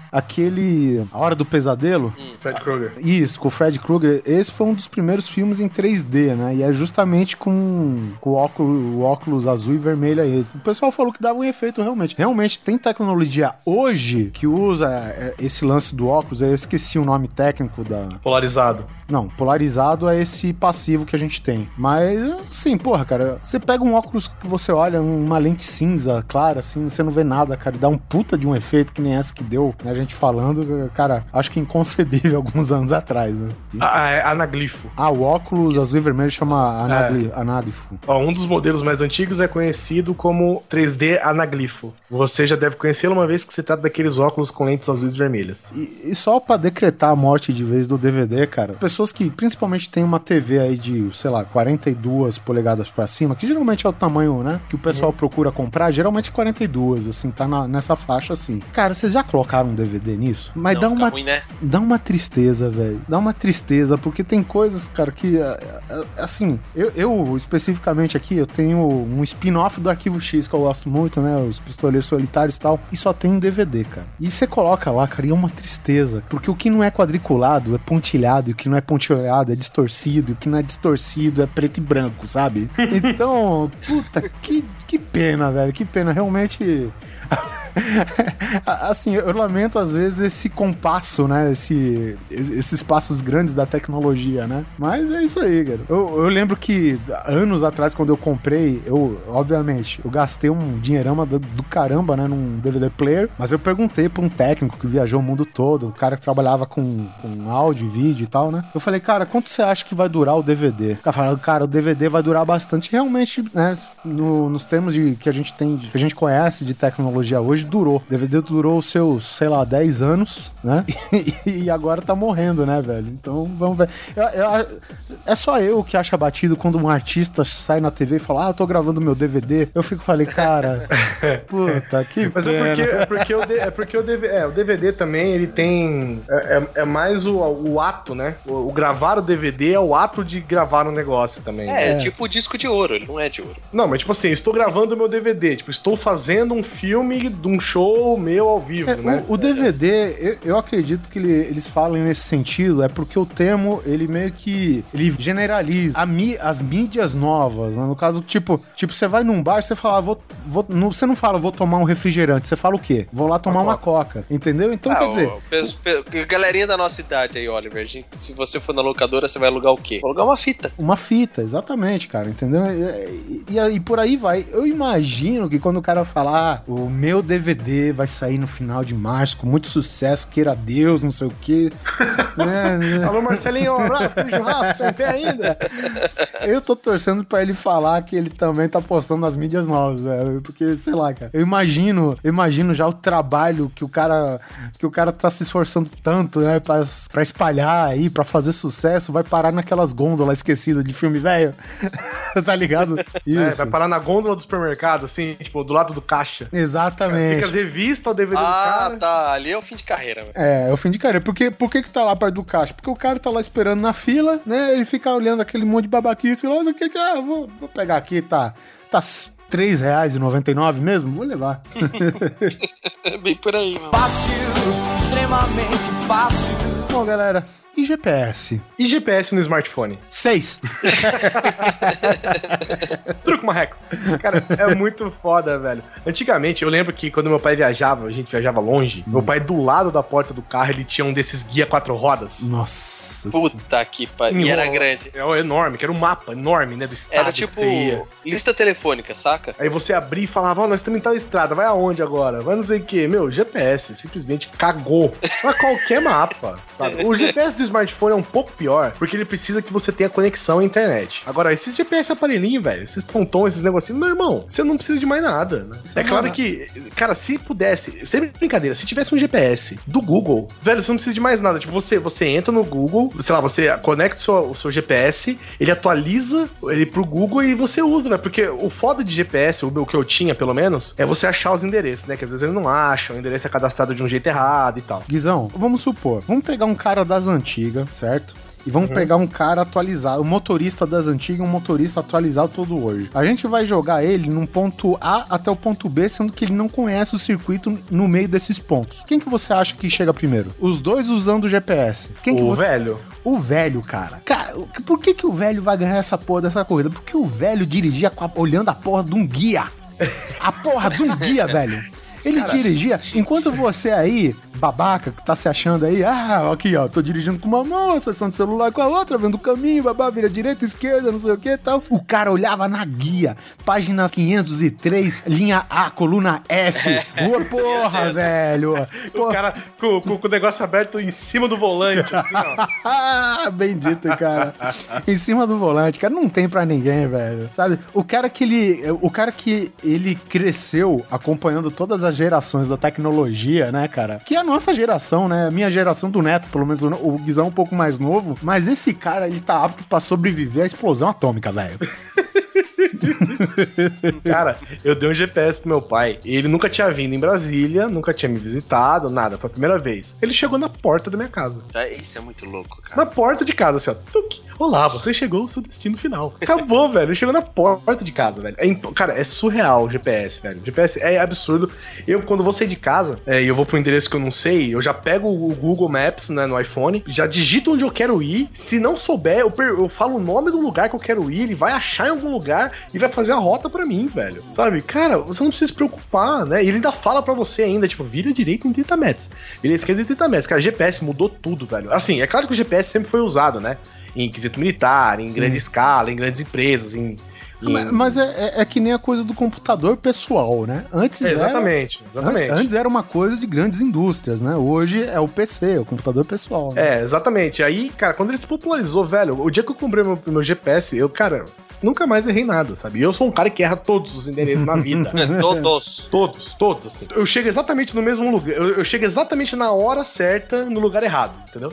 aquele A Hora do Pesadelo. Hum, Fred Krueger. Isso, com o Fred Krueger. Esse foi um dos primeiros filmes em três D, né? E é justamente com, com o, óculos, o óculos azul e vermelho aí. O pessoal falou que dava um efeito realmente. Realmente tem tecnologia hoje que usa esse lance do óculos. Eu esqueci o nome técnico da... Polarizado. Não, polarizado é esse passivo que a gente tem. Mas, sim, porra, cara, você pega um óculos que você olha, uma lente cinza, clara, assim, você não vê nada, cara, e dá um puta de um efeito que nem essa que deu, né, a gente falando, cara, acho que inconcebível alguns anos atrás, né? Ah, é anaglifo. Ah, o óculos azul e vermelho chama anagli, é. Anaglifo. Ó, um dos modelos mais antigos é conhecido como três D anaglifo. Você já deve conhecê-lo uma vez que se trata daqueles óculos com lentes azuis e vermelhas. E, e só pra decretar a morte de vez do D V D, cara, pessoas que principalmente tem uma T V aí de, sei lá, quarenta e duas polegadas pra cima, que geralmente é o tamanho, né, que o pessoal uhum. procura comprar, geralmente quarenta e duas, assim, tá na, nessa faixa, assim. Cara, vocês já colocaram um D V D nisso? Mas Não, dá uma ruim, né? Dá uma tristeza, velho. Dá uma tristeza, porque tem coisas, cara, que, assim, eu, eu especificamente aqui, eu tenho um spin-off do Arquivo X que eu gosto muito, né, os Pistoleiros Solitários e tal, e só tem um D V D, cara. E você coloca lá, cara, e é uma tristeza, porque o que não é quadriculado é pontilhado, e o que não é pontilhado é distorcido, e o que não é distorcido é preto e branco, sabe? Então, puta, que, que pena, velho, que pena, realmente... Assim, eu lamento às vezes esse compasso, né, esse, esses passos grandes da tecnologia, né, mas é isso aí, cara. Eu, eu lembro que anos atrás, quando eu comprei, eu, obviamente, eu gastei um dinheirama do, do caramba, né, num D V D player, mas eu perguntei pra um técnico que viajou o mundo todo, um cara que trabalhava com, com áudio e vídeo e tal, né, eu falei, cara, quanto você acha que vai durar o D V D? O cara falou, cara, o D V D vai durar bastante, realmente, né, no, nos termos de, que a gente tem, que a gente conhece de tecnologia hoje, durou. O D V D durou os seus, sei lá, dez anos, né? E, e agora tá morrendo, né, velho? Então, vamos ver. Eu, eu, é só eu que acho abatido quando um artista sai na T V e fala, ah, eu tô gravando meu D V D. Eu fico, falei, cara, puta, que Mas pena. é porque, é porque, o, D, é porque o, D V D, é, o D V D também, ele tem... É, é, é mais o, o ato, né? O, o gravar o D V D é o ato de gravar um negócio também. É, é, tipo o disco de ouro, ele não é de ouro. Não, mas tipo assim, estou gravando o meu D V D, tipo, estou fazendo um filme de um show meu ao vivo, é, né? O, o D V D, eu, eu acredito que ele, eles falam nesse sentido, é porque o termo, ele meio que, ele generaliza a mi, as mídias novas, né? No caso, tipo, tipo, você vai num bar, você fala, vou, vou, não, você não fala, vou tomar um refrigerante, você fala o quê? Vou lá tomar uma, uma coca, entendeu? Então, ah, quer dizer... Ó, peso, peso, galerinha da nossa idade aí, Oliver, gente, se você for na locadora, você vai alugar o quê? Vou alugar uma fita. Uma fita, exatamente, cara, entendeu? E, e, e, e por aí vai. Eu imagino que quando o cara falar, ah, o meu D V D vai sair no final de março, com muito sucesso, queira Deus, não sei o quê. né? Alô, Marcelinho, um abraço, aquele churrasco, tá em pé ainda? Eu tô torcendo pra ele falar que ele também tá postando nas mídias novas, velho, porque, sei lá, cara, eu imagino, eu imagino já o trabalho que o cara, que o cara tá se esforçando tanto, né, pra, pra espalhar aí, pra fazer sucesso, vai parar naquelas gôndolas esquecidas de filme velho, tá ligado? Isso. É, vai parar na gôndola do supermercado, assim, tipo, do lado do caixa. Exatamente. Fica as revistas, o D V D ah, do cara. Ah, tá, ali é o fim de carreira. Véio. É, é o fim de carreira. Por que, por que que tá lá perto do caixa? Porque o cara tá lá esperando na fila, né, ele fica olhando aquele monte de babaquice, lá, o que que ah, vou, vou pegar aqui, tá, tá três reais e noventa e nove mesmo? Vou levar. É bem por aí, mano. Fácil, extremamente fácil. Bom, galera, e G P S? E G P S no smartphone? Seis. Truco marreco. Cara, é muito foda, velho. Antigamente, eu lembro que quando meu pai viajava, a gente viajava longe, hum. meu pai do lado da porta do carro, ele tinha um desses guia quatro rodas. Nossa. Puta que pariu. E era grande. É enorme, que era um mapa enorme, né, do estado. Era tipo lista telefônica, saca? Aí você abria e falava, ó, oh, nós estamos em tal estrada, vai aonde agora? Vai não sei o quê. Meu, G P S simplesmente cagou pra qualquer mapa, sabe? O G P S do smartphone é um pouco pior, porque ele precisa que você tenha conexão à internet. Agora, esses G P S aparelhinho, velho, esses tonton, esses negocinhos, meu irmão, você não precisa de mais nada, né? É claro nada. Que, cara, se pudesse, sem brincadeira, se tivesse um G P S do Google, velho, você não precisa de mais nada. Tipo, você, você entra no Google, sei lá, você conecta o seu, o seu G P S, ele atualiza ele pro Google e você usa, né? Porque o foda de G P S, o que eu tinha, pelo menos, é você achar os endereços, né? Que às vezes ele não acha, o endereço é cadastrado de um jeito errado e tal. Guizão, vamos supor, vamos pegar um cara das antigas, certo? e vamos uhum. pegar um cara atualizado, um motorista das antigas, um motorista atualizado todo hoje. A gente vai jogar ele num ponto A até o ponto B, sendo que ele não conhece o circuito no meio desses pontos. Quem que você acha que chega primeiro? Os dois usando o G P S. Quem que o você... velho. O velho, cara. Cara, por que que o velho vai ganhar essa porra dessa corrida? Porque o velho dirigia com a... olhando a porra de um guia. A porra de um guia, velho. Ele Cara. dirigia, enquanto você aí, babaca, que tá se achando aí, ah, aqui ó, tô dirigindo com uma mão, acessando o celular com a outra, vendo o caminho, babá, vira direita, esquerda, não sei o que e tal. O cara olhava na guia, página quinhentos e três, linha A, coluna F. Boa porra, velho. Porra. O cara com, com, com o negócio aberto em cima do volante, assim, ó. Bendito, cara. Em cima do volante, cara, não tem pra ninguém, velho. Sabe? O cara que ele, o cara que ele cresceu acompanhando todas as gerações da tecnologia, né, cara? Que é a nossa geração, né? A minha geração do Neto, pelo menos o Guizão é um pouco mais novo, mas esse cara, ele tá apto pra sobreviver à explosão atômica, velho. Cara, eu dei um G P S pro meu pai e ele nunca tinha vindo em Brasília, nunca tinha me visitado, nada, foi a primeira vez. Ele chegou na porta da minha casa. Isso é muito louco, cara. Na porta de casa, assim, ó. Tuc. Olá, você chegou ao seu destino final. Acabou, velho. Ele chegou na porta de casa, velho. É imp... Cara, é surreal o G P S, velho. O G P S é absurdo. Eu, quando vou sair de casa é, e eu vou pro endereço que eu não sei, eu já pego o Google Maps, né, no iPhone, já digito onde eu quero ir. Se não souber, eu, per... eu falo o nome do lugar que eu quero ir, ele vai achar em algum lugar e vai fazer a rota pra mim, velho. Sabe? Cara, você não precisa se preocupar, né? E ele ainda fala pra você ainda, tipo, vira direita em trinta metros. Vira esquerda em trinta metros. Cara, G P S mudou tudo, velho. Assim, é claro que o G P S sempre foi usado, né? Em quesito militar, em Sim. grande escala, em grandes empresas, em... em... Mas, mas é, é, é que nem a coisa do computador pessoal, né? Antes é, exatamente, era, exatamente. Antes era uma coisa de grandes indústrias, né? Hoje é o P C, o computador pessoal. Né? É, exatamente. Aí, cara, quando ele se popularizou, velho, o dia que eu comprei meu, meu G P S, eu, cara... nunca mais errei nada, sabe? E eu sou um cara que erra todos os endereços na vida. Todos. Todos, todos, assim. Eu chego exatamente no mesmo lugar. Eu, eu chego exatamente na hora certa, no lugar errado, entendeu?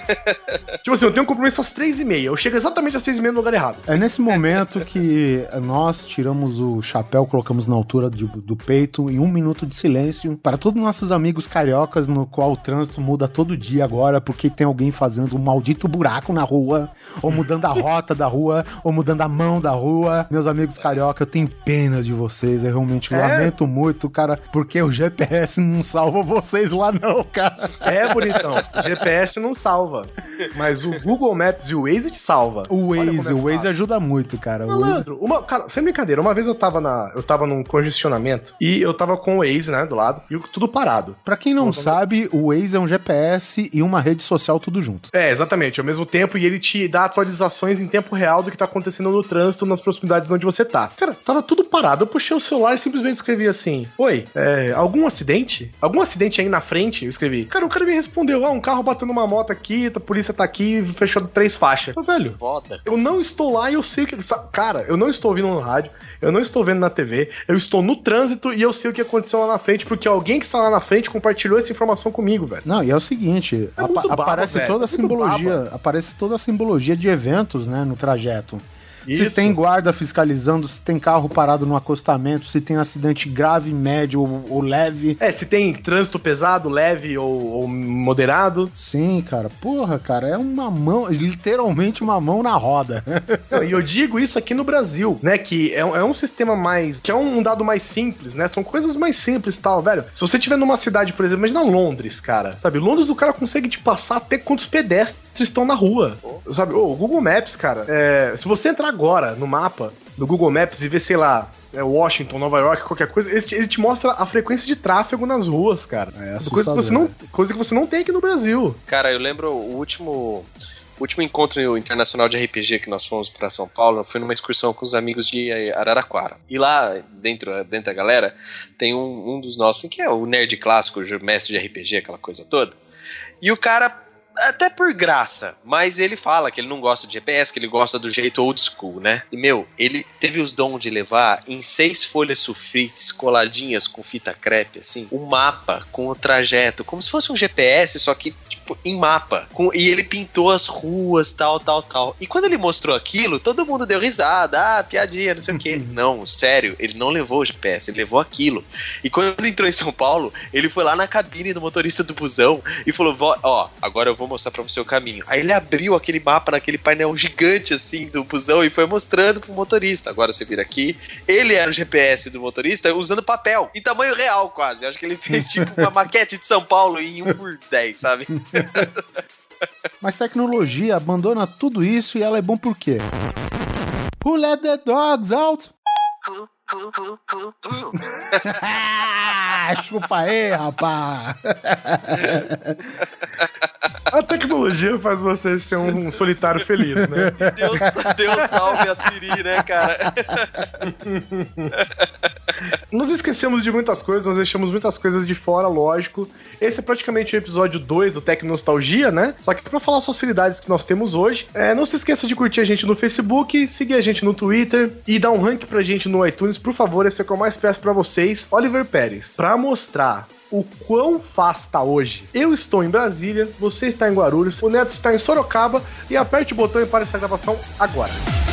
Tipo assim, eu tenho um compromisso às três e meia. Eu chego exatamente às três e meia no lugar errado. É nesse momento que nós tiramos o chapéu, colocamos na altura do, do peito, em um minuto de silêncio, para todos os nossos amigos cariocas, no qual o trânsito muda todo dia agora, porque tem alguém fazendo um maldito buraco na rua, ou mudando a rota da rua, ou mudando a mão da rua. Meus amigos carioca, eu tenho pena de vocês, eu realmente é. lamento muito, cara, porque o G P S não salva vocês lá não, cara. É, bonitão, o G P S não salva, mas o Google Maps e o Waze te salva. O Waze, é o Waze ajuda muito, cara. Malandro, Waze... uma, cara, sem brincadeira, uma vez eu tava na, eu tava num congestionamento e eu tava com o Waze, né, do lado, e tudo parado. Pra quem não sabe, o Waze é um G P S e uma rede social tudo junto. É, exatamente, ao mesmo tempo, e ele te dá atualizações em tempo real do que tá acontecendo no trânsito nas proximidades onde você tá. Cara, tava tudo parado. Eu puxei o celular e simplesmente escrevi assim: oi, é, algum acidente? Algum acidente aí na frente? Eu escrevi. Cara, o cara me respondeu: ah, um carro batendo uma moto aqui, a polícia tá aqui, fechou três faixas. Eu, velho, foda. Eu não estou lá e eu sei o que... Cara, eu não estou ouvindo no rádio, eu não estou vendo na T V, eu estou no trânsito e eu sei o que aconteceu lá na frente, porque alguém que está lá na frente compartilhou essa informação comigo, velho. Não, e é o seguinte, é apa baba, aparece velho. toda a é simbologia, aparece toda a simbologia de eventos, né, no trajeto. Isso. Se tem guarda fiscalizando, se tem carro parado no acostamento, se tem acidente grave, médio ou, ou leve. É, se tem trânsito pesado, leve ou, ou moderado. Sim, cara. Porra, cara, é uma mão, literalmente uma mão na roda. Não, e eu digo isso aqui no Brasil, né, que é, é um sistema mais, que é um dado mais simples, né, são coisas mais simples e tal, velho. Se você estiver numa cidade, por exemplo, imagina Londres, cara, sabe, Londres o cara consegue te passar até quantos pedestres estão na rua, oh. sabe, o oh, Google Maps, cara, é, se você entrar agora no mapa do Google Maps e ver, sei lá, é Washington, Nova York, qualquer coisa, ele te, ele te mostra a frequência de tráfego nas ruas, cara. É coisa que você não, coisa que você não tem aqui no Brasil. Cara, eu lembro o último, o último encontro internacional de R P G que nós fomos pra São Paulo, foi numa excursão com os amigos de Araraquara. E lá, dentro, dentro da galera, tem um, um dos nossos, que é o nerd clássico, o mestre de R P G, aquela coisa toda. E o cara, até por graça, mas ele fala que ele não gosta de G P S, que ele gosta do jeito old school, né? E, meu, ele teve os dons de levar em seis folhas sulfites coladinhas com fita crepe, assim, um mapa com o trajeto, como se fosse um G P S, só que, tipo, tipo, em mapa. Com, e ele pintou as ruas, tal, tal, tal. E quando ele mostrou aquilo, todo mundo deu risada. Ah, piadinha, não sei o quê. Não, sério, ele não levou o G P S, ele levou aquilo. E quando ele entrou em São Paulo, ele foi lá na cabine do motorista do busão e falou, ó, agora eu vou mostrar pra você o caminho. Aí ele abriu aquele mapa naquele painel gigante, assim, do busão e foi mostrando pro motorista. Agora você vira aqui. Ele era o G P S do motorista usando papel, em tamanho real quase. Acho que ele fez tipo uma maquete de São Paulo em um por dez, sabe? Mas tecnologia abandona tudo isso e ela é bom por quê? Who let the dogs out? Chupa aí, rapaz! A tecnologia faz você ser um, um solitário feliz, né? Deus, Deus salve a Siri, né, cara? Nós esquecemos de muitas coisas, nós deixamos muitas coisas de fora, lógico. Esse é praticamente o episódio dois do Tecnostalgia, né? Só que pra falar as facilidades que nós temos hoje, é, não se esqueça de curtir a gente no Facebook, seguir a gente no Twitter e dar um rank pra gente no iTunes, por favor, esse é o que eu mais peço pra vocês. Oliver Pérez, pra mostrar o quão fácil tá hoje. Eu estou em Brasília, você está em Guarulhos, o Neto está em Sorocaba e aperte o botão e pare essa gravação agora.